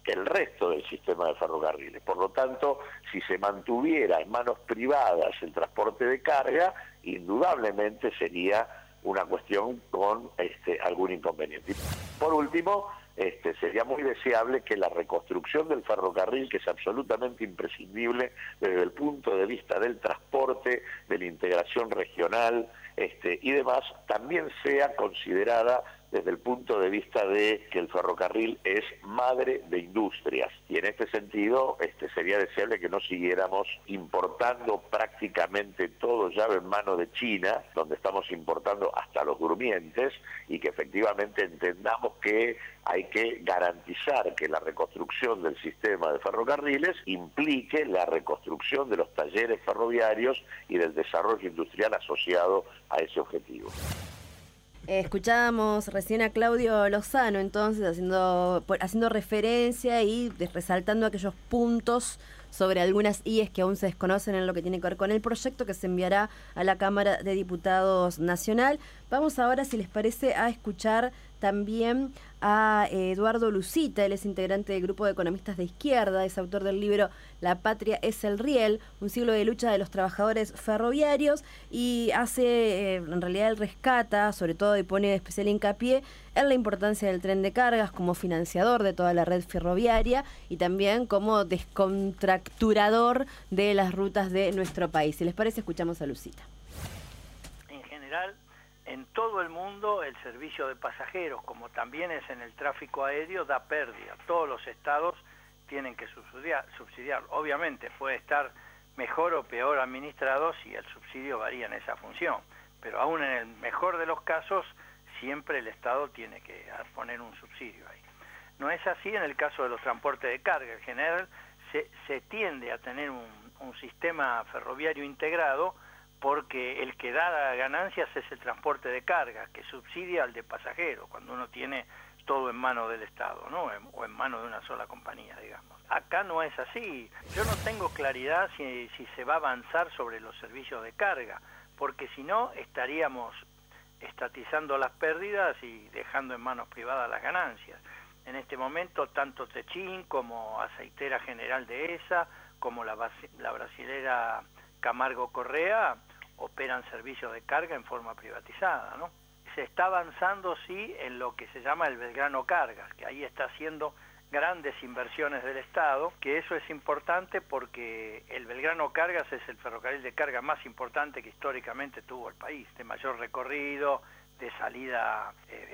M: que el resto del sistema de ferrocarriles. Por lo tanto, si se mantuviera en manos privadas el transporte de carga, indudablemente sería una cuestión con algún inconveniente. Por último, sería muy deseable que la reconstrucción del ferrocarril, que es absolutamente imprescindible desde el punto de vista del transporte, de la integración regional y demás, también sea considerada desde el punto de vista de que el ferrocarril es madre de industrias. Y en este sentido sería deseable que no siguiéramos importando prácticamente todo llave en mano de China, donde estamos importando hasta los durmientes, y que efectivamente entendamos que hay que garantizar que la reconstrucción del sistema de ferrocarriles implique la reconstrucción de los talleres ferroviarios y del desarrollo industrial asociado a ese objetivo.
D: Escuchábamos recién a Claudio Lozano, entonces, haciendo referencia y resaltando aquellos puntos sobre algunas IES que aún se desconocen en lo que tiene que ver con el proyecto que se enviará a la Cámara de Diputados Nacional. Vamos ahora, si les parece, a escuchar también a Eduardo Lucita. Él es integrante del Grupo de Economistas de Izquierda, es autor del libro La patria es el riel, un siglo de lucha de los trabajadores ferroviarios, y hace, en realidad él rescata, sobre todo, y pone especial hincapié en la importancia del tren de cargas como financiador de toda la red ferroviaria y también como descontracturador de las rutas de nuestro país. Si les parece, escuchamos a Lucita.
P: En general, en todo el mundo el servicio de pasajeros, como también es en el tráfico aéreo, da pérdida. Todos los estados tienen que subsidiar. Obviamente puede estar mejor o peor administrado si el subsidio varía en esa función, pero aún en el mejor de los casos siempre el Estado tiene que poner un subsidio ahí. No es así en el caso de los transportes de carga. En general se tiende a tener un sistema ferroviario integrado, porque el que da ganancias es el transporte de carga, que subsidia al de pasajeros, cuando uno tiene todo en manos del Estado, ¿no? O en manos de una sola compañía, digamos. Acá no es así. Yo no tengo claridad si se va a avanzar sobre los servicios de carga, porque si no estaríamos estatizando las pérdidas y dejando en manos privadas las ganancias. En este momento, tanto Techín como Aceitera General Dehesa, como la brasilera Camargo Correa, operan servicios de carga en forma privatizada, ¿no? Se está avanzando, sí, en lo que se llama el Belgrano Cargas, que ahí está haciendo grandes inversiones del Estado, que eso es importante porque el Belgrano Cargas es el ferrocarril de carga más importante que históricamente tuvo el país, de mayor recorrido, de salida,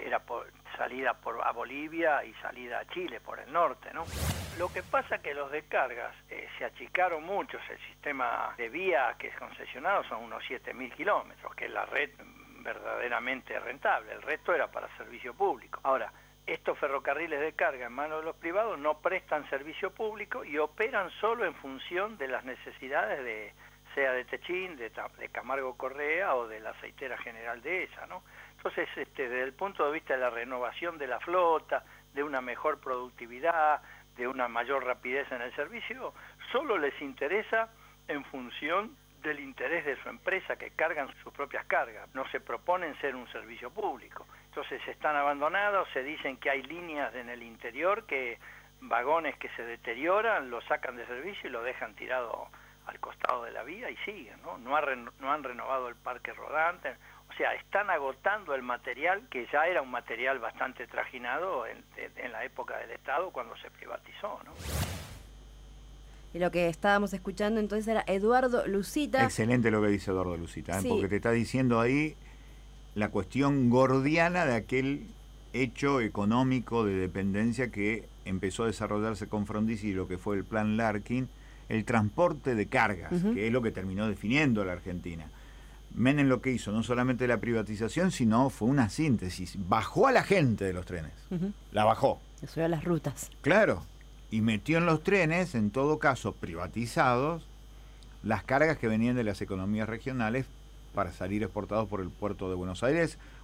P: a Bolivia y salida a Chile por el norte, ¿no? Lo que pasa es que los de cargas se achicaron mucho. El sistema de vía que es concesionado son unos 7.000 kilómetros, que es la red verdaderamente rentable. El resto era para servicio público. Ahora, estos ferrocarriles de carga en manos de los privados no prestan servicio público y operan solo en función de las necesidades sea de Techín, de Camargo Correa o de la Aceitera General Dehesa, ¿no? Entonces, desde el punto de vista de la renovación de la flota, de una mejor productividad, de una mayor rapidez en el servicio, solo les interesa en función del interés de su empresa, que cargan sus propias cargas. No se proponen ser un servicio público. Entonces están abandonados, se dicen que hay líneas en el interior, que vagones que se deterioran, lo sacan de servicio y lo dejan tirado al costado de la vía y siguen, ¿no? No han renovado el parque rodante. O sea, están agotando el material, que ya era un material bastante trajinado en la época del Estado cuando se privatizó, ¿no?
D: Y lo que estábamos escuchando entonces era Eduardo Lucita.
C: Excelente lo que dice Eduardo Lucita,
D: Sí.
C: porque te está diciendo ahí la cuestión gordiana de aquel hecho económico de dependencia que empezó a desarrollarse con Frondizi y lo que fue el plan Larkin, el transporte de cargas, que es lo que terminó definiendo la Argentina. Menem lo que hizo, no solamente la privatización, sino fue una síntesis. Bajó a la gente de los trenes. La bajó.
D: Subió a las rutas.
C: Claro. Y metió en los trenes, en todo caso privatizados, las cargas que venían de las economías regionales para salir exportados por el puerto de Buenos Aires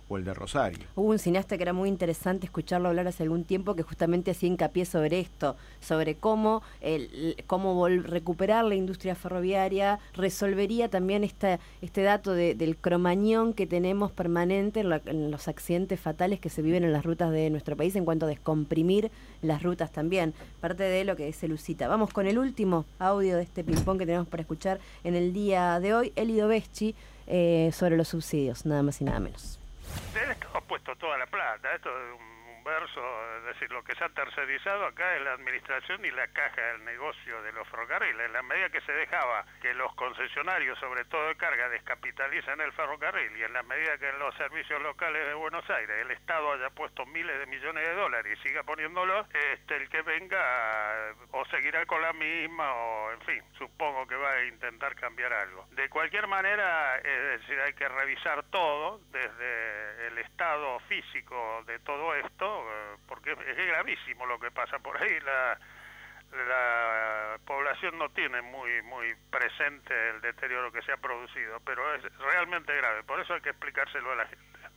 C: o el de Rosario.
D: Hubo un cineasta que era muy interesante escucharlo hablar hace algún tiempo, que justamente hacía hincapié sobre esto, sobre cómo recuperar la industria ferroviaria resolvería también este dato del cromañón que tenemos permanente en los accidentes fatales que se viven en las rutas de nuestro país, en cuanto a descomprimir las rutas también. Parte de lo que dice Lucita. Vamos con el último audio de este ping-pong que tenemos para escuchar en el día de hoy, Elido Veschi, sobre los subsidios, nada más y nada menos.
N: Del Estado ha puesto toda la plata, esto es un verso, es decir, lo que se ha tercerizado acá es la administración y la caja del negocio de los ferrocarriles. En la medida que se dejaba que los concesionarios, sobre todo de carga, descapitalicen el ferrocarril, y en la medida que en los servicios locales de Buenos Aires el Estado haya puesto miles de millones de dólares y siga poniéndolos, el que venga o seguirá con la misma, o en fin, supongo que va a intentar cambiar algo. De cualquier manera, es decir, hay que revisar todo, desde el estado físico de todo esto, porque es gravísimo lo que pasa por ahí. La población no tiene muy presente el deterioro que se ha producido, pero es realmente grave, por eso hay que explicárselo a la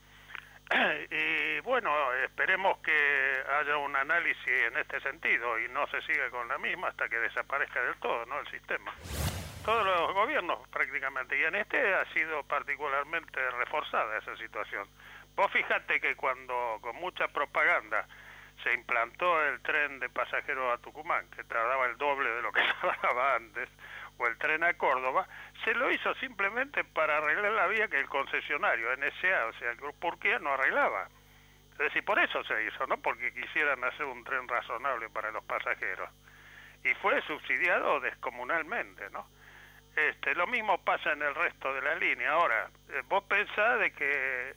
N: gente. Y bueno, esperemos que haya un análisis en este sentido y no se siga con la misma hasta que desaparezca del todo, ¿no?, el sistema. Todos los gobiernos prácticamente, y en este ha sido particularmente reforzada esa situación. Vos fíjate que cuando con mucha propaganda se implantó el tren de pasajeros a Tucumán, que tardaba el doble de lo que tardaba antes, o el tren a Córdoba, se lo hizo simplemente para arreglar la vía que el concesionario, NSA, o sea, el Grupo Urquía, no arreglaba. Es decir, por eso se hizo, no porque quisieran hacer un tren razonable para los pasajeros. Y fue subsidiado descomunalmente, ¿no? Lo mismo pasa en el resto de la línea. Ahora, vos pensás de que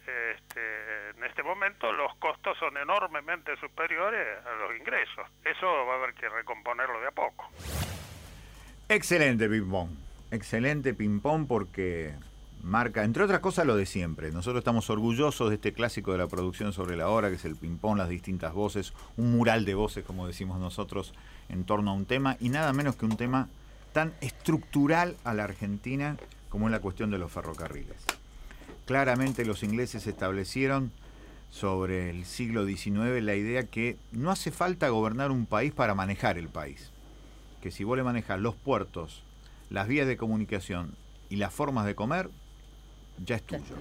N: en este momento los costos son enormemente superiores a los ingresos. Eso va a haber que recomponerlo de a poco.
C: Excelente ping-pong porque marca, entre otras cosas, lo de siempre. Nosotros estamos orgullosos de este clásico de la producción sobre la hora, que es el ping-pong, las distintas voces, un mural de voces, como decimos nosotros, en torno a un tema, y nada menos que un tema tan estructural a la Argentina como es la cuestión de los ferrocarriles. Claramente los ingleses establecieron sobre el siglo XIX la idea que no hace falta gobernar un país para manejar el país, que si vos le manejás los puertos, las vías de comunicación y las formas de comer, ya es tuyo.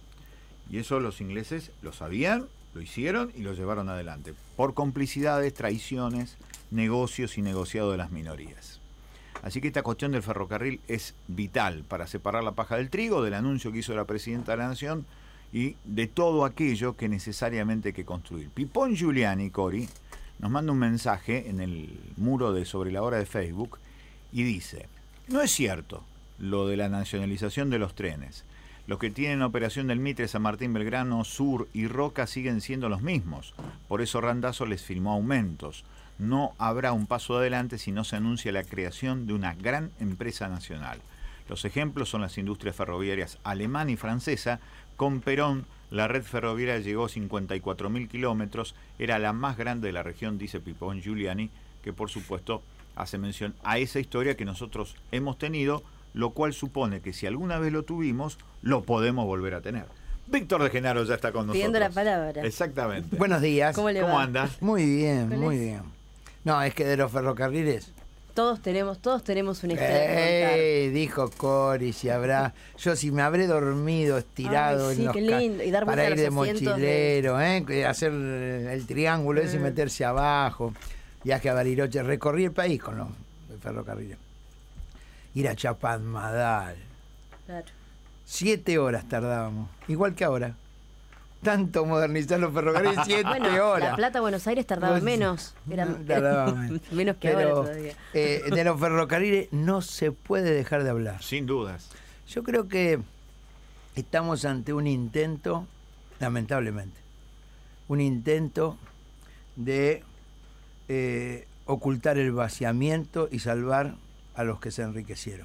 C: Y eso los ingleses lo sabían, lo hicieron y lo llevaron adelante, por complicidades, traiciones, negocios y negociado de las minorías. Así que esta cuestión del ferrocarril es vital para separar la paja del trigo, del anuncio que hizo la Presidenta de la Nación y de todo aquello que necesariamente hay que construir. Pipón Giuliani, Cori, nos manda un mensaje en el muro de Sobre la Hora de Facebook y dice: no es cierto lo de la nacionalización de los trenes. Los que tienen operación del Mitre, San Martín, Belgrano, Sur y Roca siguen siendo los mismos. Por eso Randazzo les firmó aumentos. No habrá un paso adelante si no se anuncia la creación de una gran empresa nacional. Los ejemplos son las industrias ferroviarias alemana y francesa. Con Perón, la red ferroviaria llegó a 54.000 kilómetros, era la más grande de la región, dice Pipón Giuliani, que por supuesto hace mención a esa historia que nosotros hemos tenido, lo cual supone que si alguna vez lo tuvimos, lo podemos volver a tener. Víctor de Genaro ya está con nosotros.
D: Pidiendo la palabra.
C: Exactamente.
Q: Buenos días.
C: ¿Cómo anda?
Q: Muy bien, muy bien. No, es que de los ferrocarriles...
D: Todos tenemos una historia.
Q: Dijo Cori, si habrá... Yo si me habré dormido estirado
D: en los
Q: qué lindo. Y dar
D: para
Q: ir de mochilero, hacer el triángulo ese y meterse abajo. Viaje a Bariloche, recorrí el país con los ferrocarriles. Ir a Chapadmalal.
D: Claro.
Q: 7 horas tardábamos, igual que ahora. Tanto modernizar los ferrocarriles, 7 horas.
D: La Plata a Buenos Aires tardaba menos.
Q: Tardaba menos.
D: Menos que ahora todavía.
Q: De los ferrocarriles no se puede dejar de hablar.
C: Sin dudas.
Q: Yo creo que estamos ante un intento, lamentablemente, un intento de ocultar el vaciamiento y salvar a los que se enriquecieron.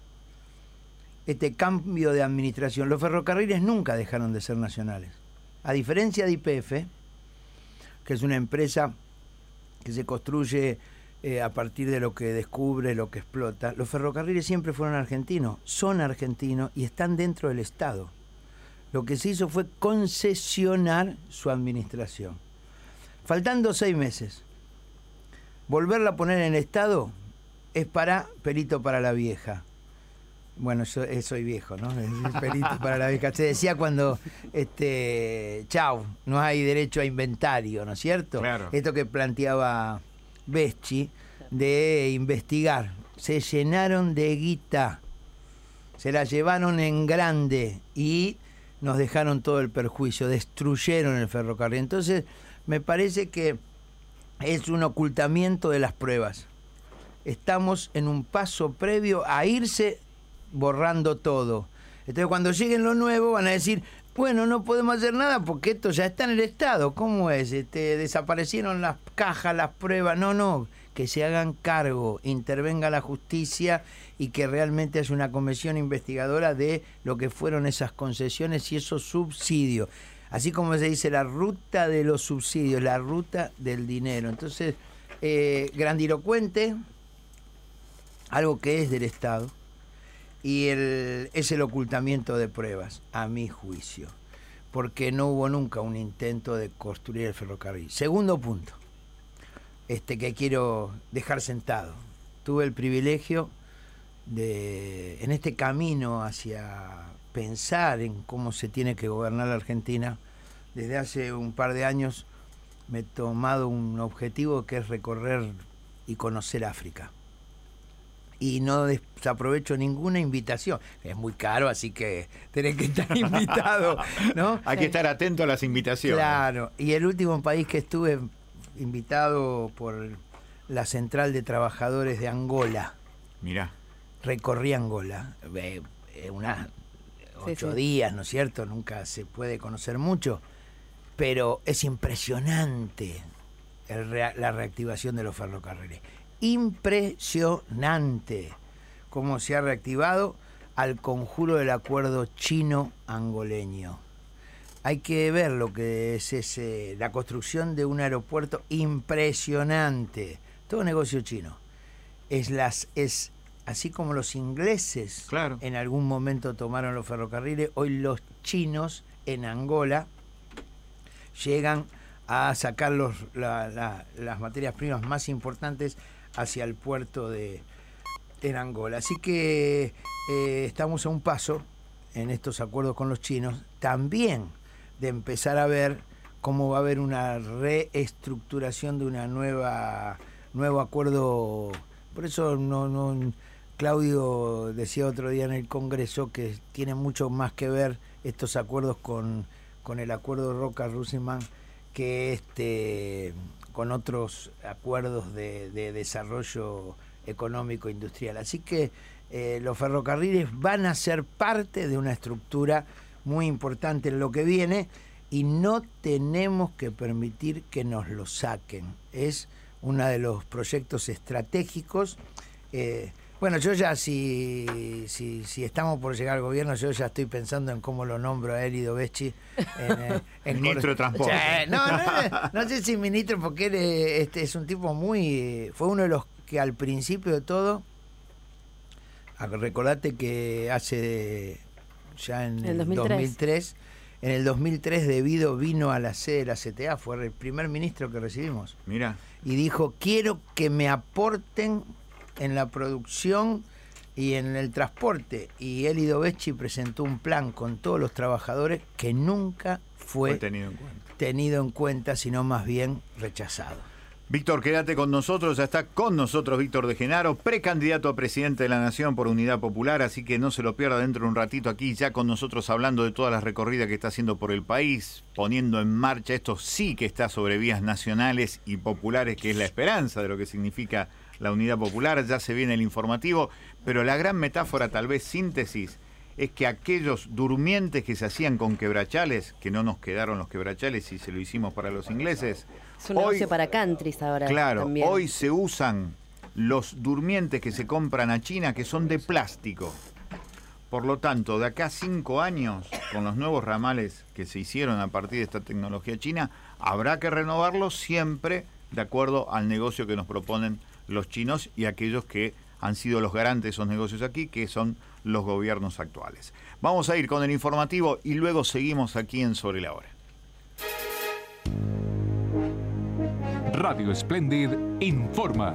Q: Este cambio de administración, los ferrocarriles nunca dejaron de ser nacionales. A diferencia de YPF, que es una empresa que se construye a partir de lo que descubre, lo que explota, los ferrocarriles siempre fueron argentinos, son argentinos y están dentro del Estado. Lo que se hizo fue concesionar su administración. Faltando 6 meses, volverla a poner en estado es para perito para la vieja. Bueno, yo soy viejo, ¿no? Es perito para la vieja. Se decía cuando, chau, no hay derecho a inventario, ¿no es cierto?
C: Claro.
Q: Esto que planteaba Becci de investigar. Se llenaron de guita, se la llevaron en grande y nos dejaron todo el perjuicio, destruyeron el ferrocarril. Entonces, me parece que es un ocultamiento de las pruebas. Estamos en un paso previo a irse borrando todo. Entonces, cuando lleguen lo nuevo, van a decir, bueno, no podemos hacer nada porque esto ya está en el Estado. ¿Cómo es? Desaparecieron las cajas, las pruebas. No, que se hagan cargo, intervenga la justicia y que realmente haya una comisión investigadora de lo que fueron esas concesiones y esos subsidios. Así como se dice, la ruta de los subsidios, la ruta del dinero. Entonces, grandilocuente, algo que es del Estado, y es el ocultamiento de pruebas, a mi juicio, porque no hubo nunca un intento de construir el ferrocarril. Segundo punto, que quiero dejar sentado. Tuve el privilegio de, en este camino hacia pensar en cómo se tiene que gobernar la Argentina, desde hace un par de años me he tomado un objetivo que es recorrer y conocer África. Y no desaprovecho ninguna invitación. Es muy caro, así que tenés que estar invitado, ¿no?
C: Hay que estar atento a las invitaciones.
Q: Claro. Y el último país que estuve invitado por la Central de Trabajadores de Angola.
C: Mirá.
Q: Recorrí Angola. 8 días, ¿no es cierto? Nunca se puede conocer mucho. Pero es impresionante la reactivación de los ferrocarriles. Impresionante cómo se ha reactivado al conjuro del acuerdo chino-angoleño. Hay que ver lo que es la construcción de un aeropuerto impresionante. Todo negocio chino. Es así como los ingleses en algún momento tomaron los ferrocarriles, hoy los chinos en Angola llegan a sacar las materias primas más importantes hacia el puerto en Angola. Así que estamos a un paso en estos acuerdos con los chinos también de empezar a ver cómo va a haber una reestructuración de una nuevo acuerdo. Por eso Claudio decía otro día en el Congreso que tiene mucho más que ver estos acuerdos con el acuerdo Roca-Russellman que con otros acuerdos de desarrollo económico industrial. Así que los ferrocarriles van a ser parte de una estructura muy importante en lo que viene y no tenemos que permitir que nos lo saquen. Es uno de los proyectos estratégicos. Bueno, yo ya si estamos por llegar al gobierno, yo ya estoy pensando en cómo lo nombro a Elido Becci.
C: El ministro de Transporte.
Q: No sé si ministro, porque él es un tipo fue uno de los que al principio de todo, recordate que ya en el 2003, en el 2003 vino a la sede de la CTA, fue el primer ministro que recibimos.
C: Mira.
Q: Y dijo, quiero que me aporten en la producción y en el transporte. Y Elido Becci presentó un plan con todos los trabajadores que nunca fue tenido en cuenta, sino más bien rechazado.
C: Víctor, quédate con nosotros, ya está con nosotros Víctor de Genaro, precandidato a presidente de la Nación por Unidad Popular, así que no se lo pierda dentro de un ratito aquí ya con nosotros hablando de todas las recorridas que está haciendo por el país, poniendo en marcha esto sí que está sobre vías nacionales y populares, que es la esperanza de lo que significa la Unidad Popular. Ya se viene el informativo, pero la gran metáfora, tal vez síntesis, es que aquellos durmientes que se hacían con quebrachales, que no nos quedaron los quebrachales y se lo hicimos para los ingleses.
D: Es un negocio para countries ahora.
C: Claro,
D: también.
C: Hoy se usan los durmientes que se compran a China, que son de plástico. Por lo tanto, de acá a 5 años, con los nuevos ramales que se hicieron a partir de esta tecnología china, habrá que renovarlos siempre de acuerdo al negocio que nos proponen los chinos y aquellos que han sido los garantes de esos negocios aquí, que son los gobiernos actuales. Vamos a ir con el informativo y luego seguimos aquí en Sobre la Hora.
A: Radio Splendid informa.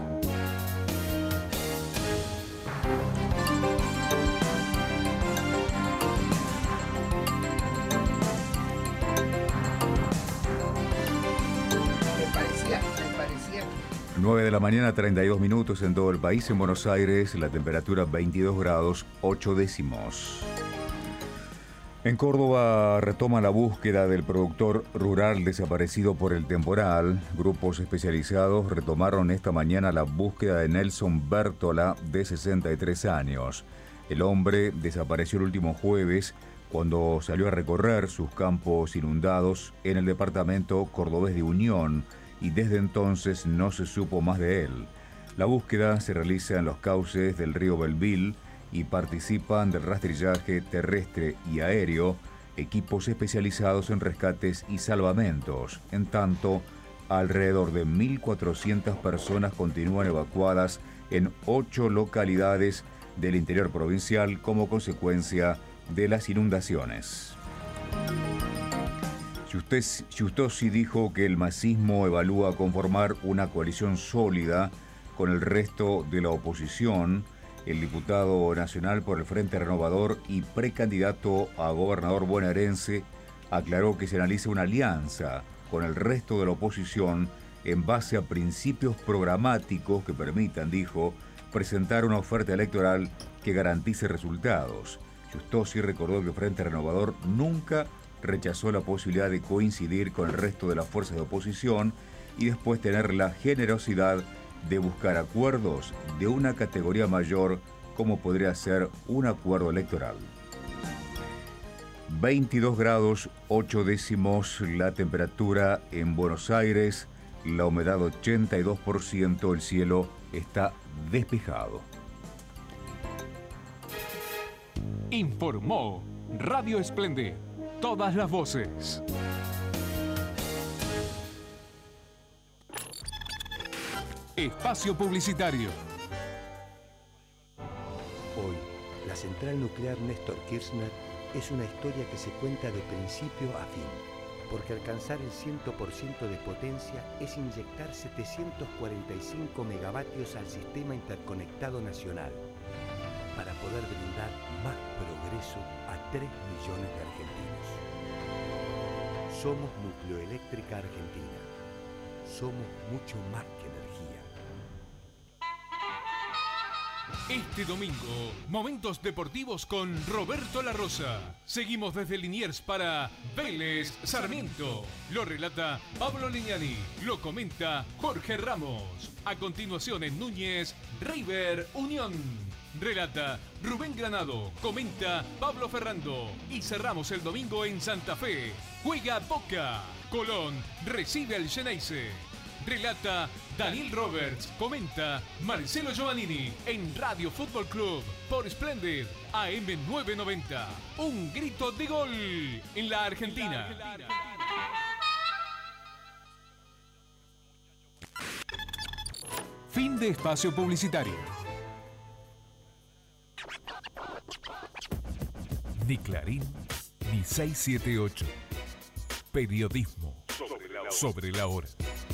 Q: Me parecía.
G: 9 de la mañana, 32 minutos en todo el país. En Buenos Aires, la temperatura 22 grados 8 décimos. En Córdoba retoma la búsqueda del productor rural desaparecido por el temporal. Grupos especializados retomaron esta mañana la búsqueda de Nelson Bértola, de 63 años. El hombre desapareció el último jueves cuando salió a recorrer sus campos inundados en el departamento cordobés de Unión, y desde entonces no se supo más de él. La búsqueda se realiza en los cauces del río Belville y participan del rastrillaje terrestre y aéreo equipos especializados en rescates y salvamentos. En tanto, alrededor de 1.400 personas continúan evacuadas en 8 localidades del interior provincial como consecuencia de las inundaciones. Giustossi dijo que el masismo evalúa conformar una coalición sólida con el resto de la oposición. El diputado nacional por el Frente Renovador y precandidato a gobernador bonaerense aclaró que se analiza una alianza con el resto de la oposición en base a principios programáticos que permitan, dijo, presentar una oferta electoral que garantice resultados. Giustossi recordó que el Frente Renovador nunca rechazó la posibilidad de coincidir con el resto de las fuerzas de oposición y después tener la generosidad de buscar acuerdos de una categoría mayor, como podría ser un acuerdo electoral. 22 grados 8 décimos la temperatura en Buenos Aires, la humedad 82%, el cielo está despejado.
A: Informó Radio Splendid. Todas las voces. Espacio publicitario.
R: Hoy, la central nuclear Néstor Kirchner es una historia que se cuenta de principio a fin, porque alcanzar el 100% de potencia es inyectar 745 megavatios al sistema interconectado nacional, para poder brindar más progreso a 3 millones de argentinos. Somos Nucleoeléctrica Argentina. Somos mucho más que energía.
A: Este domingo, momentos deportivos con Roberto La Rosa. Seguimos desde Liniers para Vélez Sarmiento. Lo relata Pablo Legnani. Lo comenta Jorge Ramos. A continuación en Núñez, River Unión. Relata Rubén Granado, comenta Pablo Ferrando y cerramos el domingo en Santa Fe. Juega Boca. Colón recibe al Geneise. Relata Daniel Roberts, comenta Marcelo Giovannini en Radio Fútbol Club por Splendid AM 990. Un grito de gol en la Argentina. Fin de espacio publicitario. Ni Clarín, ni 678. Periodismo sobre la hora.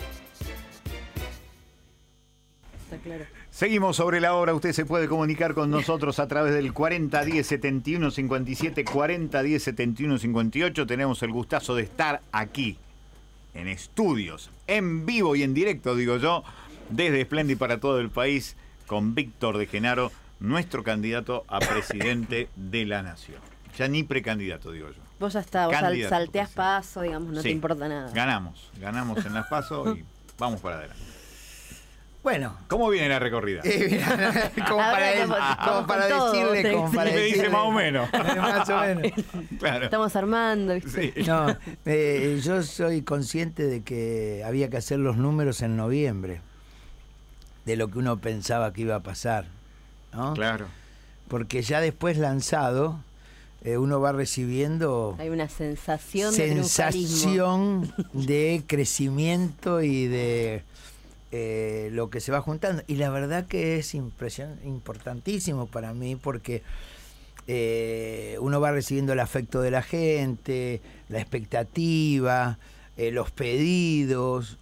D: Está claro.
C: Seguimos sobre la hora. Usted se puede comunicar con nosotros a través del 4010-7157, 4010-7158. Tenemos el gustazo de estar aquí, en estudios, en vivo y en directo, digo yo, desde Splendid para todo el país, con Víctor de Genaro, nuestro candidato a presidente de la Nación. Ya ni precandidato, digo yo.
D: Vos ya está, vos salteás paso, digamos, no te importa nada.
C: Ganamos en las paso y vamos para adelante.
Q: Bueno.
C: ¿Cómo viene la recorrida?
Q: Como para decirle.
C: Me dice más o menos.
Q: Más o menos.
C: Claro.
D: Estamos armando, ¿viste?
C: Sí.
Q: No, yo soy consciente de que había que hacer los números en noviembre, de lo que uno pensaba que iba a pasar, ¿no?
C: Claro.
Q: Porque ya después lanzado, uno va recibiendo...
D: Hay una sensación
Q: de crecimiento y de lo que se va juntando. Y la verdad que es importantísimo para mí porque uno va recibiendo el afecto de la gente, la expectativa, los pedidos,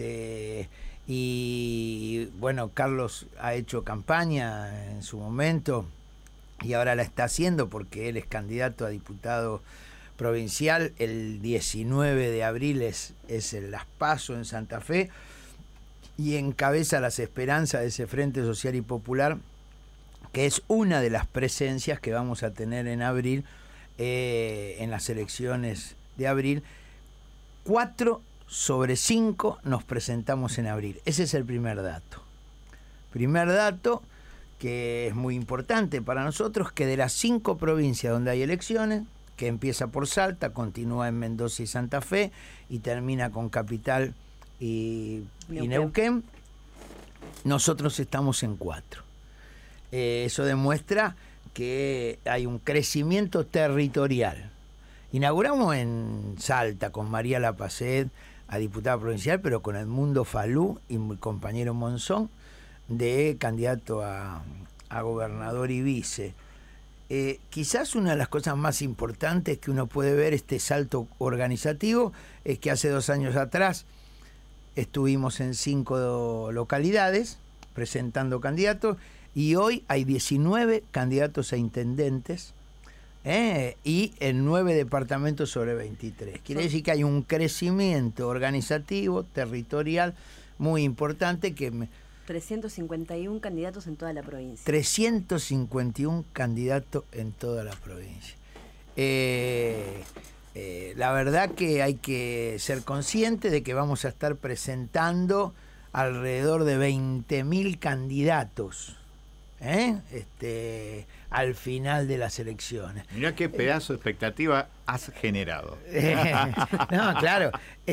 Q: y bueno, Carlos ha hecho campaña en su momento y ahora la está haciendo porque él es candidato a diputado provincial. El 19 de abril es el Las PASO en Santa Fe y encabeza las esperanzas de ese Frente Social y Popular, que es una de las presencias que vamos a tener en abril, en las elecciones de abril. 4 sobre 5 nos presentamos en abril. Ese es el primer dato. Primer dato que es muy importante para nosotros, que de las 5 provincias donde hay elecciones, que empieza por Salta, continúa en Mendoza y Santa Fe y termina con Capital y Neuquén, nosotros estamos en 4. Eso demuestra que hay un crecimiento territorial. Inauguramos en Salta con María Lapacet a diputada provincial, pero con Edmundo Falú y mi compañero Monzón de candidato a gobernador y vice. Quizás una de las cosas más importantes que uno puede ver este salto organizativo es que hace 2 años atrás estuvimos en 5 localidades presentando candidatos y hoy hay 19 candidatos a intendentes y en 9 departamentos sobre 23. Quiere decir que hay un crecimiento organizativo, territorial muy importante que
D: 351 candidatos en toda la provincia.
Q: 351 candidatos en toda la provincia. La verdad que hay que ser consciente de que vamos a estar presentando alrededor de 20.000 candidatos al final de las elecciones.
C: Mirá qué pedazo de expectativa has generado.
Q: No, claro.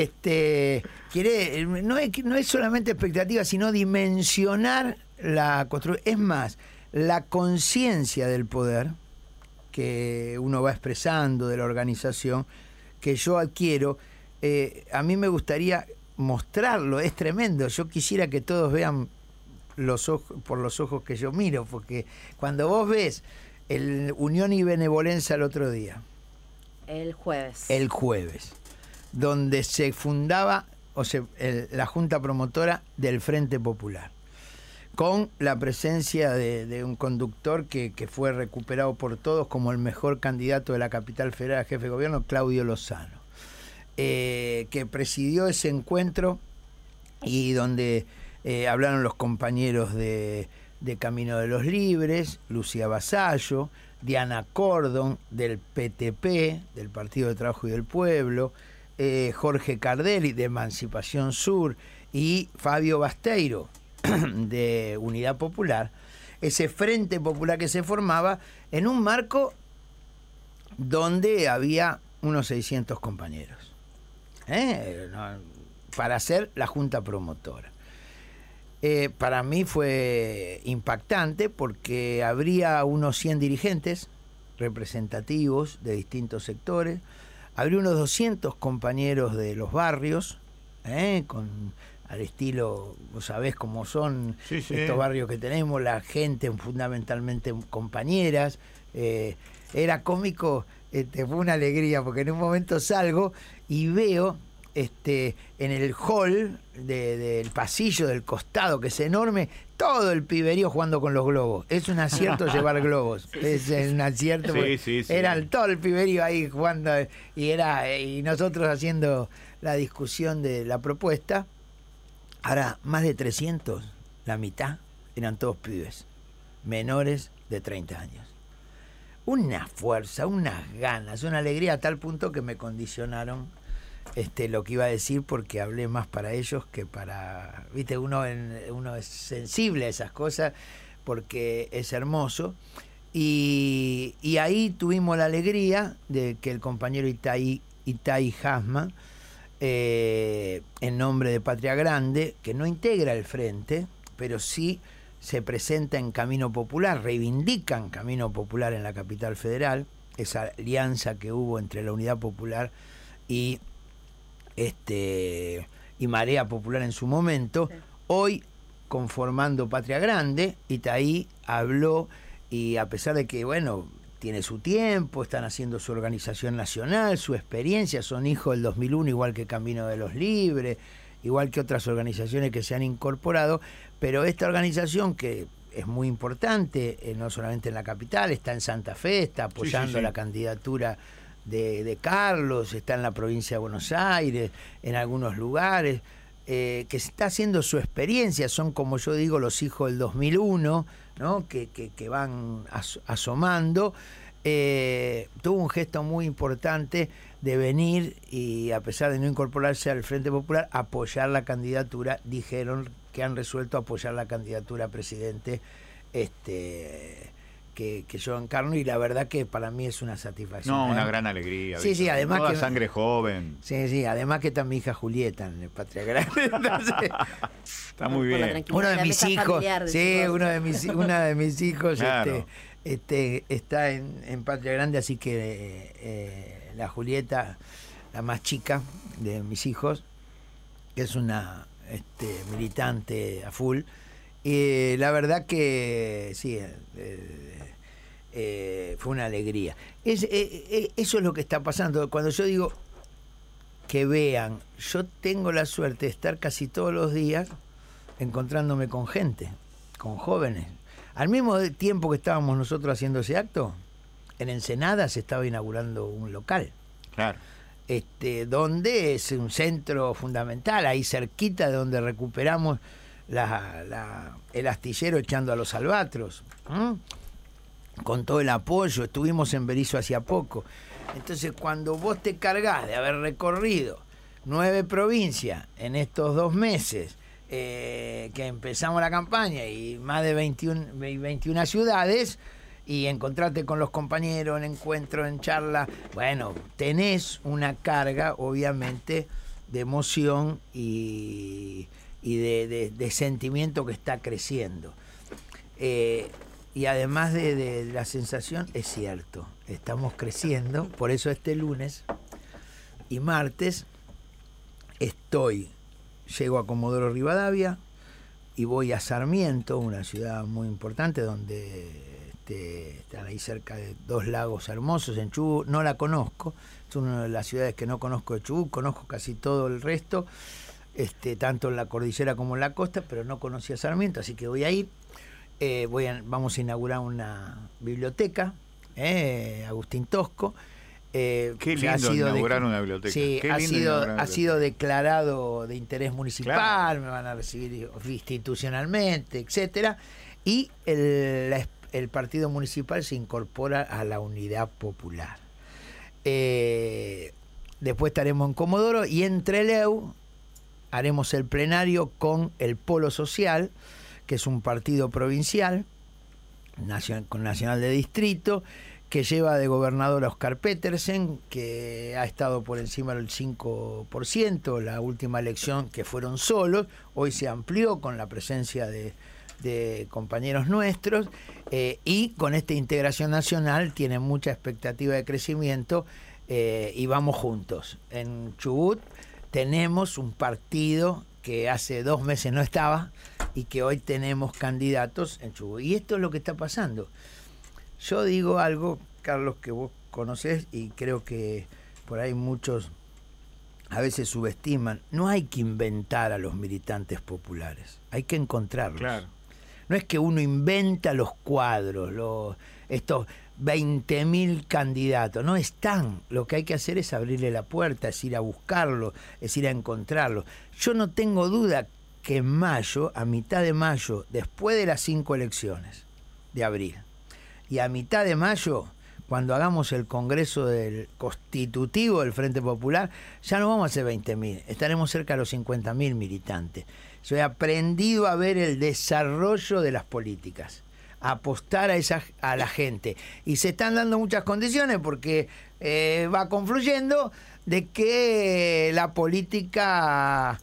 Q: No es solamente expectativa, sino dimensionar la construcción. Es más, la conciencia del poder que uno va expresando, de la organización, que yo adquiero, a mí me gustaría mostrarlo, es tremendo. Yo quisiera que todos vean por los ojos que yo miro, porque cuando vos ves el Unión y Benevolencia el otro día,
D: el jueves,
Q: donde se fundaba la Junta Promotora del Frente Popular, con la presencia de un conductor que fue recuperado por todos como el mejor candidato de la capital federal a jefe de gobierno, Claudio Lozano, que presidió ese encuentro y donde hablaron los compañeros de Camino de los Libres, Lucía Vasallo, Diana Cordon del PTP, del Partido de Trabajo y del Pueblo, Jorge Cardelli de Emancipación Sur y Fabio Basteiro de Unidad Popular, ese Frente Popular que se formaba en un marco donde había unos 600 compañeros para hacer la Junta Promotora. Para mí fue impactante porque habría unos 100 dirigentes representativos de distintos sectores, habría unos 200 compañeros de los barrios, al estilo, vos sabés cómo son estos barrios que tenemos, la gente fundamentalmente compañeras. Era cómico, fue una alegría porque en un momento salgo y veo en el hall del pasillo del costado, que es enorme, todo el piberío jugando con los globos. Es un acierto llevar globos. Es un acierto. Era todo el piberío ahí jugando y nosotros haciendo la discusión de la propuesta. Ahora, más de 300, la mitad, eran todos pibes, menores de 30 años. Una fuerza, unas ganas, una alegría a tal punto que me condicionaron lo que iba a decir, porque hablé más para ellos que para... Viste, uno es sensible a esas cosas porque es hermoso. Y ahí tuvimos la alegría de que el compañero Itay Hasman, en nombre de Patria Grande, que no integra el frente, pero sí se presenta en Camino Popular, reivindican Camino Popular en la capital federal, esa alianza que hubo entre la Unidad Popular y Marea Popular en su momento. Hoy, conformando Patria Grande, Itaí habló, y a pesar de que, bueno, tiene su tiempo, están haciendo su organización nacional, su experiencia, son hijos del 2001, igual que Camino de los Libres, igual que otras organizaciones que se han incorporado, pero esta organización que es muy importante, no solamente en la capital, está en Santa Fe, está apoyando la candidatura de Carlos, está en la provincia de Buenos Aires, en algunos lugares, que se está haciendo su experiencia, son, como yo digo, los hijos del 2001, ¿no? que van asomando. Tuvo un gesto muy importante de venir y, a pesar de no incorporarse al Frente Popular, apoyar la candidatura. Dijeron que han resuelto apoyar la candidatura a presidente que yo encarno, y la verdad que para mí es una satisfacción.
C: No, una gran alegría.
Q: Sí, sí, además
C: toda
Q: que
C: sangre joven.
Q: Sí, sí, además que está mi hija Julieta en el Patria Grande. Entonces,
C: está muy bien.
Q: Uno de mis hijos, una de mis hijos,
C: claro.
Q: está en Patria Grande, así que la Julieta, la más chica de mis hijos, que es una militante a full, y la verdad que sí, fue una alegría. Eso es lo que está pasando. Cuando yo digo que vean, yo tengo la suerte de estar casi todos los días encontrándome con gente, con jóvenes. Al mismo tiempo que estábamos nosotros haciendo ese acto, en Ensenada se estaba inaugurando un local.
C: Claro.
Q: Donde es un centro fundamental, ahí cerquita de donde recuperamos el astillero echando a los albatros. Con todo el apoyo, estuvimos en Berisso hacía poco. Entonces, cuando vos te cargás de haber recorrido 9 provincias en estos 2 meses, que empezamos la campaña, y más de 21 ciudades, y encontrarte con los compañeros en encuentro, en charla, bueno, tenés una carga, obviamente, de emoción y de sentimiento que está creciendo. Y además de la sensación, es cierto, estamos creciendo, por eso este lunes y martes llego a Comodoro Rivadavia y voy a Sarmiento, una ciudad muy importante donde están ahí cerca de 2 lagos hermosos en Chubut. No la conozco, es una de las ciudades que no conozco de Chubut, conozco casi todo el resto, tanto en la cordillera como en la costa, pero no conocía Sarmiento, así que voy a ir. Vamos a inaugurar una biblioteca, Agustín Tosco.
C: Qué lindo inaugurar una biblioteca.
Q: Sí, ha sido declarado de interés municipal, claro. Me van a recibir institucionalmente, etcétera. Y el partido municipal se incorpora a la Unidad Popular. Después estaremos en Comodoro, y en Trelew haremos el plenario con el Polo Social, que es un partido provincial, con nacional de distrito, que lleva de gobernador a Oscar Petersen, que ha estado por encima del 5%, la última elección que fueron solos, hoy se amplió con la presencia de compañeros nuestros, y con esta integración nacional tiene mucha expectativa de crecimiento, y vamos juntos. En Chubut tenemos un partido que hace 2 meses no estaba, y que hoy tenemos candidatos en Chubut. Y esto es lo que está pasando. Yo digo algo, Carlos, que vos conocés, y creo que por ahí muchos a veces subestiman. No hay que inventar a los militantes populares, hay que encontrarlos.
C: Claro.
Q: No es que uno inventa los cuadros, estos 20.000 candidatos, no están. Lo que hay que hacer es abrirle la puerta, es ir a buscarlo, es ir a encontrarlo. Yo no tengo duda que en mayo, a mitad de mayo, después de las 5 elecciones de abril, y a mitad de mayo, cuando hagamos el congreso del constitutivo del Frente Popular, ya no vamos a ser 20.000, estaremos cerca de los 50.000 militantes. Yo he aprendido a ver el desarrollo de las políticas, a apostar a la gente, y se están dando muchas condiciones, porque va confluyendo de que la política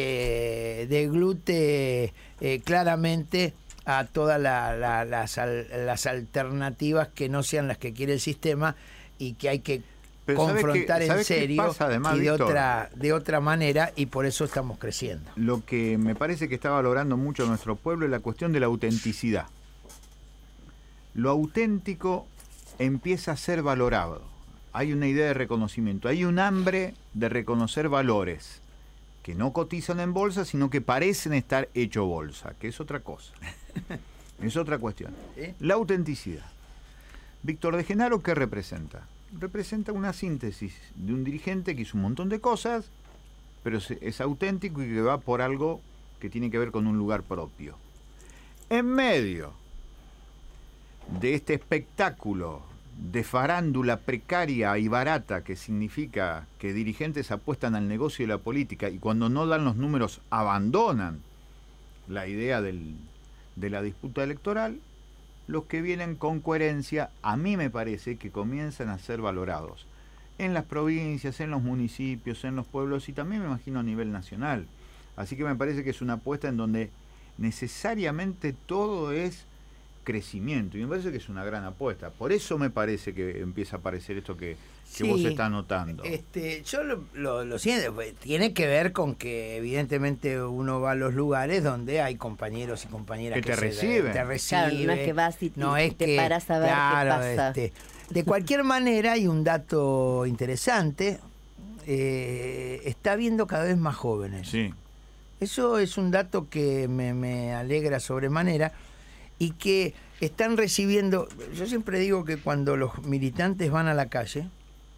Q: deglute claramente a todas las alternativas que no sean las que quiere el sistema, y que hay que confrontar en serio
C: pasa, además,
Q: y
C: Víctor,
Q: de otra manera, y por eso estamos creciendo.
C: Lo que me parece que está valorando mucho nuestro pueblo es la cuestión de la autenticidad. Lo auténtico empieza a ser valorado. Hay una idea de reconocimiento, hay un hambre de reconocer valores que no cotizan en bolsa, sino que parecen estar hecho bolsa, que es otra cosa. Es otra cuestión. La autenticidad. Víctor de Genaro, ¿qué representa? Representa una síntesis de un dirigente que hizo un montón de cosas, pero es auténtico y que va por algo que tiene que ver con un lugar propio. En medio de este espectáculo de farándula precaria y barata que significa que dirigentes apuestan al negocio de la política y cuando no dan los números abandonan la idea de la disputa electoral, los que vienen con coherencia, a mí me parece que comienzan a ser valorados en las provincias, en los municipios, en los pueblos y también me imagino a nivel nacional. Así que me parece que es una apuesta en donde necesariamente todo es crecimiento y me parece que es una gran apuesta. Por eso me parece que empieza a aparecer esto que vos estás notando.
Q: Yo lo siento, tiene que ver con que evidentemente uno va a los lugares donde hay compañeros y compañeras
C: que te reciben.
D: Claro, no es que vas y te paras a ver qué pasa.
Q: De cualquier manera hay un dato interesante, está viendo cada vez más jóvenes.
C: Sí.
Q: Eso es un dato que me alegra sobremanera. Y que están recibiendo, yo siempre digo que cuando los militantes van a la calle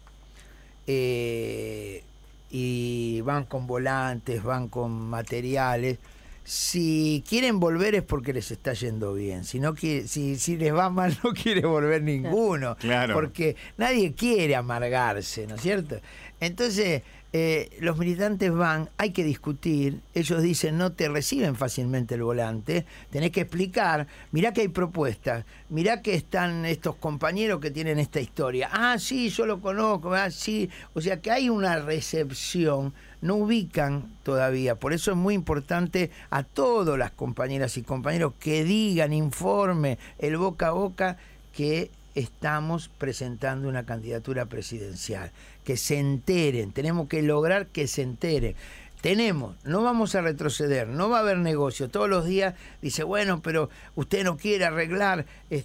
Q: y van con volantes, van con materiales, si quieren volver es porque les está yendo bien, si les va mal no quiere volver ninguno,
C: claro.
Q: Porque nadie quiere amargarse, ¿no es cierto? Entonces los militantes van, hay que discutir, ellos dicen no te reciben fácilmente el volante, tenés que explicar, mirá que hay propuestas, mirá que están estos compañeros que tienen esta historia, sí, yo lo conozco, sí, o sea que hay una recepción, no ubican todavía, por eso es muy importante a todas las compañeras y compañeros que digan, informe, el boca a boca que estamos presentando una candidatura presidencial, que se enteren, tenemos que lograr que se enteren. No vamos a retroceder, no va a haber negocio. Todos los días dice, bueno, pero usted no quiere arreglar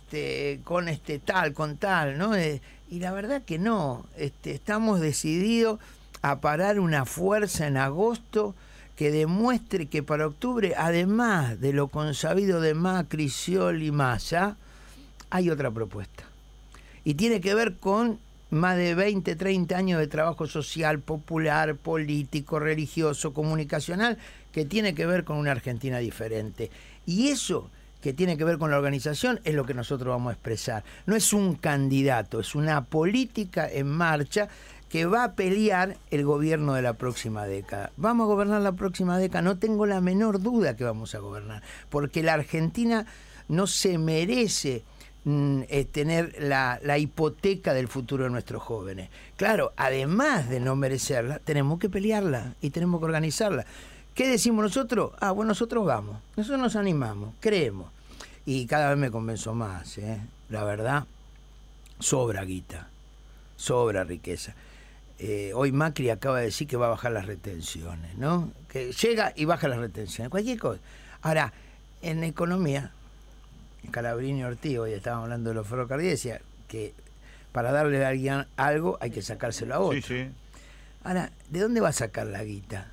Q: con tal, ¿no? Y la verdad que no, estamos decididos a parar una fuerza en agosto que demuestre que para octubre, además de lo consabido de Macri, Scioli y Massa, hay otra propuesta. Y tiene que ver con más de 20, 30 años de trabajo social, popular, político, religioso, comunicacional, que tiene que ver con una Argentina diferente. Y eso que tiene que ver con la organización es lo que nosotros vamos a expresar. No es un candidato, es una política en marcha que va a pelear el gobierno de la próxima década. ¿Vamos a gobernar la próxima década? No tengo la menor duda que vamos a gobernar, porque la Argentina no se merece tener la hipoteca del futuro de nuestros jóvenes. Claro, además de no merecerla, tenemos que pelearla y tenemos que organizarla. ¿Qué decimos nosotros? Bueno, nosotros vamos, nosotros nos animamos, creemos. Y cada vez me convenzo más, la verdad, sobra guita, sobra riqueza. Hoy Macri acaba de decir que va a bajar las retenciones, ¿no? Que llega y baja las retenciones, cualquier cosa. Ahora, en economía, Calabrini y Ortiz, hoy estábamos hablando de los ferrocarriles, decía que para darle a alguien algo hay que sacárselo a otro.
C: Sí.
Q: Ahora, ¿de dónde va a sacar la guita?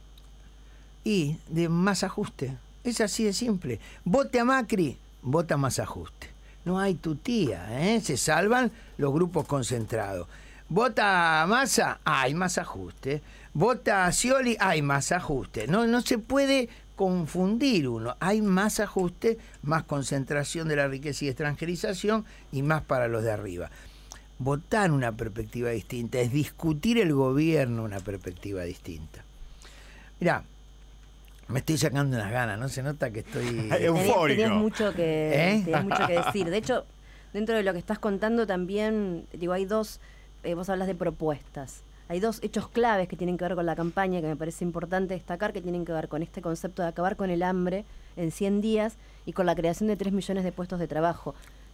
Q: Y de más ajuste. Es así de simple. Vote a Macri, vota más ajuste. No hay tutía, se salvan los grupos concentrados. Vota a Massa, hay más ajuste. Vota a Scioli, hay más ajuste. No se puede confundir uno. Hay más ajuste, más concentración de la riqueza y extranjerización y más para los de arriba. Votar una perspectiva distinta es discutir el gobierno una perspectiva distinta. Mirá, me estoy sacando unas ganas, ¿no? Se nota que estoy
C: eufórico.
D: Tenías mucho que decir. De hecho, dentro de lo que estás contando también, hay dos, vos hablas de propuestas. Hay dos hechos claves que tienen que ver con la campaña que me parece importante destacar, que tienen que ver con este concepto de acabar con el hambre en 100 días y con la creación de 3 millones de puestos de trabajo.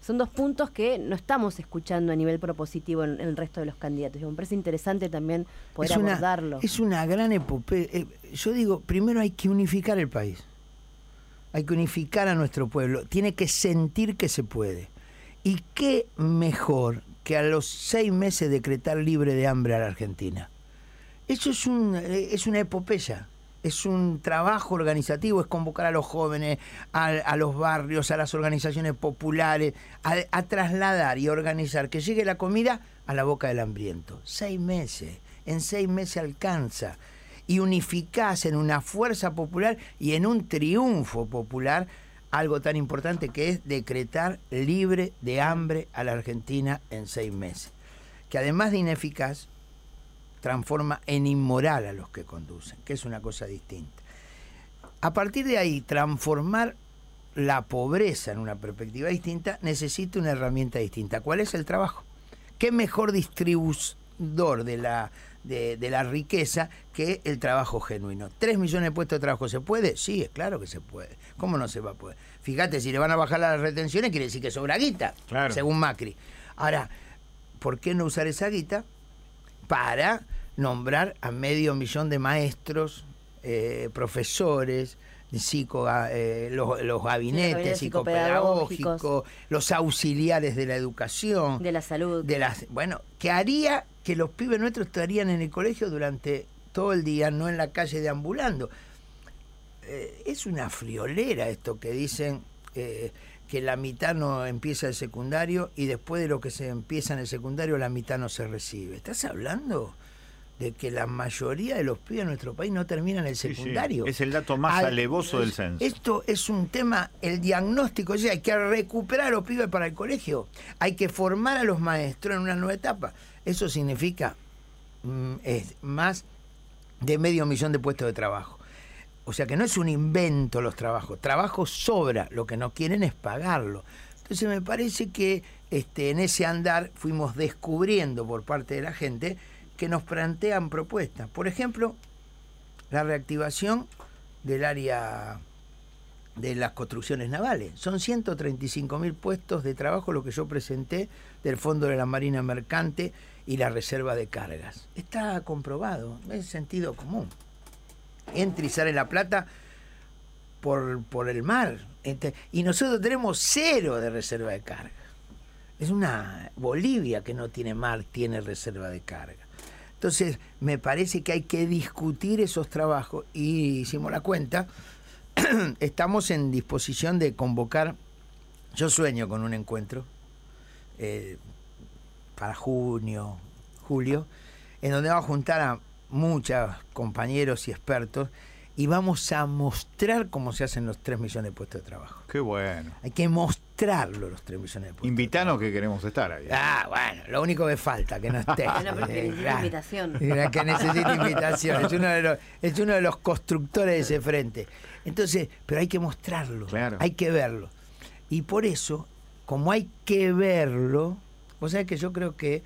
D: son dos puntos que no estamos escuchando a nivel propositivo en el resto de los candidatos. Me parece interesante también poder abordarlo.
Q: Es una gran epopeya. Yo digo, primero hay que unificar el país. Hay que unificar a nuestro pueblo. Tiene que sentir que se puede. Y qué mejor que a los 6 meses decretar libre de hambre a la Argentina. Eso es una epopeya. Es un trabajo organizativo, es convocar a los jóvenes, a los barrios, a las organizaciones populares, a trasladar y organizar que llegue la comida a la boca del hambriento. 6 meses, en 6 meses alcanza. Y unificás en una fuerza popular y en un triunfo popular algo tan importante que es decretar libre de hambre a la Argentina en 6 meses. Que además de ineficaz, transforma en inmoral a los que conducen, que es una cosa distinta. A partir de ahí, transformar la pobreza en una perspectiva distinta necesita una herramienta distinta. ¿Cuál es el trabajo? ¿Qué mejor distribuidor de la riqueza que el trabajo genuino? 3 millones de puestos de trabajo, ¿se puede? Sí, es claro que se puede. ¿Cómo no se va a poder? Fíjate, si le van a bajar las retenciones, quiere decir que sobra guita, claro, según Macri. Ahora, ¿por qué no usar esa guita para nombrar a 500.000 de maestros, profesores, los gabinetes psicopedagógicos, los auxiliares de la educación,
D: de la salud,
Q: que haría que los pibes nuestros estarían en el colegio durante todo el día, no en la calle deambulando? Es una friolera esto que dicen que la mitad no empieza el secundario y después de lo que se empieza en el secundario la mitad no se recibe. ¿Estás hablando de que la mayoría de los pibes de nuestro país no terminan el secundario?
C: Sí. Es el dato más alevoso del censo.
Q: Esto es un tema, el diagnóstico, hay que recuperar a los pibes para el colegio, hay que formar a los maestros en una nueva etapa. Eso significa más de 500.000 de puestos de trabajo. O sea que no es un invento los trabajos, trabajo sobra, lo que no quieren es pagarlo. Entonces me parece que en ese andar fuimos descubriendo por parte de la gente que nos plantean propuestas. Por ejemplo, la reactivación del área de las construcciones navales. Son 135.000 puestos de trabajo lo que yo presenté del Fondo de la Marina Mercante y la Reserva de Cargas. Está comprobado, es sentido común. Entra y sale la plata por el mar. Y nosotros tenemos 0 de reserva de carga. Es una Bolivia que no tiene mar, tiene reserva de carga. Entonces, me parece que hay que discutir esos trabajos y hicimos la cuenta. Estamos en disposición de convocar, yo sueño con un encuentro para junio, julio, en donde vamos a juntar a muchos compañeros y expertos y vamos a mostrar cómo se hacen los 3 millones de puestos de trabajo.
C: Qué bueno.
Q: Hay que mostrarlo, los 3 millones de puestos.
C: Invitanos que queremos estar ahí.
Q: Bueno, lo único que falta, que no esté.
D: Invitación.
Q: Que necesita invitación. Es uno de los constructores de ese frente. Entonces, pero hay que mostrarlo, claro, hay que verlo. Y por eso, como hay que verlo, vos sabés que yo creo que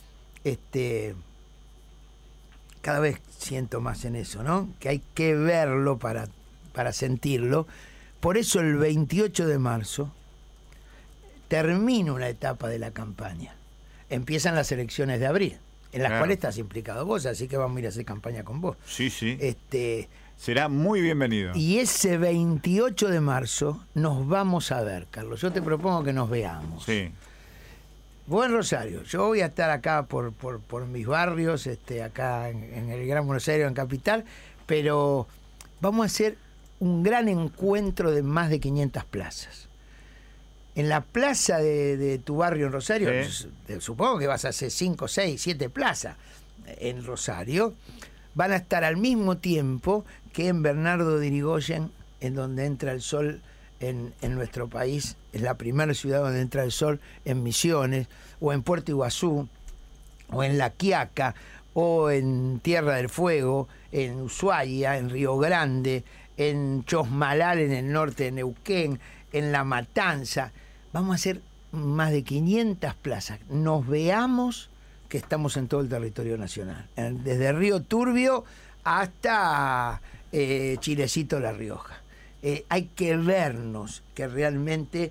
Q: cada vez siento más en eso, ¿no? Que hay que verlo para sentirlo. Por eso el 28 de marzo termina una etapa de la campaña. Empiezan las elecciones de abril, en las cuales estás implicado vos, así que vamos a ir a hacer campaña con vos.
C: Sí. Será muy bienvenido.
Q: Y ese 28 de marzo nos vamos a ver, Carlos. Yo te propongo que nos veamos.
C: Sí.
Q: Vos en Rosario, yo voy a estar acá por mis barrios, acá en el Gran Buenos Aires, en Capital, pero vamos a hacer un gran encuentro de más de 500 plazas. En la plaza de tu barrio en Rosario, supongo que vas a hacer 5, 6, 7 plazas en Rosario, van a estar al mismo tiempo que en Bernardo de Irigoyen, en donde entra el sol en nuestro país, es la primera ciudad donde entra el sol, en Misiones, o en Puerto Iguazú, o en La Quiaca, o en Tierra del Fuego, en Ushuaia, en Río Grande, en Chosmalal, en el norte de Neuquén, en La Matanza. Vamos a hacer más de 500 plazas. Nos veamos que estamos en todo el territorio nacional, desde Río Turbio hasta Chilecito, La Rioja. Hay que vernos que realmente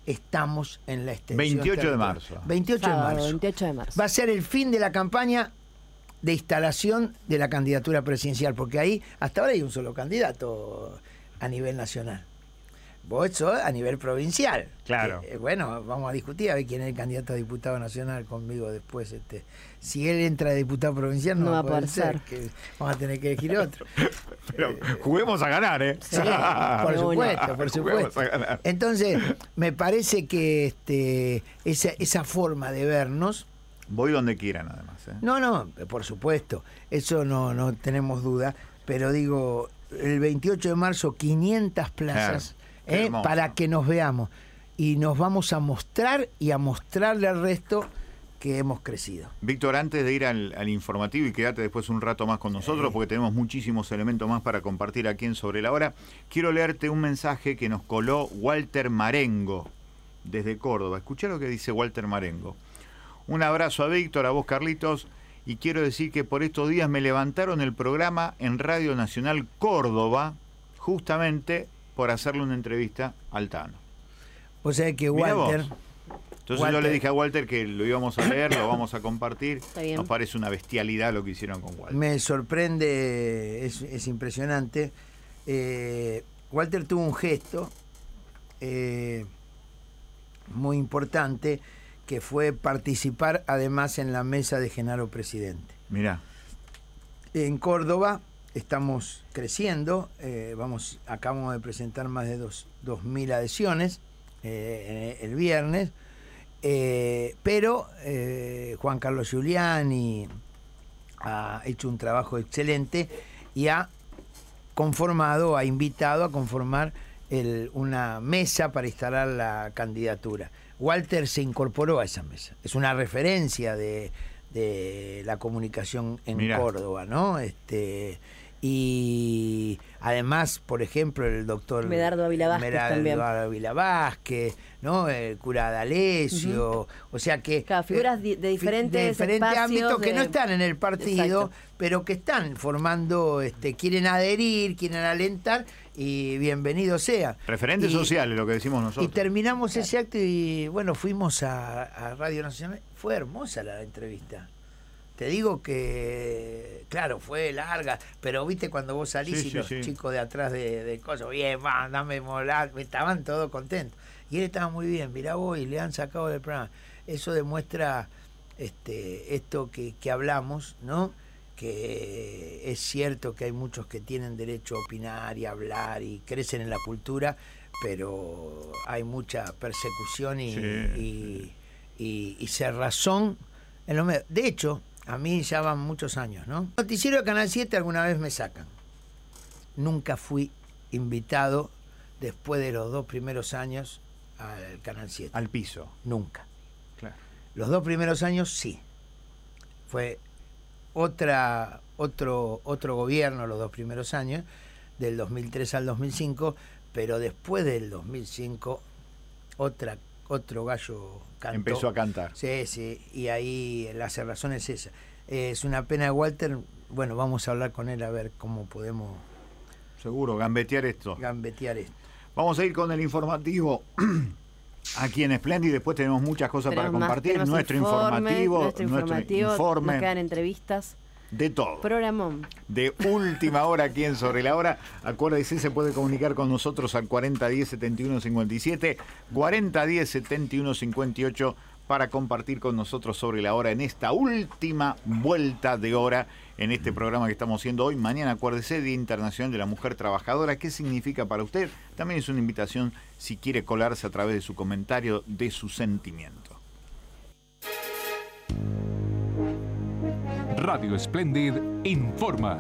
Q: estamos en la extensión.
C: 28 de marzo.
Q: 28 de marzo.
D: 28 de marzo.
Q: Va a ser el fin de la campaña de instalación de la candidatura presidencial, porque ahí hasta ahora hay un solo candidato a nivel nacional. Vos sos a nivel provincial.
C: Claro.
Q: Bueno, vamos a discutir a ver quién es el candidato a diputado nacional conmigo después. Si él entra de diputado provincial, no va a poder ser. Que vamos a tener que elegir otro.
C: Pero juguemos a ganar, ¿eh?
Q: Sí, por supuesto, por supuesto. Entonces, me parece que esa forma de vernos...
C: Voy donde quieran, además.
Q: No, por supuesto. Eso no tenemos duda. Pero digo, el 28 de marzo, 500 plazas...
C: Claro.
Q: Para que nos veamos y nos vamos a mostrar y a mostrarle al resto que hemos crecido.
C: Víctor, antes de ir al informativo y quedarte después un rato más con nosotros, porque tenemos muchísimos elementos más para compartir aquí en Sobre la Hora, quiero leerte un mensaje que nos coló Walter Marengo desde Córdoba. Escuchá lo que dice Walter Marengo. Un abrazo a Víctor, a vos, Carlitos, y quiero decir que por estos días me levantaron el programa en Radio Nacional Córdoba, justamente por hacerle una entrevista al Tano.
Q: O sea que Walter...
C: Entonces yo le dije a Walter que lo íbamos a leer, lo vamos a compartir. Nos parece una bestialidad lo que hicieron con Walter.
Q: Me sorprende, es impresionante. Walter tuvo un gesto muy importante, que fue participar además en la mesa de Genaro Presidente.
C: Mirá.
Q: En Córdoba estamos creciendo, acabamos de presentar más de 2.000 adhesiones el viernes, pero Juan Carlos Giuliani ha hecho un trabajo excelente y ha invitado a conformar una mesa para instalar la candidatura. Walter se incorporó a esa mesa, es una referencia de la comunicación en Córdoba, ¿no? Y además, por ejemplo, el doctor
D: Medardo Ávila Vázquez,
Q: ¿no? El cura D'Alessio, o sea que...
D: figuras de diferentes
Q: ámbitos que no están en el partido, pero que están formando, quieren adherir, quieren alentar, y bienvenido sea.
C: Referentes sociales, lo que decimos nosotros.
Q: Y terminamos ese acto y, bueno, fuimos a Radio Nacional. Fue hermosa la entrevista. Te digo que, claro, fue larga, pero viste cuando vos salís los chicos de atrás de cosas, bien, dame molar, estaban todos contentos. Y él estaba muy bien, mirá vos, y le han sacado del programa. Eso demuestra esto que hablamos, ¿no? Que es cierto que hay muchos que tienen derecho a opinar y hablar y crecen en la cultura, pero hay mucha persecución y cerrazón en los medios. De hecho, a mí ya van muchos años, ¿no? Noticiero de Canal 7 alguna vez me sacan. Nunca fui invitado después de los 2 primeros años al Canal 7.
C: Al piso.
Q: Nunca.
C: Claro.
Q: Los 2 primeros años sí. Fue otro gobierno los 2 primeros años, del 2003 al 2005, pero después del 2005 otro gallo cantó.
C: Empezó a cantar.
Q: Sí, y ahí la cerrazón es esa. Es una pena de Walter. Bueno, vamos a hablar con él a ver cómo podemos...
C: Seguro, gambetear esto. Vamos a ir con el informativo aquí en Splendid. Después tenemos muchas cosas para compartir. Nuestro informativo, informe.
D: Nos quedan entrevistas.
C: De todo.
D: Programón.
C: De última hora aquí en Sobre la Hora. Acuérdese, se puede comunicar con nosotros al 4010-7157, 4010-7158 para compartir con nosotros Sobre la Hora en esta última vuelta de hora en este programa que estamos haciendo hoy. Mañana, acuérdese, Día Internacional de la Mujer Trabajadora. ¿Qué significa para usted? También es una invitación si quiere colarse a través de su comentario, de su sentimiento.
A: Radio Splendid informa.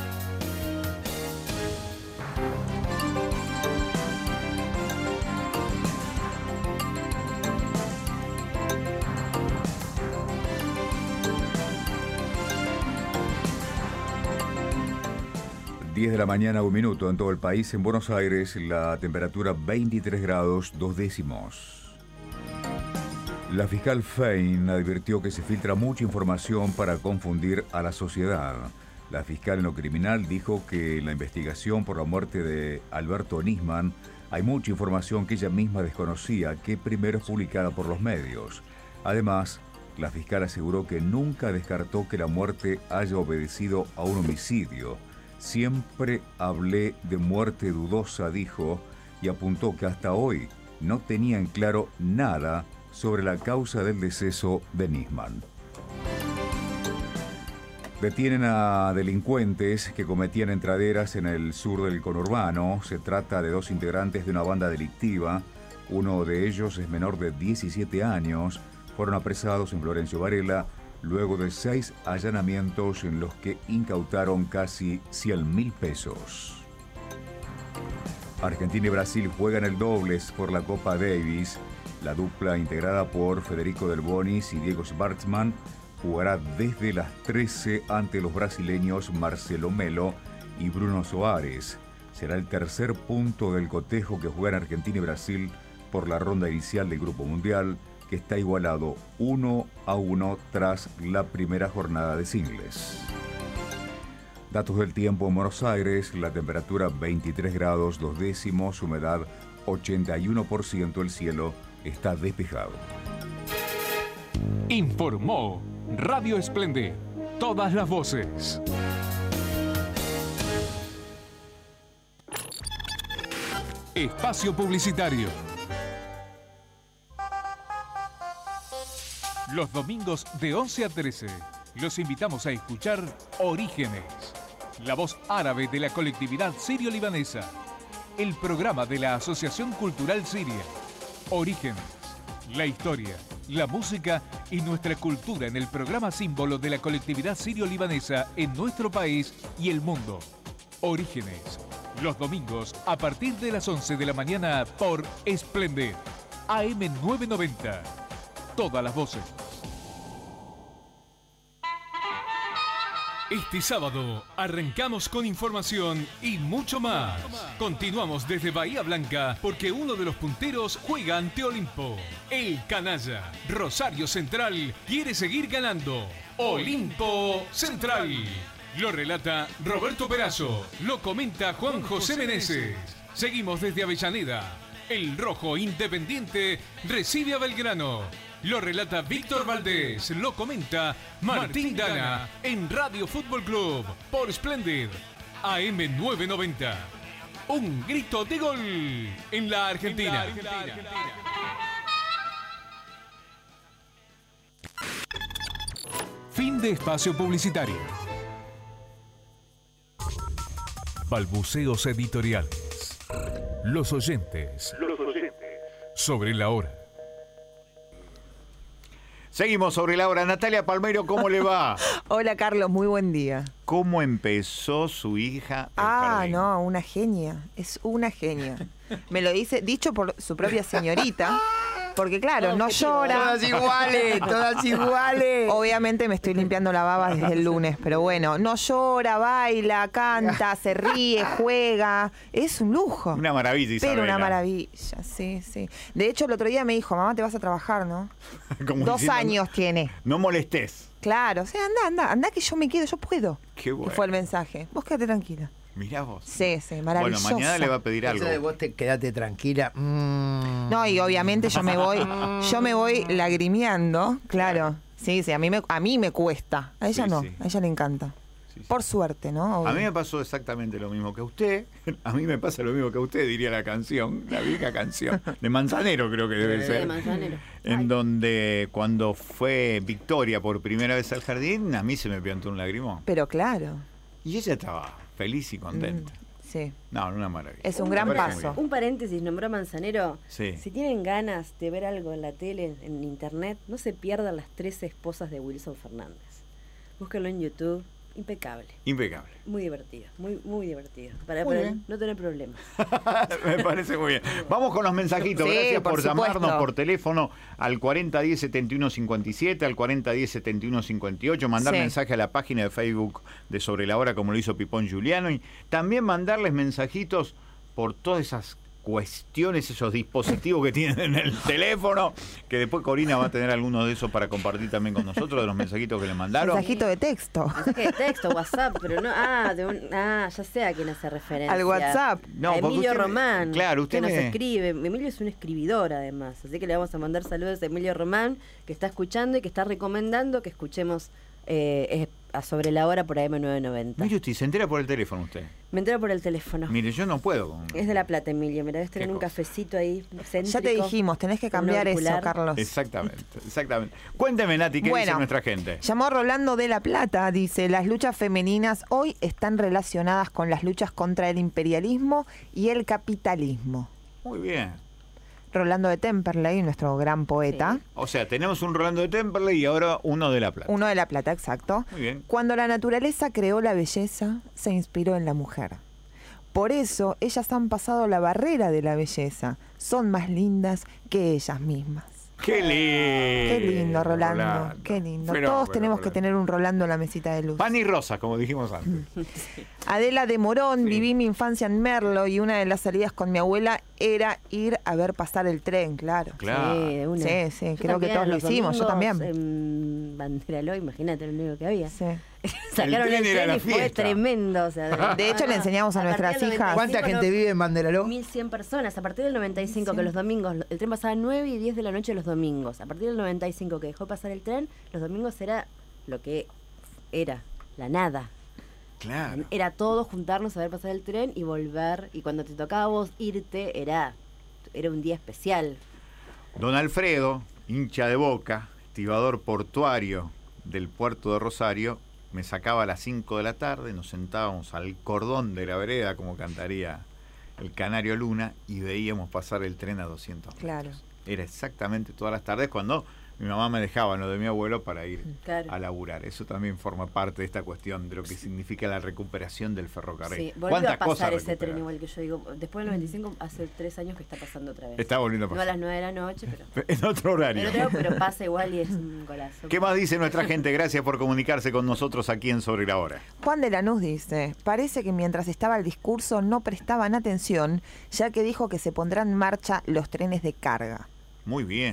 G: Diez de la mañana, 1 minuto en todo el país. En Buenos Aires, la temperatura 23 grados 2 décimos. La fiscal Fein advirtió que se filtra mucha información para confundir a la sociedad. La fiscal en lo criminal dijo que la investigación por la muerte de Alberto Nisman Hay mucha información que ella misma desconocía, que primero es publicada por los medios. Además, la fiscal aseguró que nunca descartó que la muerte haya obedecido a un homicidio. Siempre hablé de muerte dudosa, dijo, y apuntó que hasta hoy no tenía en claro nada sobre la causa del deceso de Nisman. Detienen a delincuentes que cometían entraderas en el sur del conurbano. Se trata de 2 integrantes de una banda delictiva. Uno de ellos es menor de 17 años. Fueron apresados en Florencio Varela luego de 6 allanamientos en los que incautaron casi 100.000 pesos. Argentina y Brasil juegan el dobles por la Copa Davis. La dupla, integrada por Federico Del Bonis y Diego Schwartzman, jugará desde las 13 ante los brasileños Marcelo Melo y Bruno Soares. Será el tercer punto del cotejo que juegan Argentina y Brasil por la ronda inicial del Grupo Mundial, que está igualado 1-1 tras la primera jornada de singles. Datos del tiempo en Buenos Aires: la temperatura 23 grados 2 décimos, humedad 81%, el cielo está despejado.
A: Informó Radio Esplendid, todas las voces. Espacio publicitario. Los domingos de 11 a 13 los invitamos a escuchar Orígenes, la voz árabe de la colectividad sirio-libanesa, el programa de la Asociación Cultural Siria. Orígenes, la historia, la música y nuestra cultura en el programa símbolo de la colectividad sirio-libanesa en nuestro país y el mundo. Orígenes, los domingos a partir de las 11 de la mañana por Esplendid, AM 990. Todas las voces. Este sábado arrancamos con información y mucho más. Continuamos desde Bahía Blanca porque uno de los punteros juega ante Olimpo. El canalla Rosario Central quiere seguir ganando. Olimpo Central. Lo relata Roberto Perazo. Lo comenta Juan José Meneses. Seguimos desde Avellaneda. El rojo Independiente recibe a Belgrano. Lo relata Víctor Valdés, lo comenta Martín Dana en Radio Fútbol Club por Splendid, AM 990. Un grito de gol en la Argentina. Fin de espacio publicitario. Balbuceos editoriales. Los oyentes. Sobre la hora.
C: Seguimos sobre la hora. Natalia Palmeiro, ¿cómo le va?
S: Hola, Carlos, muy buen día.
C: ¿Cómo empezó su hija?
S: No, una genia. Es una genia. Me lo dice, dicho por su propia señorita. Porque claro, no llora.
Q: Todas iguales, todas iguales.
S: Obviamente me estoy limpiando la baba desde el lunes, pero bueno, no llora, baila, canta, se ríe, juega. Es un lujo.
C: Una maravilla, Isabela.
S: Pero una maravilla, sí, sí. De hecho, el otro día me dijo, mamá, te vas a trabajar, ¿no? 2 años tiene.
C: No molestes.
S: Claro, o sea, anda que yo me quedo, yo puedo.
C: Qué bueno.
S: Que fue el mensaje. Vos quédate tranquila.
C: Mirá vos.
S: Sí, sí, maravilloso.
C: Bueno, mañana le va a pedir algo.
Q: Eso de vos quedate tranquila.
S: No, y obviamente yo me voy lagrimeando, claro. Sí, sí, a mí me cuesta. A ella no, a ella le encanta. Sí. Por suerte, ¿no? Obvio.
C: A mí me pasó exactamente lo mismo que a usted. A mí me pasa lo mismo que a usted, diría la canción, la vieja canción. De Manzanero creo que debe ser.
D: De Manzanero.
C: En donde cuando fue Victoria por primera vez al jardín, a mí se me piantó un lagrimón.
S: Pero claro.
C: Y ella estaba feliz y contenta.
S: Sí.
C: No, una maravilla.
S: Es un gran paso.
D: Un paréntesis, nombró Manzanero.
C: Sí.
D: Si tienen ganas de ver algo en la tele, en internet, no se pierdan Las 13 esposas de Wilson Fernández. Búsquenlo en YouTube. Impecable.
C: Impecable.
D: Muy divertido, muy divertido. Para no tener problemas.
C: Me parece muy bien. Vamos con los mensajitos.
S: Sí,
C: gracias por llamarnos
S: supuesto.
C: por teléfono al 4010-7157, al 4010-7158, mandar mensaje a la página de Facebook de Sobre la Hora, como lo hizo Pipón Giuliano, y también mandarles mensajitos por todas esas cuestiones, esos dispositivos que tienen en el teléfono, que después Corina va a tener algunos de esos para compartir también con nosotros, de los mensajitos que le mandaron.
S: Mensajito de texto.
D: Mensaje de texto, WhatsApp, pero no, ya sé a quién hace referencia.
S: Al WhatsApp.
C: No,
D: a Emilio Román,
C: claro, usted
D: que nos
C: me...
D: escribe. Emilio es un escribidor además, así que le vamos a mandar saludos a Emilio Román, que está escuchando y que está recomendando que escuchemos a Sobre la Hora por AM990.
C: Mire usted, ¿se entera por el teléfono usted?
D: Me entero por el teléfono.
C: Mire, yo no puedo.
D: Es de La Plata, Emilio. Mira, debes tener un cafecito ahí céntrico.
S: Ya te dijimos, tenés que cambiar eso, Carlos.
C: Exactamente. Cuénteme, Nati, ¿qué dice nuestra gente?
S: Llamó Rolando de La Plata, dice, las luchas femeninas hoy están relacionadas con las luchas contra el imperialismo y el capitalismo.
C: Muy bien.
S: Rolando de Temperley, nuestro gran poeta.
C: Sí. O sea, tenemos un Rolando de Temperley y ahora uno de La Plata.
S: Uno de La Plata, exacto.
C: Muy bien.
S: Cuando la naturaleza creó la belleza, se inspiró en la mujer. Por eso, ellas han pasado la barrera de la belleza. Son más lindas que ellas mismas.
C: ¡Qué lindo!
S: Qué lindo, Rolando. Qué lindo. Todos tenemos que tener un Rolando en la mesita de luz.
C: Pan y rosa, como dijimos antes.
S: Adela de Morón, viví mi infancia en Merlo y una de las salidas con mi abuela era ir a ver pasar el tren, claro.
D: Sí, de una.
S: Sí, creo que todos lo hicimos, yo también.
D: En Banderaló, imagínate lo único que había.
S: Sí.
D: Sacaron el tren y fue tremendo. O sea,
S: de hecho, le enseñamos a nuestras hijas.
Q: ¿Cuánta gente vive en Banderaló?
D: 1100 personas. A partir del 95, que los domingos, el tren pasaba a 9 y 10 de la noche los domingos. A partir del 95, que dejó pasar el tren, los domingos era lo que era, la nada.
C: Claro.
D: Era todo juntarnos a ver pasar el tren y volver. Y cuando te tocaba a vos irte, era un día especial.
C: Don Alfredo, hincha de Boca, estibador portuario del puerto de Rosario, me sacaba a las 5 de la tarde, nos sentábamos al cordón de la vereda, como cantaría el Canario Luna, y veíamos pasar el tren a 200 metros.
S: Claro.
C: Era exactamente todas las tardes cuando mi mamá me dejaba en lo de mi abuelo para ir
D: claro.
C: a laburar. Eso también forma parte de esta cuestión de lo que significa la recuperación del ferrocarril.
D: Sí, volvió a pasar ese tren igual que yo digo. Después del 95, hace 3 años que está pasando otra vez.
C: Está volviendo a pasar.
D: No a las 9 de la noche, pero...
C: En otro horario.
D: Pero pasa igual y es un golazo.
C: ¿Qué más dice nuestra gente? Gracias por comunicarse con nosotros aquí en Sobre la Hora.
S: Juan de Lanús dice, parece que mientras estaba el discurso no prestaban atención, ya que dijo que se pondrán en marcha los trenes de carga.
C: Muy bien.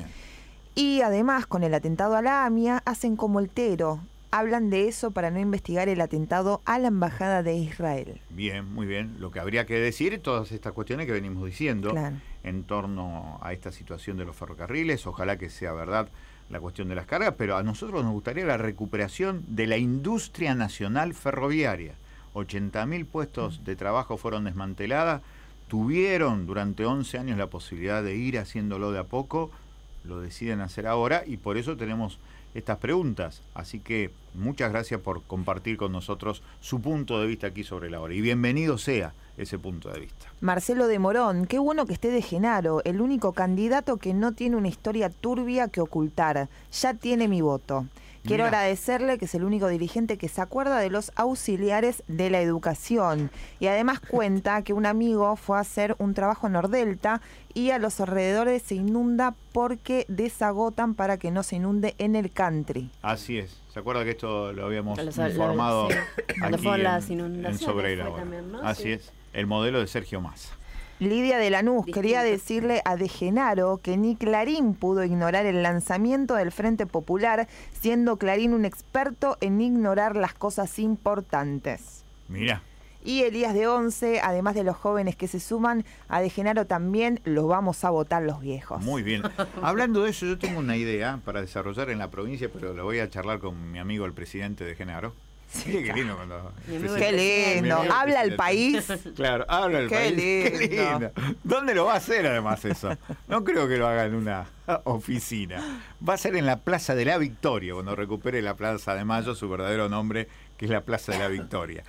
S: Y además, con el atentado a la AMIA, hacen como el Tero. Hablan de eso para no investigar el atentado a la Embajada de Israel.
C: Bien, muy bien. Lo que habría que decir, todas estas cuestiones que venimos diciendo en torno a esta situación de los ferrocarriles, ojalá que sea verdad la cuestión de las cargas, pero a nosotros nos gustaría la recuperación de la industria nacional ferroviaria. 80.000 puestos de trabajo fueron desmanteladas, tuvieron durante 11 años la posibilidad de ir haciéndolo de a poco, lo deciden hacer ahora y por eso tenemos estas preguntas. Así que muchas gracias por compartir con nosotros su punto de vista aquí sobre la hora. Y bienvenido sea ese punto de vista.
S: Marcelo de Morón, qué bueno que esté de Genaro, el único candidato que no tiene una historia turbia que ocultar. Ya tiene mi voto. Quiero agradecerle que es el único dirigente que se acuerda de los auxiliares de la educación. Y además cuenta que un amigo fue a hacer un trabajo en Nordelta y a los alrededores se inunda porque desagotan para que no se inunde en el country.
C: Así es. ¿Se acuerda que esto lo habíamos informado aquí en Sobreira? ¿No? Así es. El modelo de Sergio Massa.
S: Lidia de Lanús, quería decirle a De Genaro que ni Clarín pudo ignorar el lanzamiento del Frente Popular, siendo Clarín un experto en ignorar las cosas importantes.
C: Mira.
S: Y Elías de Once, además de los jóvenes que se suman, a De Genaro también los vamos a votar los viejos.
C: Muy bien. Hablando de eso, yo tengo una idea para desarrollar en la provincia, pero lo voy a charlar con mi amigo el presidente de Genaro. Sí, qué lindo cuando...
S: Qué lindo. Habla el país.
C: Claro, habla el país. Qué lindo. ¿Dónde lo va a hacer además eso? No creo que lo haga en una oficina. Va a ser en la Plaza de la Victoria, cuando recupere la Plaza de Mayo, su verdadero nombre, que es la Plaza de la Victoria.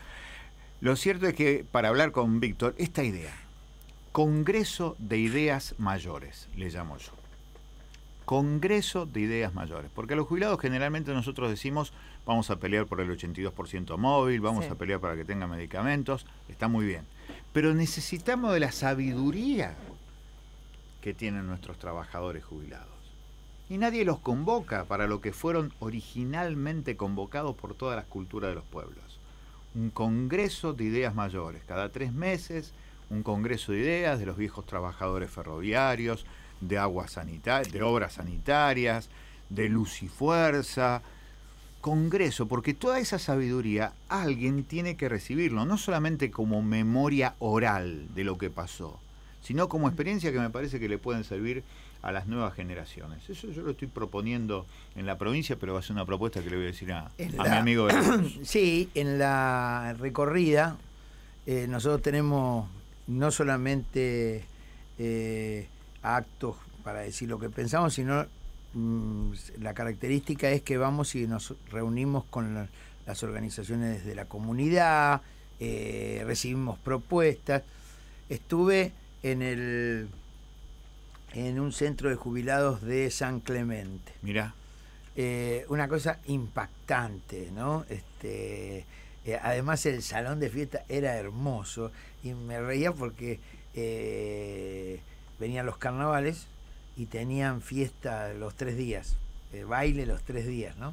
C: Lo cierto es que para hablar con Víctor, esta idea, Congreso de Ideas Mayores, le llamo yo. Congreso de Ideas Mayores. Porque a los jubilados generalmente nosotros decimos, vamos a pelear por el 82% móvil, vamos a pelear para que tenga medicamentos, está muy bien. Pero necesitamos de la sabiduría que tienen nuestros trabajadores jubilados. Y nadie los convoca para lo que fueron originalmente convocados por todas las culturas de los pueblos. Un Congreso de Ideas Mayores, cada 3 meses, un congreso de ideas de los viejos trabajadores ferroviarios, de de obras sanitarias, de luz y fuerza. Congreso, porque toda esa sabiduría alguien tiene que recibirlo, no solamente como memoria oral de lo que pasó, sino como experiencia que me parece que le pueden servir a las nuevas generaciones. Eso yo lo estoy proponiendo en la provincia, pero va a ser una propuesta que le voy a decir a mi amigo de
Q: Sí, en la recorrida nosotros tenemos no solamente actos para decir lo que pensamos, sino la característica es que vamos y nos reunimos con las organizaciones de la comunidad, recibimos propuestas. Estuve en un centro de jubilados de San Clemente.
C: Mirá.
Q: Una cosa impactante, ¿no? Además el salón de fiesta era hermoso y me reía porque venían los carnavales y tenían fiesta los 3 días, baile los 3 días, ¿no?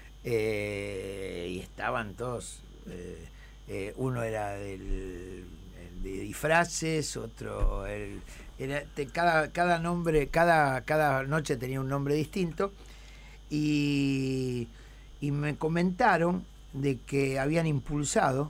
Q: Y estaban todos, uno era de disfraces, otro, cada nombre, cada noche tenía un nombre distinto, y me comentaron de que habían impulsado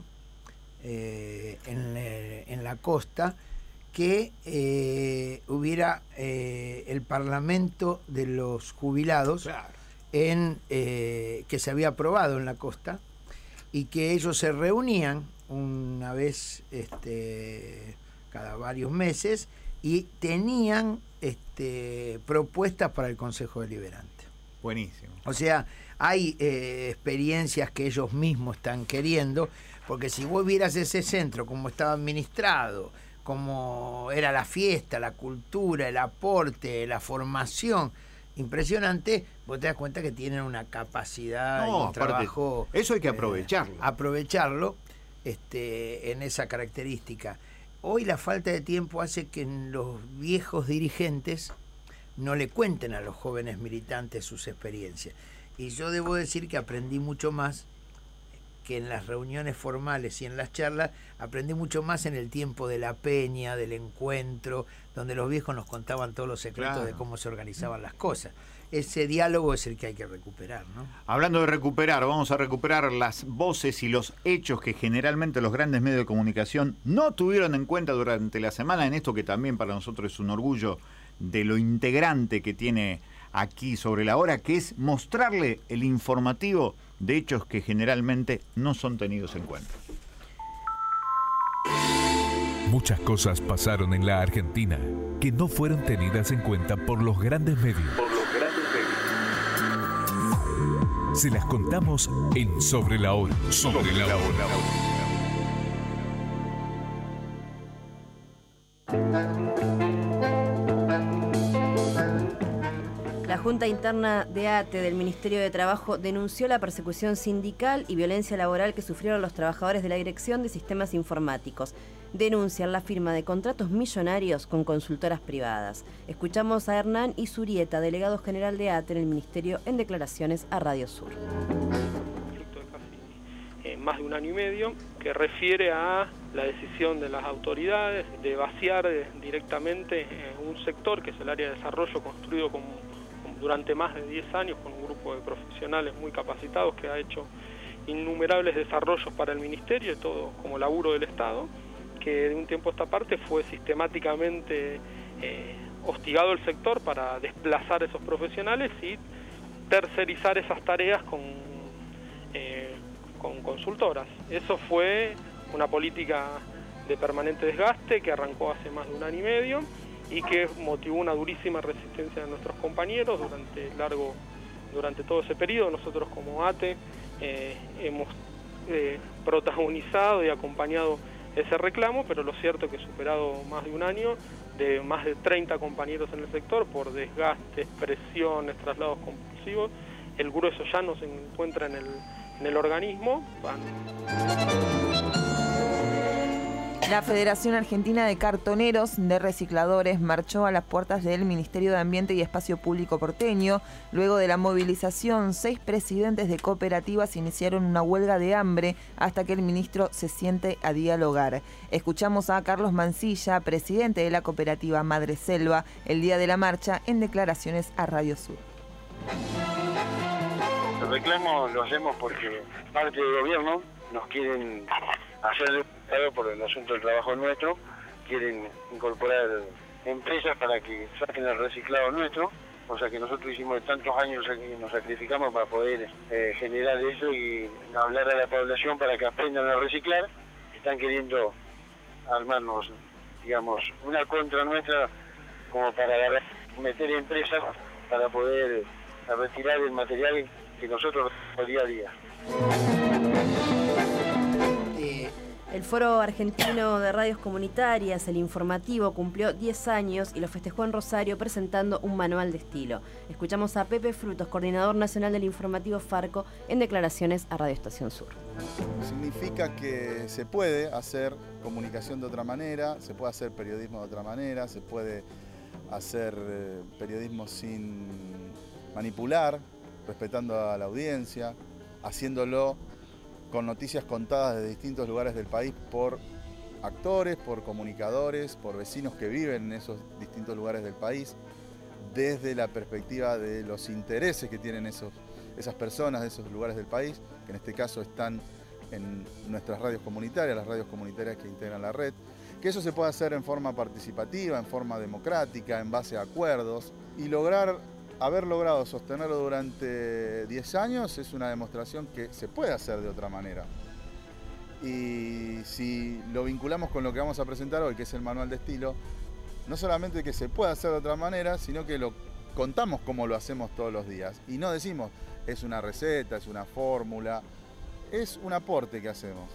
Q: en la costa que hubiera el parlamento de los jubilados, claro, que se había aprobado en la costa, y que ellos se reunían una vez cada varios meses y tenían propuestas para el Consejo Deliberante.
C: Buenísimo.
Q: O sea, hay experiencias que ellos mismos están queriendo, porque si vos vieras ese centro, cómo estaba administrado, cómo era la fiesta, la cultura, el aporte, la formación, impresionante, vos te das cuenta que tienen una capacidad y un trabajo.
C: Eso hay que aprovecharlo.
Q: Aprovecharlo en esa característica. Hoy la falta de tiempo hace que los viejos dirigentes no le cuenten a los jóvenes militantes sus experiencias. Y yo debo decir que aprendí mucho más que en las reuniones formales y en las charlas, aprendí mucho más en el tiempo de la peña, del encuentro, donde los viejos nos contaban todos los secretos, claro, de cómo se organizaban las cosas. Ese diálogo es el que hay que recuperar, ¿no?
C: Hablando de recuperar, vamos a recuperar las voces y los hechos que generalmente los grandes medios de comunicación no tuvieron en cuenta durante la semana, en esto que también para nosotros es un orgullo de lo integrante que tiene aquí Sobre la Hora, que es mostrarle el informativo de hechos que generalmente no son tenidos en cuenta.
A: Muchas cosas pasaron en la Argentina que no fueron tenidas en cuenta por los grandes medios. Se las contamos en Sobre la Hora. Sobre la Hora.
D: La Junta Interna de ATE del Ministerio de Trabajo denunció la persecución sindical y violencia laboral que sufrieron los trabajadores de la Dirección de Sistemas Informáticos. Denuncian la firma de contratos millonarios con consultoras privadas. Escuchamos a Hernán Izurieta, delegado general de ATE en el Ministerio, en declaraciones a Radio Sur.
T: Más de 1 año y medio, que refiere a la decisión de las autoridades de vaciar directamente un sector que es el área de desarrollo, construido durante más de 10 años con un grupo de profesionales muy capacitados que ha hecho innumerables desarrollos para el Ministerio y todo como laburo del Estado, que de un tiempo a esta parte fue sistemáticamente hostigado el sector para desplazar a esos profesionales y tercerizar esas tareas con consultoras. Eso fue una política de permanente desgaste que arrancó hace más de 1 año y medio y que motivó una durísima resistencia de nuestros compañeros durante todo ese periodo. Nosotros como ATE hemos protagonizado y acompañado ese reclamo, pero lo cierto es que superado más de 1 año, de más de 30 compañeros en el sector, por desgastes, presiones, traslados compulsivos, el grueso ya no se encuentra en el organismo.
S: La Federación Argentina de Cartoneros de Recicladores marchó a las puertas del Ministerio de Ambiente y Espacio Público porteño. Luego de la movilización, 6 presidentes de cooperativas iniciaron una huelga de hambre hasta que el ministro se siente a dialogar. Escuchamos a Carlos Mancilla, presidente de la cooperativa Madre Selva, el día de la marcha, en declaraciones a Radio Sur.
U: El reclamo lo hacemos porque parte del gobierno nos quieren hacer por el asunto del trabajo nuestro, quieren incorporar empresas para que saquen el reciclado nuestro, o sea que nosotros hicimos tantos años que nos sacrificamos para poder generar eso y hablar a la población para que aprendan a reciclar. Están queriendo armarnos, digamos, una contra nuestra como para meter empresas para poder retirar el material que nosotros día a día.
D: El Foro Argentino de Radios Comunitarias, el informativo, cumplió 10 años y lo festejó en Rosario presentando un manual de estilo. Escuchamos a Pepe Frutos, coordinador nacional del informativo Farco, en declaraciones a Radio Estación Sur.
V: Significa que se puede hacer comunicación de otra manera, se puede hacer periodismo de otra manera, se puede hacer periodismo sin manipular, respetando a la audiencia, haciéndolo con noticias contadas de distintos lugares del país por actores, por comunicadores, por vecinos que viven en esos distintos lugares del país, desde la perspectiva de los intereses que tienen esas personas de esos lugares del país, que en este caso están en nuestras radios comunitarias, las radios comunitarias que integran la red, que eso se puede hacer en forma participativa, en forma democrática, en base a acuerdos, y haber logrado sostenerlo durante 10 años es una demostración que se puede hacer de otra manera. Y si lo vinculamos con lo que vamos a presentar hoy, que es el manual de estilo, no solamente que se puede hacer de otra manera, sino que lo contamos como lo hacemos todos los días. Y no decimos, es una receta, es una fórmula, es un aporte que hacemos.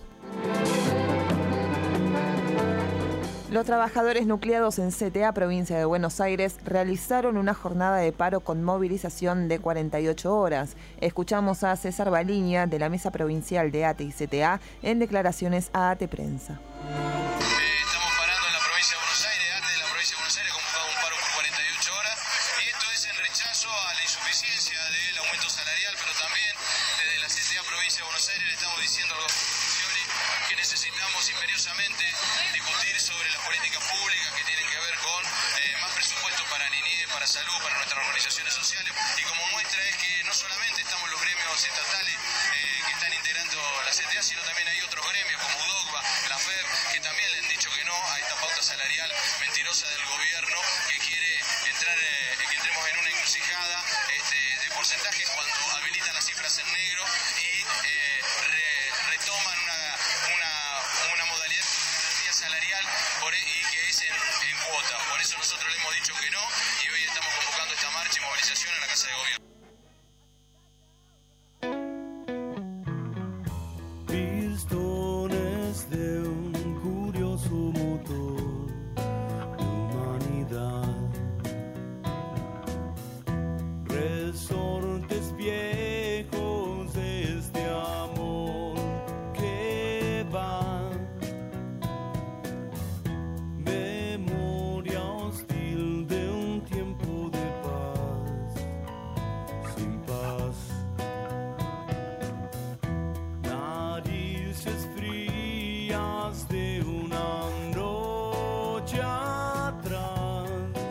S: Los trabajadores nucleados en CTA, provincia de Buenos Aires, realizaron una jornada de paro con movilización de 48 horas. Escuchamos a César Baliña, de la Mesa Provincial de ATE y CTA, en declaraciones a ATE Prensa.
W: Estamos parando en la provincia de Buenos Aires, ATE de la provincia de Buenos Aires, convocado un paro por 48 horas. Y esto es en rechazo a la insuficiencia del aumento salarial, pero también desde la CTA provincia de Buenos Aires le estamos diciendo a los funcionarios que necesitamos imperiosamente discutir sobre las políticas públicas que tienen que ver con más presupuesto para niñez, para salud, para nuestras organizaciones sociales. Y como muestra es que no solamente estamos los gremios estatales que están integrando la CTA, sino también hay otros gremios como UDOCBA, la FEB, que también le han dicho que no a esta pauta salarial mentirosa del gobierno que quiere que entremos en una encrucijada de porcentajes cuando habilitan las cifras en negro y retoman una modalidad de salarial y que es en cuota. Por eso nosotros le hemos dicho que no y hoy estamos convocando esta marcha y movilización en la Casa de Gobierno.
B: Pistones de un curioso motor de humanidad, resortes viejos de este amor que va, memoria hostil de un tiempo de paz, sin paz. Narices frías de una noche atrás,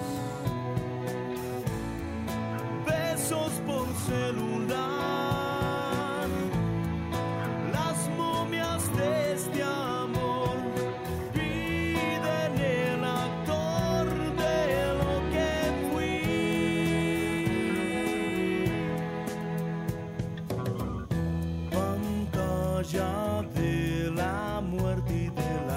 B: besos por celular, las momias de este amor piden el actor de lo que fui. Pantalla de la muerte y de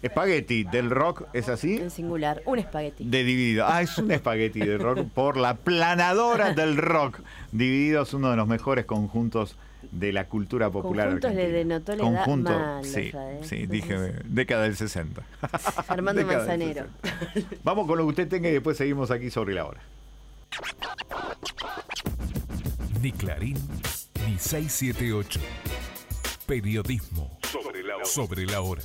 C: espagueti del rock, ¿es así?
D: En singular, un espagueti.
C: De Dividido. Es un espagueti del rock por la planadora del rock. Dividido es uno de los mejores conjuntos de la cultura popular
D: Conjuntos
C: argentina.
D: le denotó la edad mal,
C: sí,
D: ya, ¿eh?
C: sí, dije década del 60.
D: Armando
C: Década del
D: Manzanero.
C: 60. Vamos con lo que usted tenga y después seguimos aquí sobre la hora.
A: Ni Clarín, ni 678. Periodismo sobre la hora.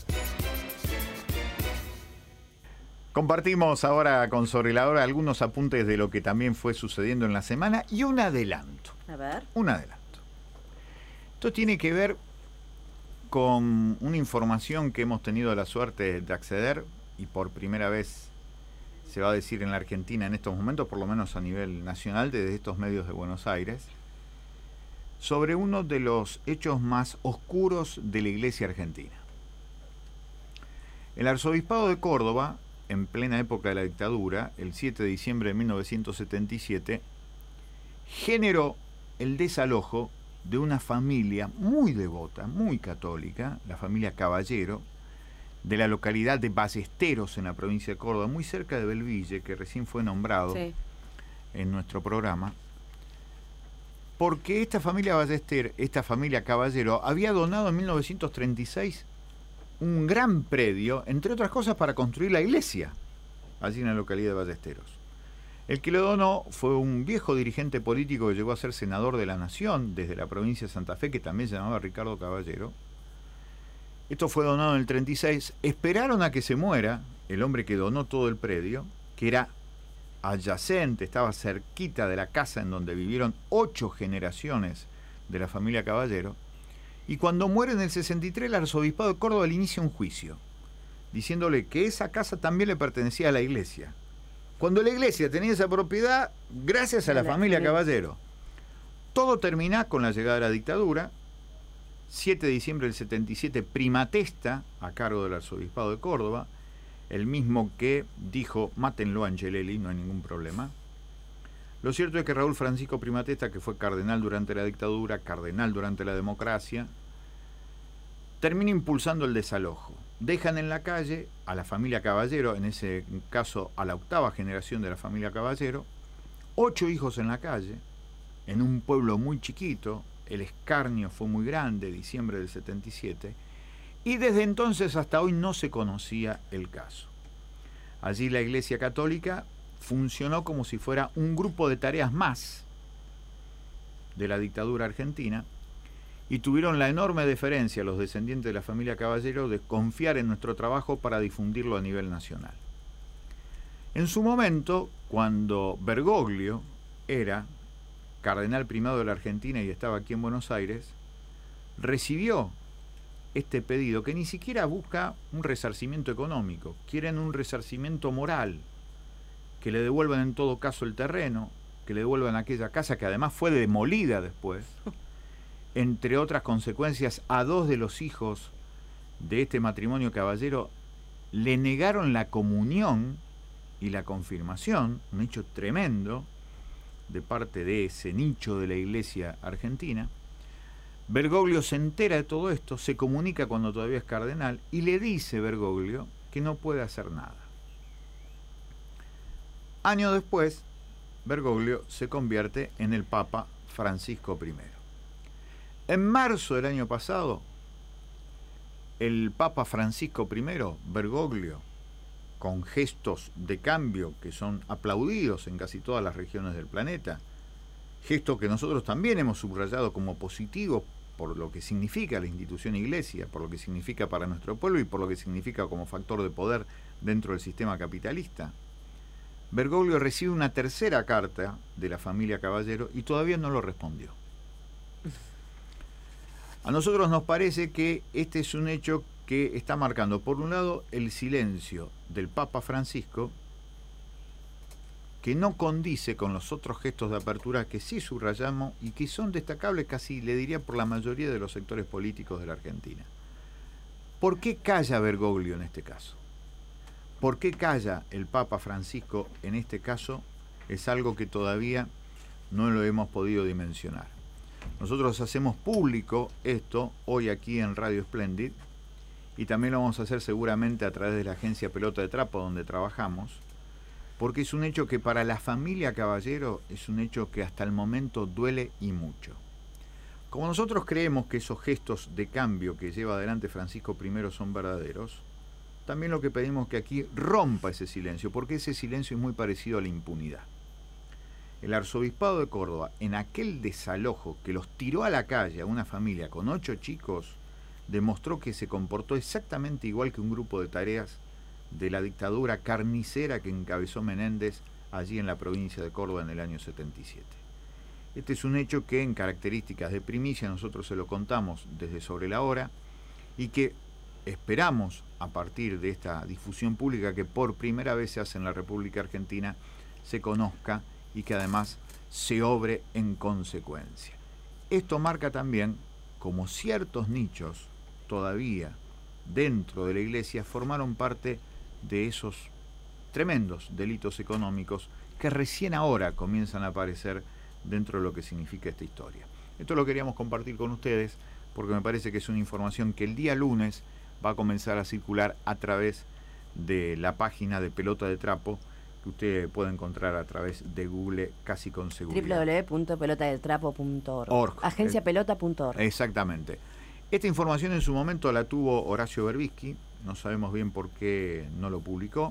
C: Compartimos ahora con Sobre la Hora algunos apuntes de lo que también fue sucediendo en la semana y un adelanto.
D: A ver.
C: Un adelanto. Esto tiene que ver con una información que hemos tenido la suerte de acceder y por primera vez se va a decir en la Argentina en estos momentos, por lo menos a nivel nacional, desde estos medios de Buenos Aires, sobre uno de los hechos más oscuros de la Iglesia argentina. El arzobispado de Córdoba, en plena época de la dictadura, el 7 de diciembre de 1977, generó el desalojo de una familia muy devota, muy católica, la familia Caballero, de la localidad de Ballesteros, en la provincia de Córdoba, muy cerca de Belville, que recién fue nombrado en nuestro programa, porque esta familia Ballester, esta familia Caballero, había donado en 1936 un gran predio, entre otras cosas, para construir la iglesia, allí en la localidad de Ballesteros. El que lo donó fue un viejo dirigente político que llegó a ser senador de la Nación desde la provincia de Santa Fe, que también se llamaba Ricardo Caballero. Esto fue donado en el 36. Esperaron a que se muera el hombre que donó todo el predio, que era adyacente, estaba cerquita de la casa en donde vivieron 8 generaciones de la familia Caballero. Y cuando muere en el 63, el arzobispado de Córdoba le inicia un juicio, diciéndole que esa casa también le pertenecía a la iglesia. Cuando la iglesia tenía esa propiedad, gracias a la familia Caballero. Todo termina con la llegada de la dictadura. 7 de diciembre del 77, primatesta a cargo del arzobispado de Córdoba, el mismo que dijo, mátenlo a Angelelli, no hay ningún problema. Lo cierto es que Raúl Francisco Primatesta, que fue cardenal durante la dictadura, cardenal durante la democracia, termina impulsando el desalojo. Dejan en la calle a la familia Caballero, en ese caso a la 8ª generación de la familia Caballero, 8 hijos en la calle, en un pueblo muy chiquito. El escarnio fue muy grande, diciembre del 77, y desde entonces hasta hoy no se conocía el caso. Allí la Iglesia Católica funcionó como si fuera un grupo de tareas más de la dictadura argentina, y tuvieron la enorme deferencia los descendientes de la familia Caballero de confiar en nuestro trabajo para difundirlo a nivel nacional. En su momento, cuando Bergoglio era cardenal primado de la Argentina y estaba aquí en Buenos Aires, recibió este pedido que ni siquiera busca un resarcimiento económico, quieren un resarcimiento moral, que le devuelvan en todo caso el terreno, que le devuelvan aquella casa que además fue demolida después. Entre otras consecuencias, a 2 de los hijos de este matrimonio Caballero le negaron la comunión y la confirmación, un hecho tremendo de parte de ese nicho de la iglesia argentina. Bergoglio se entera de todo esto, se comunica cuando todavía es cardenal y le dice Bergoglio que no puede hacer nada. Años después, Bergoglio se convierte en el Papa Francisco I. En marzo del año pasado, el Papa Francisco I, Bergoglio, con gestos de cambio que son aplaudidos en casi todas las regiones del planeta, gesto que nosotros también hemos subrayado como positivo por lo que significa la institución Iglesia, por lo que significa para nuestro pueblo y por lo que significa como factor de poder dentro del sistema capitalista. Bergoglio recibe una tercera carta de la familia Caballero y todavía no lo respondió. A nosotros nos parece que este es un hecho que está marcando, por un lado, el silencio del Papa Francisco, que no condice con los otros gestos de apertura que sí subrayamos y que son destacables casi, le diría, por la mayoría de los sectores políticos de la Argentina. ¿Por qué calla Bergoglio en este caso? ¿Por qué calla el Papa Francisco en este caso? Es algo que todavía no lo hemos podido dimensionar. Nosotros hacemos público esto hoy aquí en Radio Splendid y también lo vamos a hacer seguramente a través de la agencia Pelota de Trapo donde trabajamos, porque es un hecho que para la familia Caballero es un hecho que hasta el momento duele y mucho. Como nosotros creemos que esos gestos de cambio que lleva adelante Francisco I son verdaderos, también lo que pedimos que aquí rompa ese silencio, porque ese silencio es muy parecido a la impunidad. El arzobispado de Córdoba, en aquel desalojo que los tiró a la calle a una familia con 8 chicos, demostró que se comportó exactamente igual que un grupo de tareas de la dictadura carnicera que encabezó Menéndez allí en la provincia de Córdoba en el año 77. Este es un hecho que en características de primicia nosotros se lo contamos desde Sobre la Hora y que esperamos a partir de esta difusión pública que por primera vez se hace en la República Argentina se conozca y que además se obre en consecuencia. Esto marca también como ciertos nichos todavía dentro de la Iglesia formaron parte de esos tremendos delitos económicos que recién ahora comienzan a aparecer dentro de lo que significa esta historia. Esto lo queríamos compartir con ustedes porque me parece que es una información que el día lunes va a comenzar a circular a través de la página de Pelota de Trapo, que usted puede encontrar a través de Google casi con seguridad.
D: www.pelotadeltrapo.org. Agenciapelota.org.
C: Exactamente. Esta información en su momento la tuvo Horacio Berbisky, no sabemos bien por qué no lo publicó,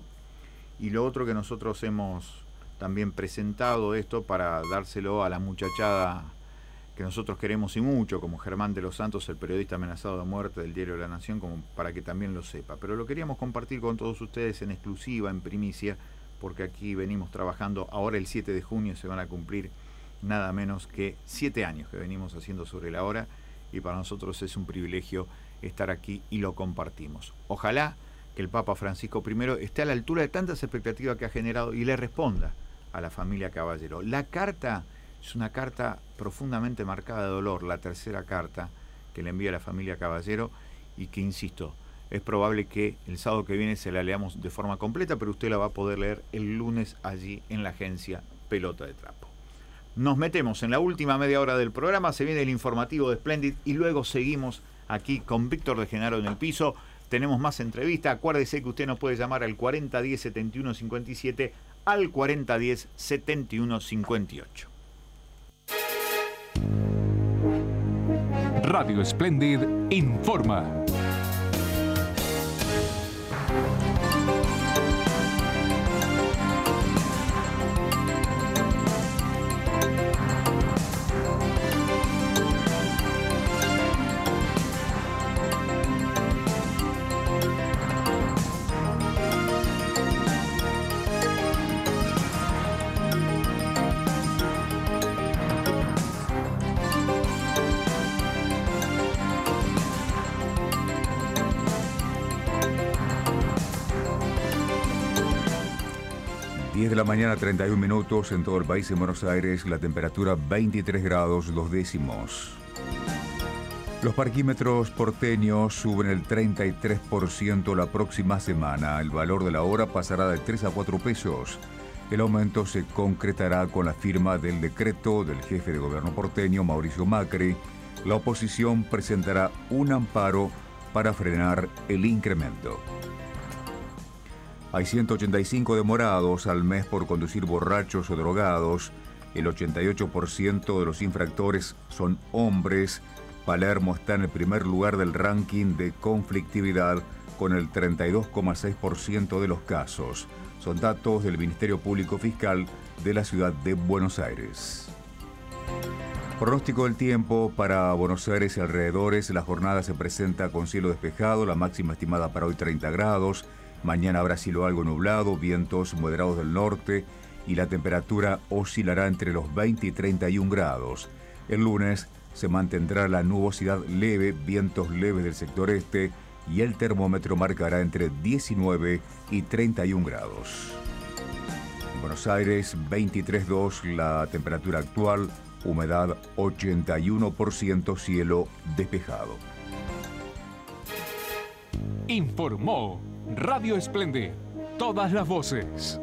C: y lo otro que nosotros hemos también presentado esto para dárselo a la muchachada que nosotros queremos y mucho, como Germán de los Santos, el periodista amenazado de muerte del diario La Nación, como para que también lo sepa. Pero lo queríamos compartir con todos ustedes en exclusiva, en primicia, porque aquí venimos trabajando, ahora el 7 de junio se van a cumplir nada menos que 7 años que venimos haciendo Sobre la Hora, y para nosotros es un privilegio estar aquí y lo compartimos. Ojalá que el Papa Francisco I esté a la altura de tantas expectativas que ha generado y le responda a la familia Caballero. La carta es una carta profundamente marcada de dolor, la tercera carta que le envía la familia Caballero y que, insisto, es probable que el sábado que viene se la leamos de forma completa, pero usted la va a poder leer el lunes allí en la agencia Pelota de Trapo. Nos metemos en la última media hora del programa, se viene el informativo de Splendid y luego seguimos aquí con Víctor de Genaro en el piso. Tenemos más entrevista. Acuérdese que usted nos puede llamar al 4010-7157, al 4010-7158.
A: Radio Splendid informa.
G: De la mañana, 31 minutos en todo el país. En Buenos Aires, la temperatura 23 grados 2 décimos. Los parquímetros porteños suben el 33% la próxima semana. El valor de la hora pasará de 3 a 4 pesos. El aumento se concretará con la firma del decreto del jefe de gobierno porteño, Mauricio Macri. La oposición presentará un amparo para frenar el incremento. Hay 185 demorados al mes por conducir borrachos o drogados. El 88% de los infractores son hombres. Palermo está en el primer lugar del ranking de conflictividad con el 32,6% de los casos. Son datos del Ministerio Público Fiscal de la ciudad de Buenos Aires. Pronóstico del tiempo para Buenos Aires y alrededores. La jornada se presenta con cielo despejado, la máxima estimada para hoy 30 grados. Mañana habrá cielo algo nublado, vientos moderados del norte y la temperatura oscilará entre los 20 y 31 grados. El lunes se mantendrá la nubosidad leve, vientos leves del sector este y el termómetro marcará entre 19 y 31 grados. En Buenos Aires, 23,2 la temperatura actual, humedad 81%, cielo despejado.
A: Informó Radio Splendid. Todas las voces.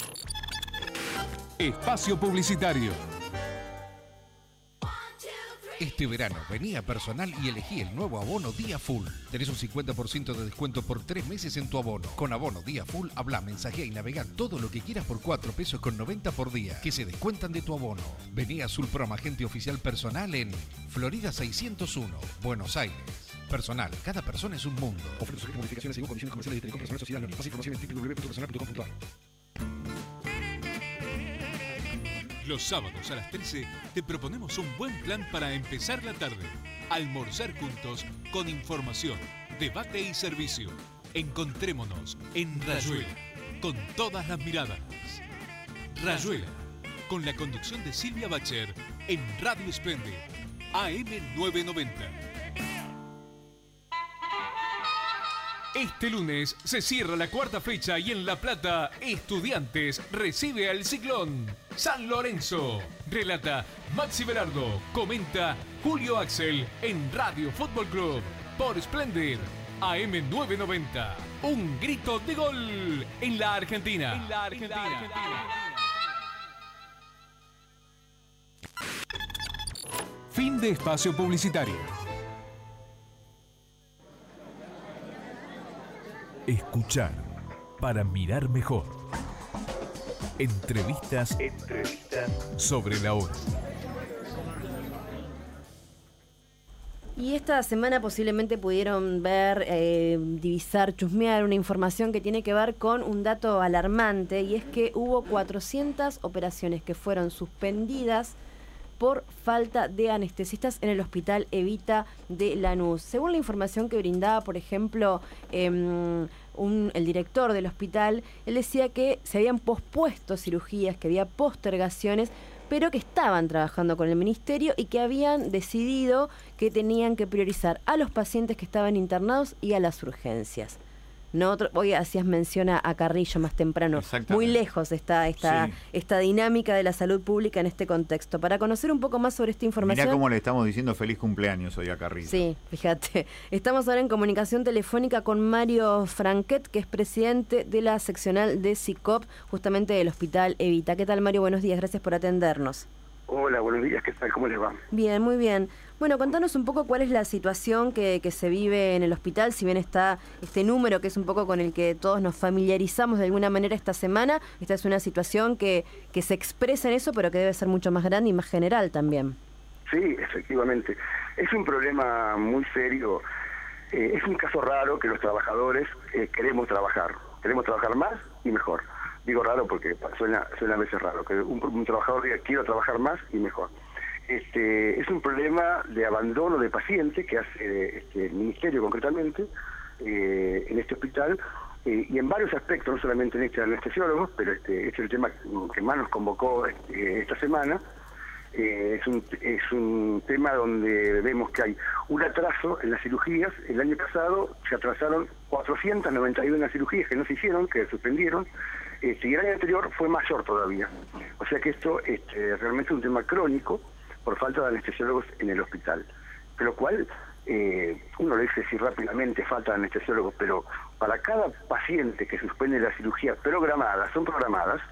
A: Espacio publicitario.
E: Este verano vení a Personal y elegí el nuevo abono Día Full. Tenés un 50% de descuento por 3 meses en tu abono. Con abono Día Full, habla, mensajea y navega todo lo que quieras por 4 pesos con 90 por día, que se descuentan de tu abono. Vení a Sulprom, agente oficial Personal en Florida 601, Buenos Aires. Personal, cada persona es un mundo.
F: Ofertas sujetas a modificaciones según condiciones comerciales de Telecom Personal Sociedad Anónima. Más información en www.personal.com.ar.
A: Los sábados a las 13 te proponemos un buen plan para empezar la tarde. Almorzar juntos con información, debate y servicio. Encontrémonos en Rayuela, con todas las miradas. Rayuela, con la conducción de Silvia Bacher en Radio Splendid, AM 990. Este lunes se cierra la cuarta fecha y en La Plata, Estudiantes recibe al Ciclón San Lorenzo. Relata Maxi Velardo, comenta Julio Axel en Radio Fútbol Club por Splendid, AM 990. Un grito de gol en la Argentina. Fin de espacio publicitario. Escuchar para mirar mejor. Entrevistas sobre la hora.
D: Y esta semana posiblemente pudieron ver, divisar, chusmear una información que tiene que ver con un dato alarmante, y es que hubo 400 operaciones que fueron suspendidas por falta de anestesistas en el Hospital Evita de Lanús. Según la información que brindaba, por ejemplo, el director del hospital, él decía que se habían pospuesto cirugías, que había postergaciones, pero que estaban trabajando con el ministerio y que habían decidido que tenían que priorizar a los pacientes que estaban internados y a las urgencias. No, hoy hacías mención a Carrillo más temprano. Muy lejos está esta dinámica de la salud pública en este contexto. Para conocer un poco más sobre esta información...
C: Mirá cómo le estamos diciendo feliz cumpleaños hoy a Carrillo.
D: Sí, fíjate. Estamos ahora en comunicación telefónica con Mario Franquet, que es presidente de la seccional de SICOP, justamente del Hospital Evita. ¿Qué tal, Mario? Buenos días, gracias por atendernos.
H: Hola, buenos días, ¿qué tal? ¿Cómo les va?
D: Bien, muy bien. Bueno, contanos un poco cuál es la situación que se vive en el hospital, si bien está este número que es un poco con el que todos nos familiarizamos de alguna manera esta semana. Esta es una situación que se expresa en eso, pero que debe ser mucho más grande y más general también.
H: Sí, efectivamente. Es un problema muy serio. Es un caso raro que los trabajadores queremos trabajar más y mejor. Digo raro porque suena a veces raro, que un trabajador diga quiero trabajar más y mejor. Es un problema de abandono de paciente que hace el Ministerio concretamente en este hospital y en varios aspectos, no solamente en este de anestesiólogos, pero este es el tema que más nos convocó esta semana. Es un tema donde vemos que hay un atraso en las cirugías. El año pasado se atrasaron 491 cirugías que no se hicieron, que se suspendieron, y el año anterior fue mayor todavía. O sea que esto realmente es un tema crónico por falta de anestesiólogos en el hospital. Con lo cual, uno le dice así rápidamente, falta de anestesiólogos, pero para cada paciente que suspende las cirugías son programadas,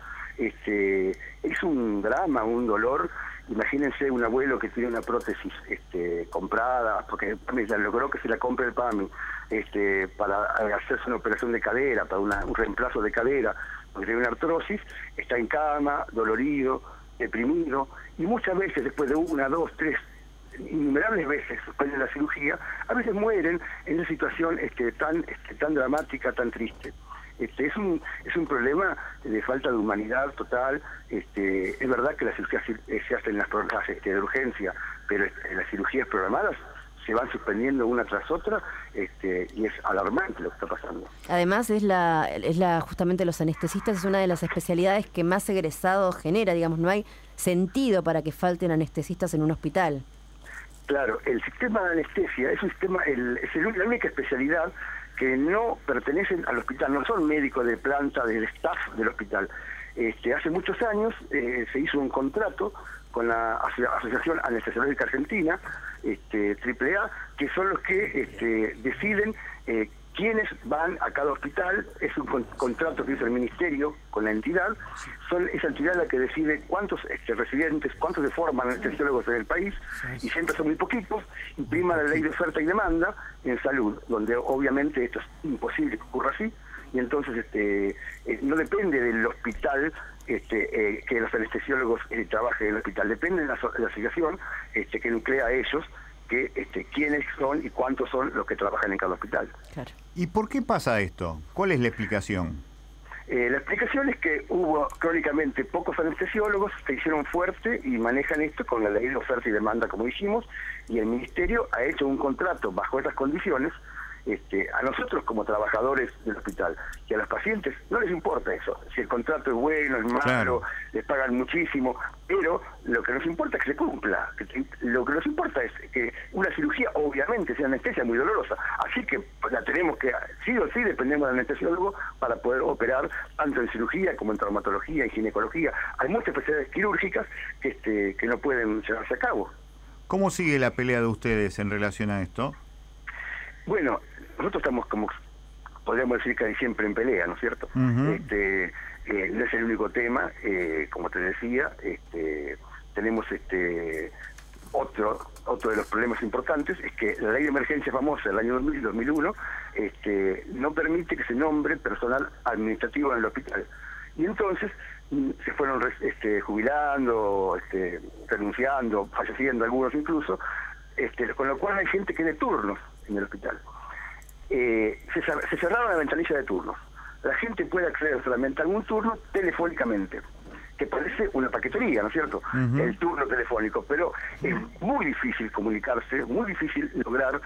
H: es un drama, un dolor. Imagínense un abuelo que tiene una prótesis comprada, porque logró que se la compre el PAMI, para hacerse una operación de cadera, para un reemplazo de cadera, porque tiene una artrosis, está en cama, dolorido, deprimido, y muchas veces después de 1, 2, 3, innumerables veces suspenden la cirugía, a veces mueren en una situación tan dramática, tan triste. Es un problema de falta de humanidad total. Es verdad que las cirugías se hacen en las programas de urgencia, pero las cirugías programadas se van suspendiendo una tras otra, y es alarmante lo que está pasando.
D: Además, justamente los anestesistas es una de las especialidades que más egresados genera, digamos, no hay sentido para que falten anestesistas en un hospital.
H: Claro, el sistema de anestesia es la única especialidad que no pertenecen al hospital, no son médicos de planta, del staff del hospital. Hace muchos años se hizo un contrato con la Asociación Anestesiológica Argentina, AAA, que son los que deciden quienes van a cada hospital, es un contrato que hizo el ministerio con la entidad, son esa entidad la que decide cuántos residentes, cuántos se forman anestesiólogos en el país, y siempre son muy poquitos, y prima la ley de oferta y demanda en salud, donde obviamente esto es imposible que ocurra así, y entonces no depende del hospital que los anestesiólogos trabajen en el hospital, depende de la asociación que nuclea a ellos, que quiénes son y cuántos son los que trabajan en cada hospital.
D: Claro.
C: ¿Y por qué pasa esto? ¿Cuál es la explicación?
H: La explicación es que hubo crónicamente pocos anestesiólogos, se hicieron fuerte y manejan esto con la ley de oferta y demanda, como dijimos, y el ministerio ha hecho un contrato bajo estas condiciones. A nosotros como trabajadores del hospital y a los pacientes no les importa eso, si el contrato es bueno, es malo, claro, les pagan muchísimo, pero lo que nos importa es que se cumpla, lo que nos importa es que una cirugía obviamente sea anestesia muy dolorosa, así que la tenemos que, sí o sí dependemos del anestesiólogo para poder operar tanto en cirugía como en traumatología y ginecología. Hay muchas especialidades quirúrgicas que no pueden llevarse a cabo.
C: ¿Cómo sigue la pelea de ustedes en relación a esto?
H: Bueno, nosotros estamos como, podríamos decir, casi siempre en pelea, ¿no es cierto? No es el único tema, como te decía, tenemos otro de los problemas importantes, es que la ley de emergencia famosa del año 2000 y 2001 no permite que se nombre personal administrativo en el hospital. Y entonces se fueron jubilando, renunciando, falleciendo algunos incluso, con lo cual hay gente que tiene turnos en el hospital. Se cerraron la ventanilla de turnos. La gente puede acceder solamente a algún turno telefónicamente, que parece una paquetería, ¿no es cierto? El turno telefónico, pero es muy difícil comunicarse, muy difícil lograr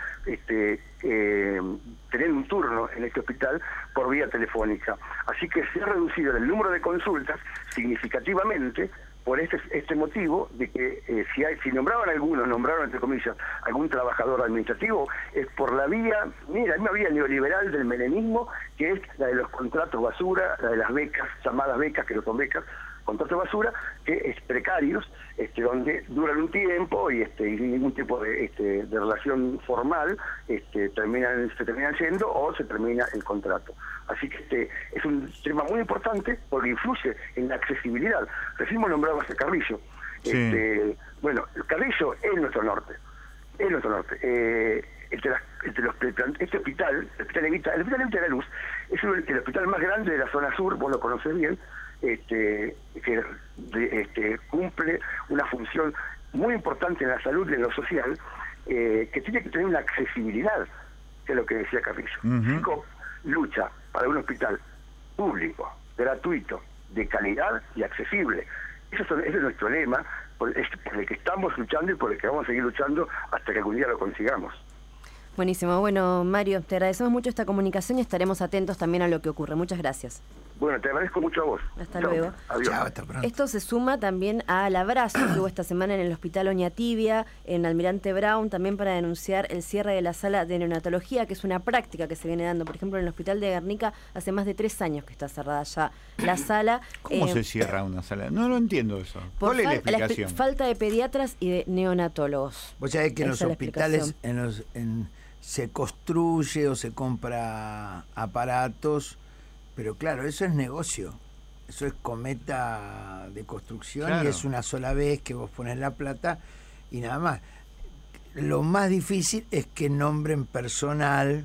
H: tener un turno en este hospital por vía telefónica. Así que se ha reducido el número de consultas significativamente por este motivo de que si nombraban entre comillas, algún trabajador administrativo, es por la vía neoliberal del menemismo, que es la de los contratos basura, la de las becas, llamadas becas, que no son becas, contratos basura, que es precarios, donde duran un tiempo y sin ningún tipo de relación formal, se terminan yendo o se termina el contrato. Así que es un tema muy importante porque influye en la accesibilidad. Recién nombramos a Carrillo. Sí. Bueno, Carrillo es nuestro norte. Este hospital, el Hospital Evita de la Luz, es el hospital más grande de la zona sur, vos lo conocés bien, que cumple una función muy importante en la salud y en lo social, que tiene que tener una accesibilidad, que es lo que decía Carrillo. Chico lucha para un hospital público, gratuito, de calidad y accesible. Ese es nuestro lema, por el que estamos luchando y por el que vamos a seguir luchando hasta que algún día lo consigamos.
D: Buenísimo. Bueno, Mario, te agradecemos mucho esta comunicación y estaremos atentos también a lo que ocurre. Muchas gracias.
H: Bueno, te agradezco mucho a vos.
D: Hasta luego.
H: Adiós.
Q: Chao, hasta pronto.
D: Esto se suma también al abrazo que hubo esta semana en el Hospital Oñatibia, en Almirante Brown, también para denunciar el cierre de la sala de neonatología, que es una práctica que se viene dando. Por ejemplo, en el Hospital de Guernica hace más de 3 años que está cerrada ya la sala.
C: ¿Cómo se cierra una sala? No lo entiendo eso. ¿Cuál es la explicación?
D: Falta de pediatras y de neonatólogos.
Q: Vos sabés que en los hospitales se construye o se compra aparatos, pero claro, eso es negocio. Eso es cometa de construcción, claro. Y es una sola vez que vos pones la plata y nada más. Lo más difícil es que nombren personal,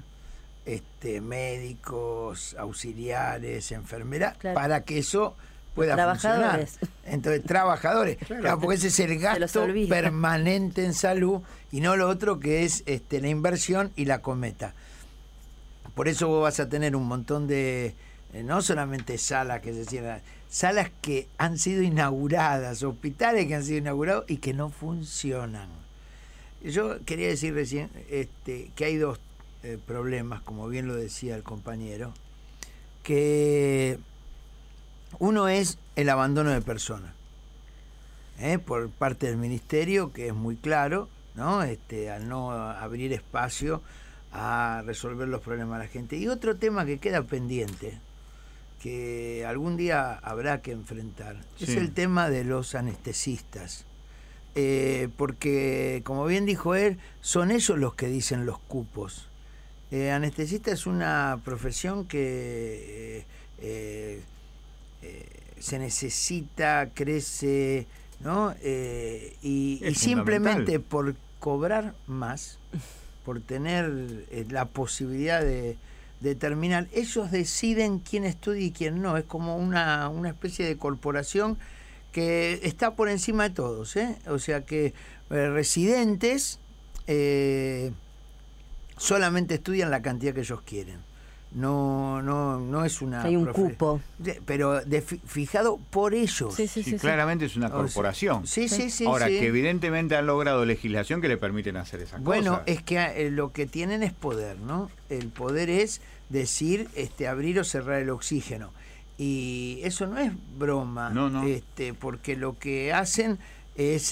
Q: médicos, auxiliares, enfermeras, claro, para que eso pueda funcionar. Entonces, trabajadores. Claro, porque ese es el gasto permanente en salud y no lo otro que es la inversión y la cometa. Por eso vos vas a tener un montón de, no solamente salas que se cierran, salas que han sido inauguradas, hospitales que han sido inaugurados y que no funcionan. Yo quería decir recién que hay dos problemas, como bien lo decía el compañero, que uno es el abandono de personas, por parte del ministerio, que es muy claro, ¿no? Al no abrir espacio a resolver los problemas de la gente. Y otro tema que queda pendiente, que algún día habrá que enfrentar, es el tema de los anestesistas. Porque, como bien dijo él, son ellos los que dicen los cupos. Anestesista es una profesión que se necesita, crece, ¿no? Y simplemente por cobrar más, por tener la posibilidad de terminar, ellos deciden quién estudia y quién no. Es como una especie de corporación que está por encima de todos, ¿eh? O sea que residentes solamente estudian la cantidad que ellos quieren. No es una...
D: Hay un cupo.
Q: Pero fijado por ellos.
C: Sí, claramente es una corporación.
Q: Sí.
C: Ahora, que evidentemente han logrado legislación que le permiten hacer esas
Q: bueno,
C: cosas.
Q: es que lo que tienen es poder, ¿no? El poder es decir, abrir o cerrar el oxígeno. Y eso no es broma.
C: No.
Q: Porque lo que hacen es,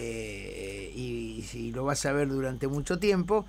Q: y si lo vas a ver durante mucho tiempo,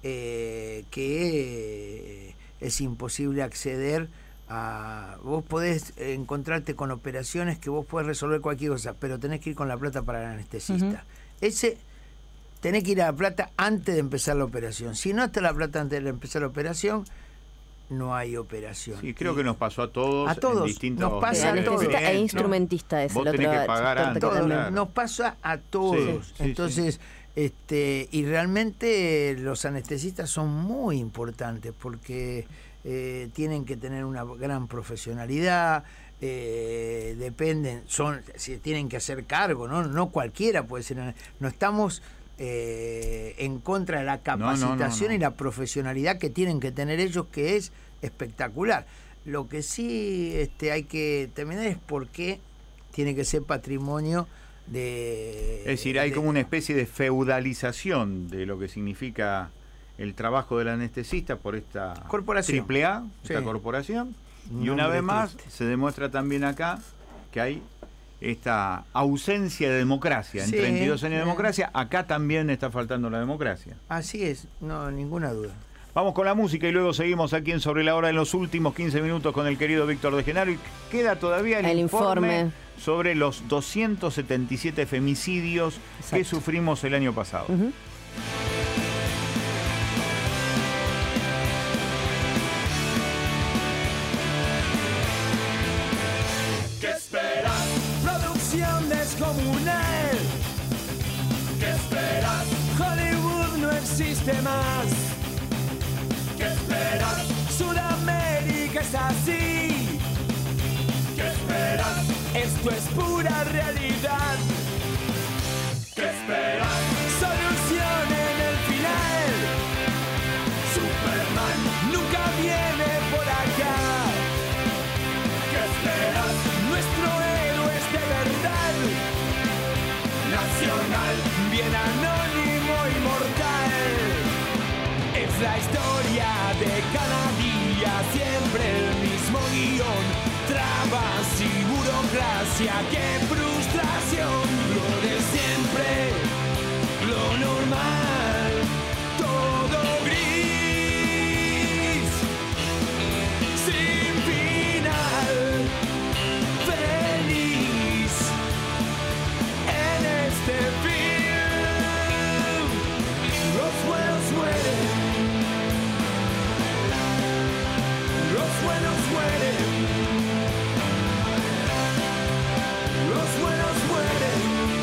Q: que es imposible acceder a... Vos podés encontrarte con operaciones que vos podés resolver cualquier cosa, pero tenés que ir con la plata para el anestesista. Tenés que ir a la plata antes de empezar la operación. Si no está la plata antes de empezar la operación, no hay operación.
C: Sí, creo que nos pasó a todos.
Q: A todos.
C: En distintos
Q: Nos pasa a todos.
D: E instrumentista es
C: vos
D: el
C: tenés
D: otro
C: que pagar antes.
Q: Claro. Nos pasa a todos.
C: Sí,
Q: Entonces, y realmente los anestesistas son muy importantes porque tienen que tener una gran profesionalidad, si tienen que hacer cargo, no cualquiera puede ser. No estamos en contra de la capacitación y la profesionalidad que tienen que tener ellos, que es espectacular. Lo que sí hay que terminar es por qué tiene que ser patrimonio de...
C: Es decir, hay como una especie de feudalización de lo que significa el trabajo del anestesista por esta
Q: corporación.
C: AAA, esta corporación. Y una vez más se demuestra también acá que hay esta ausencia de democracia. En 32 años de democracia, acá también está faltando la democracia.
Q: Así es, no, ninguna duda.
C: Vamos con la música y luego seguimos aquí en Sobre la Hora en los últimos 15 minutos con el querido Víctor de Genaro. Y queda todavía el informe sobre los 277 femicidios que sufrimos el año pasado.
B: ¿Qué esperas? Producción descomunal. ¿Qué esperas? Hollywood no existe más. ¿Qué esperas? Sudamérica es así. ¿Qué esperas? Esto es pura realidad. ¿Qué esperas? Solución en el final. Superman nunca viene por acá. ¿Qué esperas? Nuestro héroe es de verdad. Nacional, bien anónimo y mortal. Es la historia de cada día, siempre el mismo guión. Trabas y burocracia, qué frustración. Lo de siempre, lo normal, todo gris, sin final, feliz en este film. Los buenos mueren, los buenos mueren. Los buenos mueren.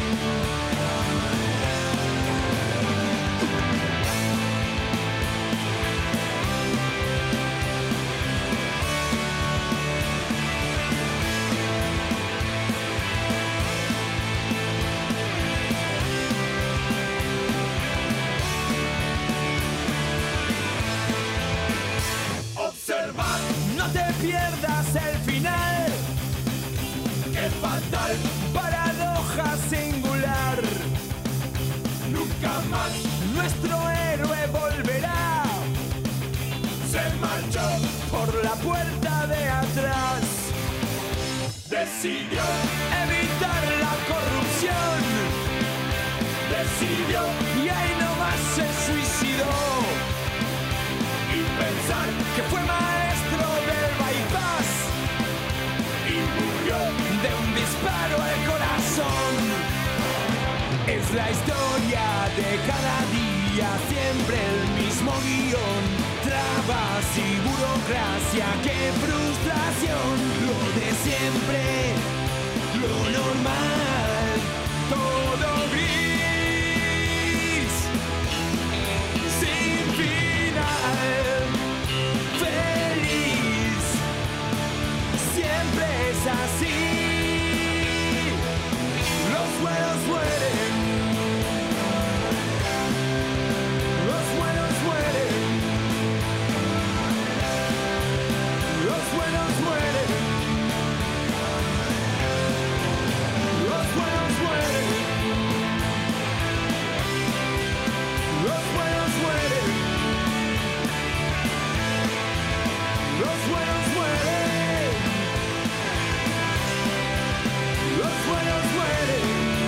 B: Observa, no te pierdas el final. ¡Qué fatal! Paradoja singular. Nunca más nuestro héroe volverá. Se marchó por la puerta de atrás. Decidió evitar la corrupción. Decidió y ahí nomás se suicidó. Y pensar que fue maestro del bypass. Y murió de un disparo al corazón. Es la historia de cada día, siempre el mismo guión. trabas y burocracia, qué frustración, lo de siempre, lo normal, todo gris, sin final, feliz, siempre es así, los buenos mueren. Los buenos mueren. Los buenos mueren. Los buenos mueren. Los buenos mueren. Los buenos mueren. Los buenos mueren.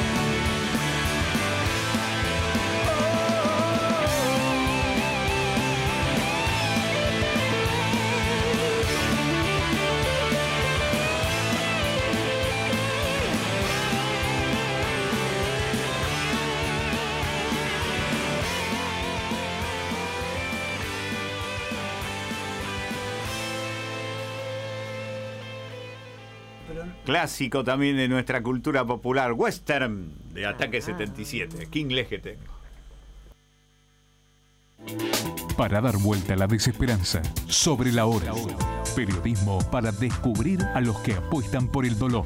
C: Clásico también de nuestra cultura popular, western de Ataque 77, King Legete.
A: Para dar vuelta a la desesperanza, Sobre la Hora. Periodismo para descubrir a los que apuestan por el dolor.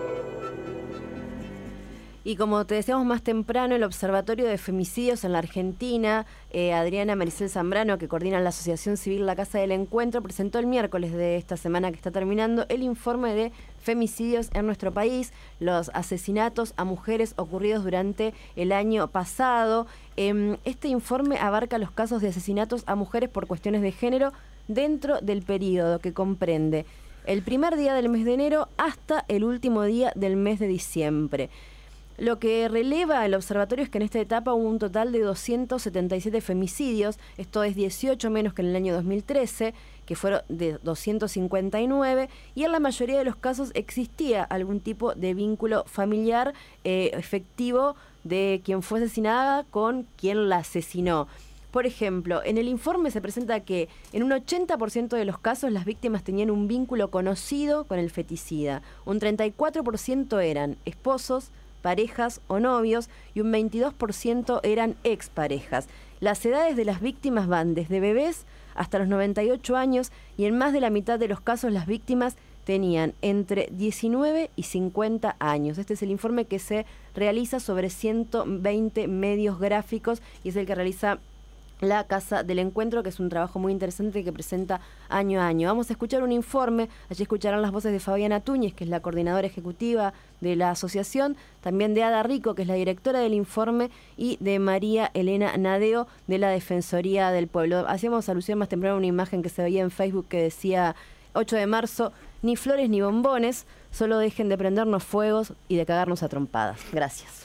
D: Y como te decíamos más temprano, el Observatorio de Femicidios en la Argentina, Adriana Maricel Zambrano, que coordina la Asociación Civil La Casa del Encuentro, presentó el miércoles de esta semana que está terminando el informe de femicidios en nuestro país, los asesinatos a mujeres ocurridos durante el año pasado. Este informe abarca los casos de asesinatos a mujeres por cuestiones de género dentro del periodo que comprende el primer día del mes de enero hasta el último día del mes de diciembre. Lo que releva el observatorio es que en esta etapa hubo un total de 277 femicidios, esto es 18 menos que en el año 2013, que fueron de 259, y en la mayoría de los casos existía algún tipo de vínculo familiar efectivo de quien fue asesinada con quien la asesinó. Por ejemplo, en el informe se presenta que en un 80% de los casos las víctimas tenían un vínculo conocido con el feticida, un 34% eran esposos, parejas o novios y un 22% eran exparejas. Las edades de las víctimas van desde bebés hasta los 98 años y en más de la mitad de los casos las víctimas tenían entre 19 y 50 años. Este es el informe que se realiza sobre 120 medios gráficos y es el que realiza la Casa del Encuentro, que es un trabajo muy interesante que presenta año a año. Vamos a escuchar un informe, allí escucharán las voces de Fabiana Túñez, que es la coordinadora ejecutiva de la asociación, también de Ada Rico, que es la directora del informe, y de María Elena Nadeo, de la Defensoría del Pueblo. Hacíamos alusión más temprano a una imagen que se veía en Facebook que decía 8 de marzo, ni flores ni bombones, solo dejen de prendernos fuegos y de cagarnos a trompadas. Gracias.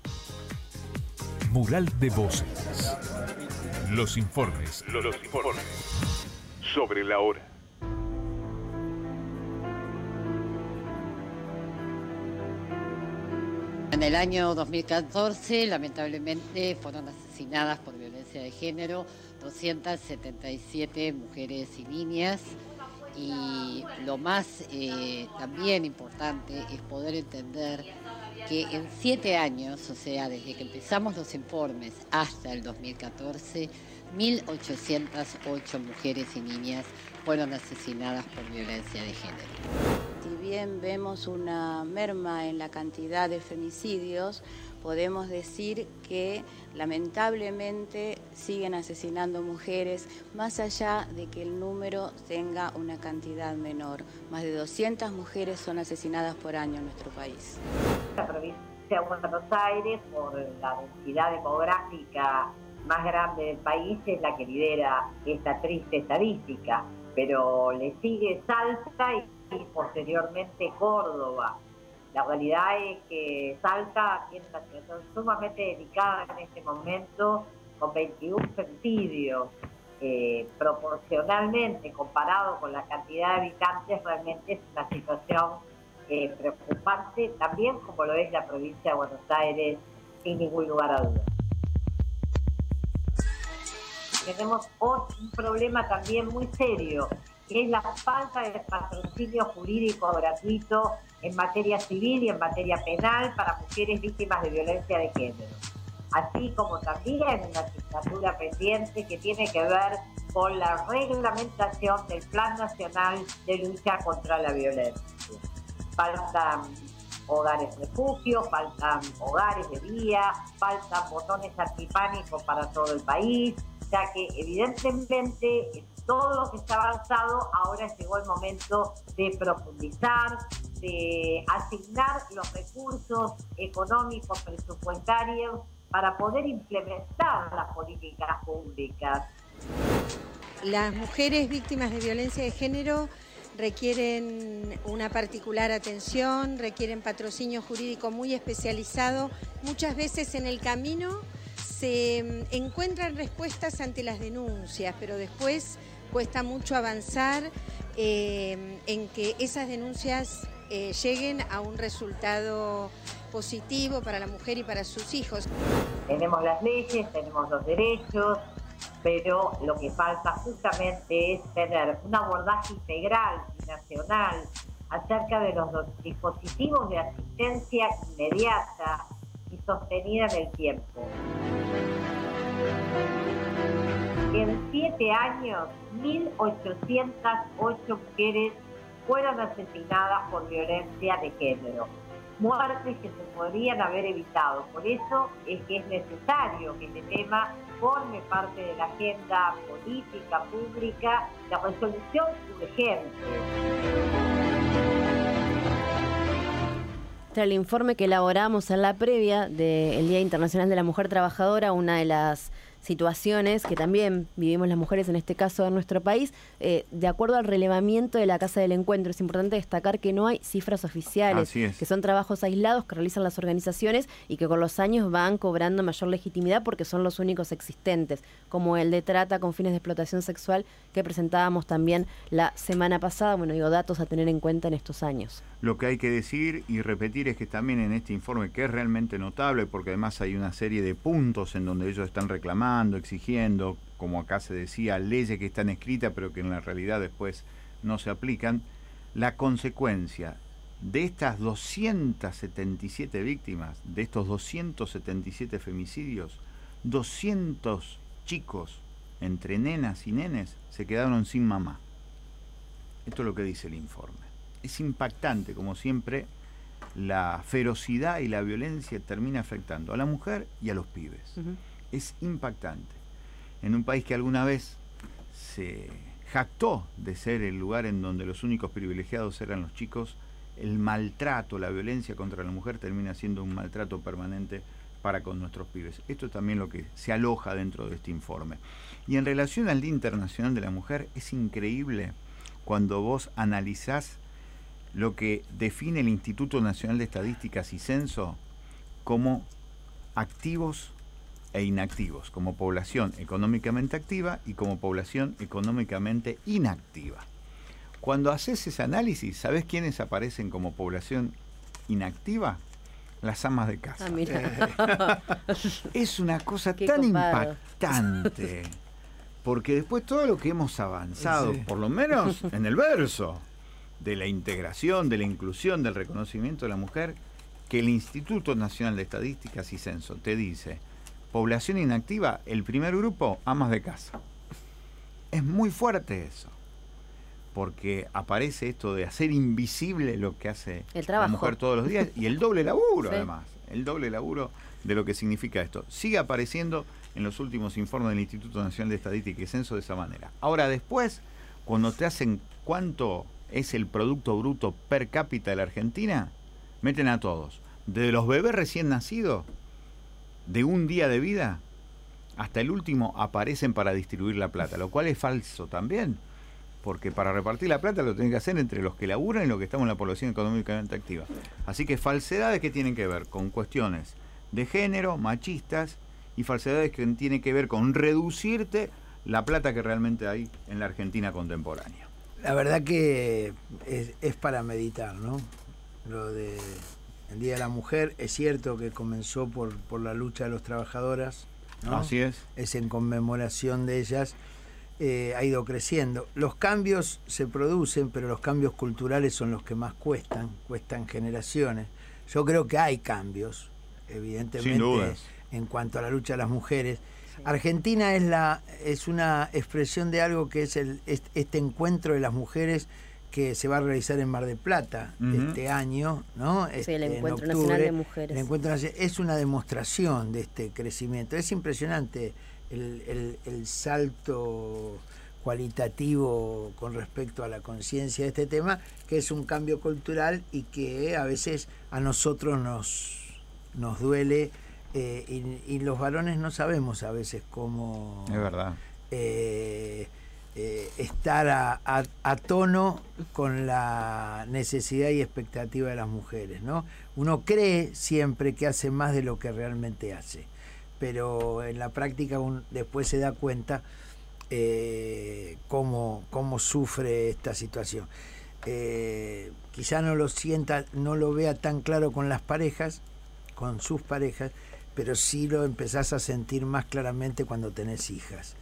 A: Mural de voces. Los informes. Sobre la hora.
J: En el año 2014, lamentablemente, fueron asesinadas por violencia de género 277 mujeres y niñas. Y lo más también importante es poder entender que en 7 años, o sea, desde que empezamos los informes hasta el 2014, 1.808 mujeres y niñas fueron asesinadas por violencia de género.
K: Si bien vemos una merma en la cantidad de femicidios, podemos decir que lamentablemente siguen asesinando mujeres, más allá de que el número tenga una cantidad menor. Más de 200 mujeres son asesinadas por año en nuestro país.
L: La provincia de Buenos Aires, por la densidad demográfica más grande del país, es la que lidera esta triste estadística, pero le sigue Salta y posteriormente Córdoba. La realidad es que Salta tiene una situación sumamente delicada en este momento, con 21 femicidios. Proporcionalmente, comparado con la cantidad de habitantes, realmente es una situación preocupante, también como lo es la provincia de Buenos Aires, sin ningún lugar a dudas. tenemos un problema también muy serio, que es la falta de patrocinio jurídico gratuito en materia civil y en materia penal para mujeres víctimas de violencia de género. Así como también una asignatura pendiente que tiene que ver con la reglamentación del Plan Nacional de Lucha contra la Violencia. Faltan hogares refugio, faltan hogares de día, faltan botones antipánico para todo el país, ya que evidentemente todo lo que está avanzado, ahora llegó el momento de profundizar, de asignar los recursos económicos, presupuestarios, para poder implementar las políticas públicas.
I: Las mujeres víctimas de violencia de género requieren una particular atención, requieren patrocinio jurídico muy especializado. Muchas veces en el camino se encuentran respuestas ante las denuncias, pero después cuesta mucho avanzar en que esas denuncias lleguen a un resultado positivo para la mujer y para sus hijos.
L: Tenemos las leyes, tenemos los derechos, pero lo que falta justamente es tener un abordaje integral y nacional acerca de los dispositivos de asistencia inmediata y sostenida en el tiempo. En 7 años, 1.808 mujeres fueron asesinadas por violencia de género. Muertes que se podrían haber evitado. Por eso es que es necesario que este tema forme parte de la agenda política, pública, la resolución urgente.
D: Tras el informe que elaboramos en la previa del Día Internacional de la Mujer Trabajadora, una de las situaciones que también vivimos las mujeres, en este caso en nuestro país, de acuerdo al relevamiento de la Casa del Encuentro. Es importante destacar que no hay cifras oficiales, que son trabajos aislados que realizan las organizaciones y que con los años van cobrando mayor legitimidad porque son los únicos existentes, como el de trata con fines de explotación sexual que presentábamos también la semana pasada. Bueno, digo, datos a tener en cuenta en estos años.
C: Lo que hay que decir y repetir es que también en este informe, que es realmente notable, porque además hay una serie de puntos en donde ellos están reclamando, exigiendo, como acá se decía, leyes que están escritas pero que en la realidad después no se aplican, la consecuencia de estas 277 víctimas, de estos 277 femicidios, 200 chicos, entre nenas y nenes, se quedaron sin mamá. Esto es lo que dice el informe. Es impactante, como siempre, la ferocidad y la violencia termina afectando a la mujer y a los pibes. Es impactante. En un país que alguna vez se jactó de ser el lugar en donde los únicos privilegiados eran los chicos, el maltrato, la violencia contra la mujer termina siendo un maltrato permanente para con nuestros pibes. Esto es también lo que se aloja dentro de este informe. Y en relación al Día Internacional de la Mujer, es increíble cuando vos analizás lo que define el Instituto Nacional de Estadísticas y Censo como activos e inactivos, como población económicamente activa y como población económicamente inactiva. Cuando haces ese análisis, ¿sabés quiénes aparecen como población inactiva? Las amas de casa. Es una cosa tan impactante, porque después todo lo que hemos avanzado, por lo menos en el verso de la integración, de la inclusión, del reconocimiento de la mujer, que el Instituto Nacional de Estadísticas y Censo te dice, población inactiva, el primer grupo, amas de casa. Es muy fuerte eso, porque aparece esto de hacer invisible lo que hace la mujer todos los días y el doble laburo, además, el doble laburo de lo que significa esto. Sigue apareciendo en los últimos informes del Instituto Nacional de Estadística y Censo de esa manera. Ahora después, cuando te hacen cuánto es el Producto Bruto per cápita de la Argentina, meten a todos, desde los bebés recién nacidos, de un día de vida, hasta el último aparecen para distribuir la plata, lo cual es falso también, porque para repartir la plata lo tienen que hacer entre los que laburan y los que estamos en la población económicamente activa. Así que falsedades que tienen que ver con cuestiones de género, machistas, y falsedades que tienen que ver con reducirte la plata que realmente hay en la Argentina contemporánea.
Q: La verdad que es para meditar, ¿no? Lo de el Día de la Mujer es cierto que comenzó por la lucha de las trabajadoras ¿no?
C: Así es.
Q: Es en conmemoración de ellas. Ha ido creciendo. Los cambios se producen, pero los cambios culturales son los que más cuestan generaciones. Yo creo que hay cambios, evidentemente,
C: sin dudas,
Q: en cuanto a la lucha de las mujeres. Sí. Argentina es una expresión de algo que es este encuentro de las mujeres que se va a realizar en Mar del Plata este año, ¿no?
D: Sí, el Encuentro Nacional de Mujeres.
Q: El Encuentro Nacional es una demostración de este crecimiento. Es impresionante el salto cualitativo con respecto a la conciencia de este tema, que es un cambio cultural y que a veces a nosotros nos duele, y los varones no sabemos a veces cómo...
C: Es verdad.
Q: Estar a tono con la necesidad y expectativa de las mujeres, ¿no? Uno cree siempre que hace más de lo que realmente hace, pero en la práctica después se da cuenta cómo sufre esta situación. Quizá no lo vea tan claro con las parejas, con sus parejas, pero sí lo empezás a sentir más claramente cuando tenés hijas.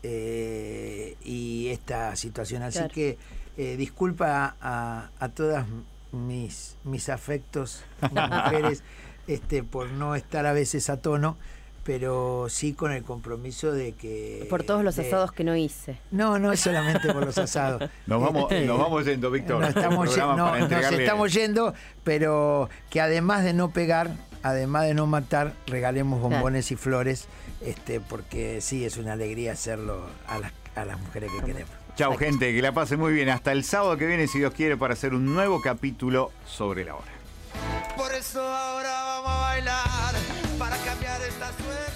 Q: Y esta situación, así claro. Que disculpa a todas mis afectos, mujeres, por no estar a veces a tono, pero sí con el compromiso de que...
D: Por todos los asados que no hice.
Q: No es solamente por los asados.
C: Nos vamos yendo, Víctor.
Q: Nos estamos yendo, pero que además de no pegar, además de no matar, regalemos bombones claro. Y flores, porque sí, es una alegría hacerlo a las mujeres que queremos.
C: Chau, gente, que la pase muy bien. Hasta el sábado que viene, si Dios quiere, para hacer un nuevo capítulo sobre la hora.
B: Por eso ahora vamos a bailar, para cambiar esta suerte.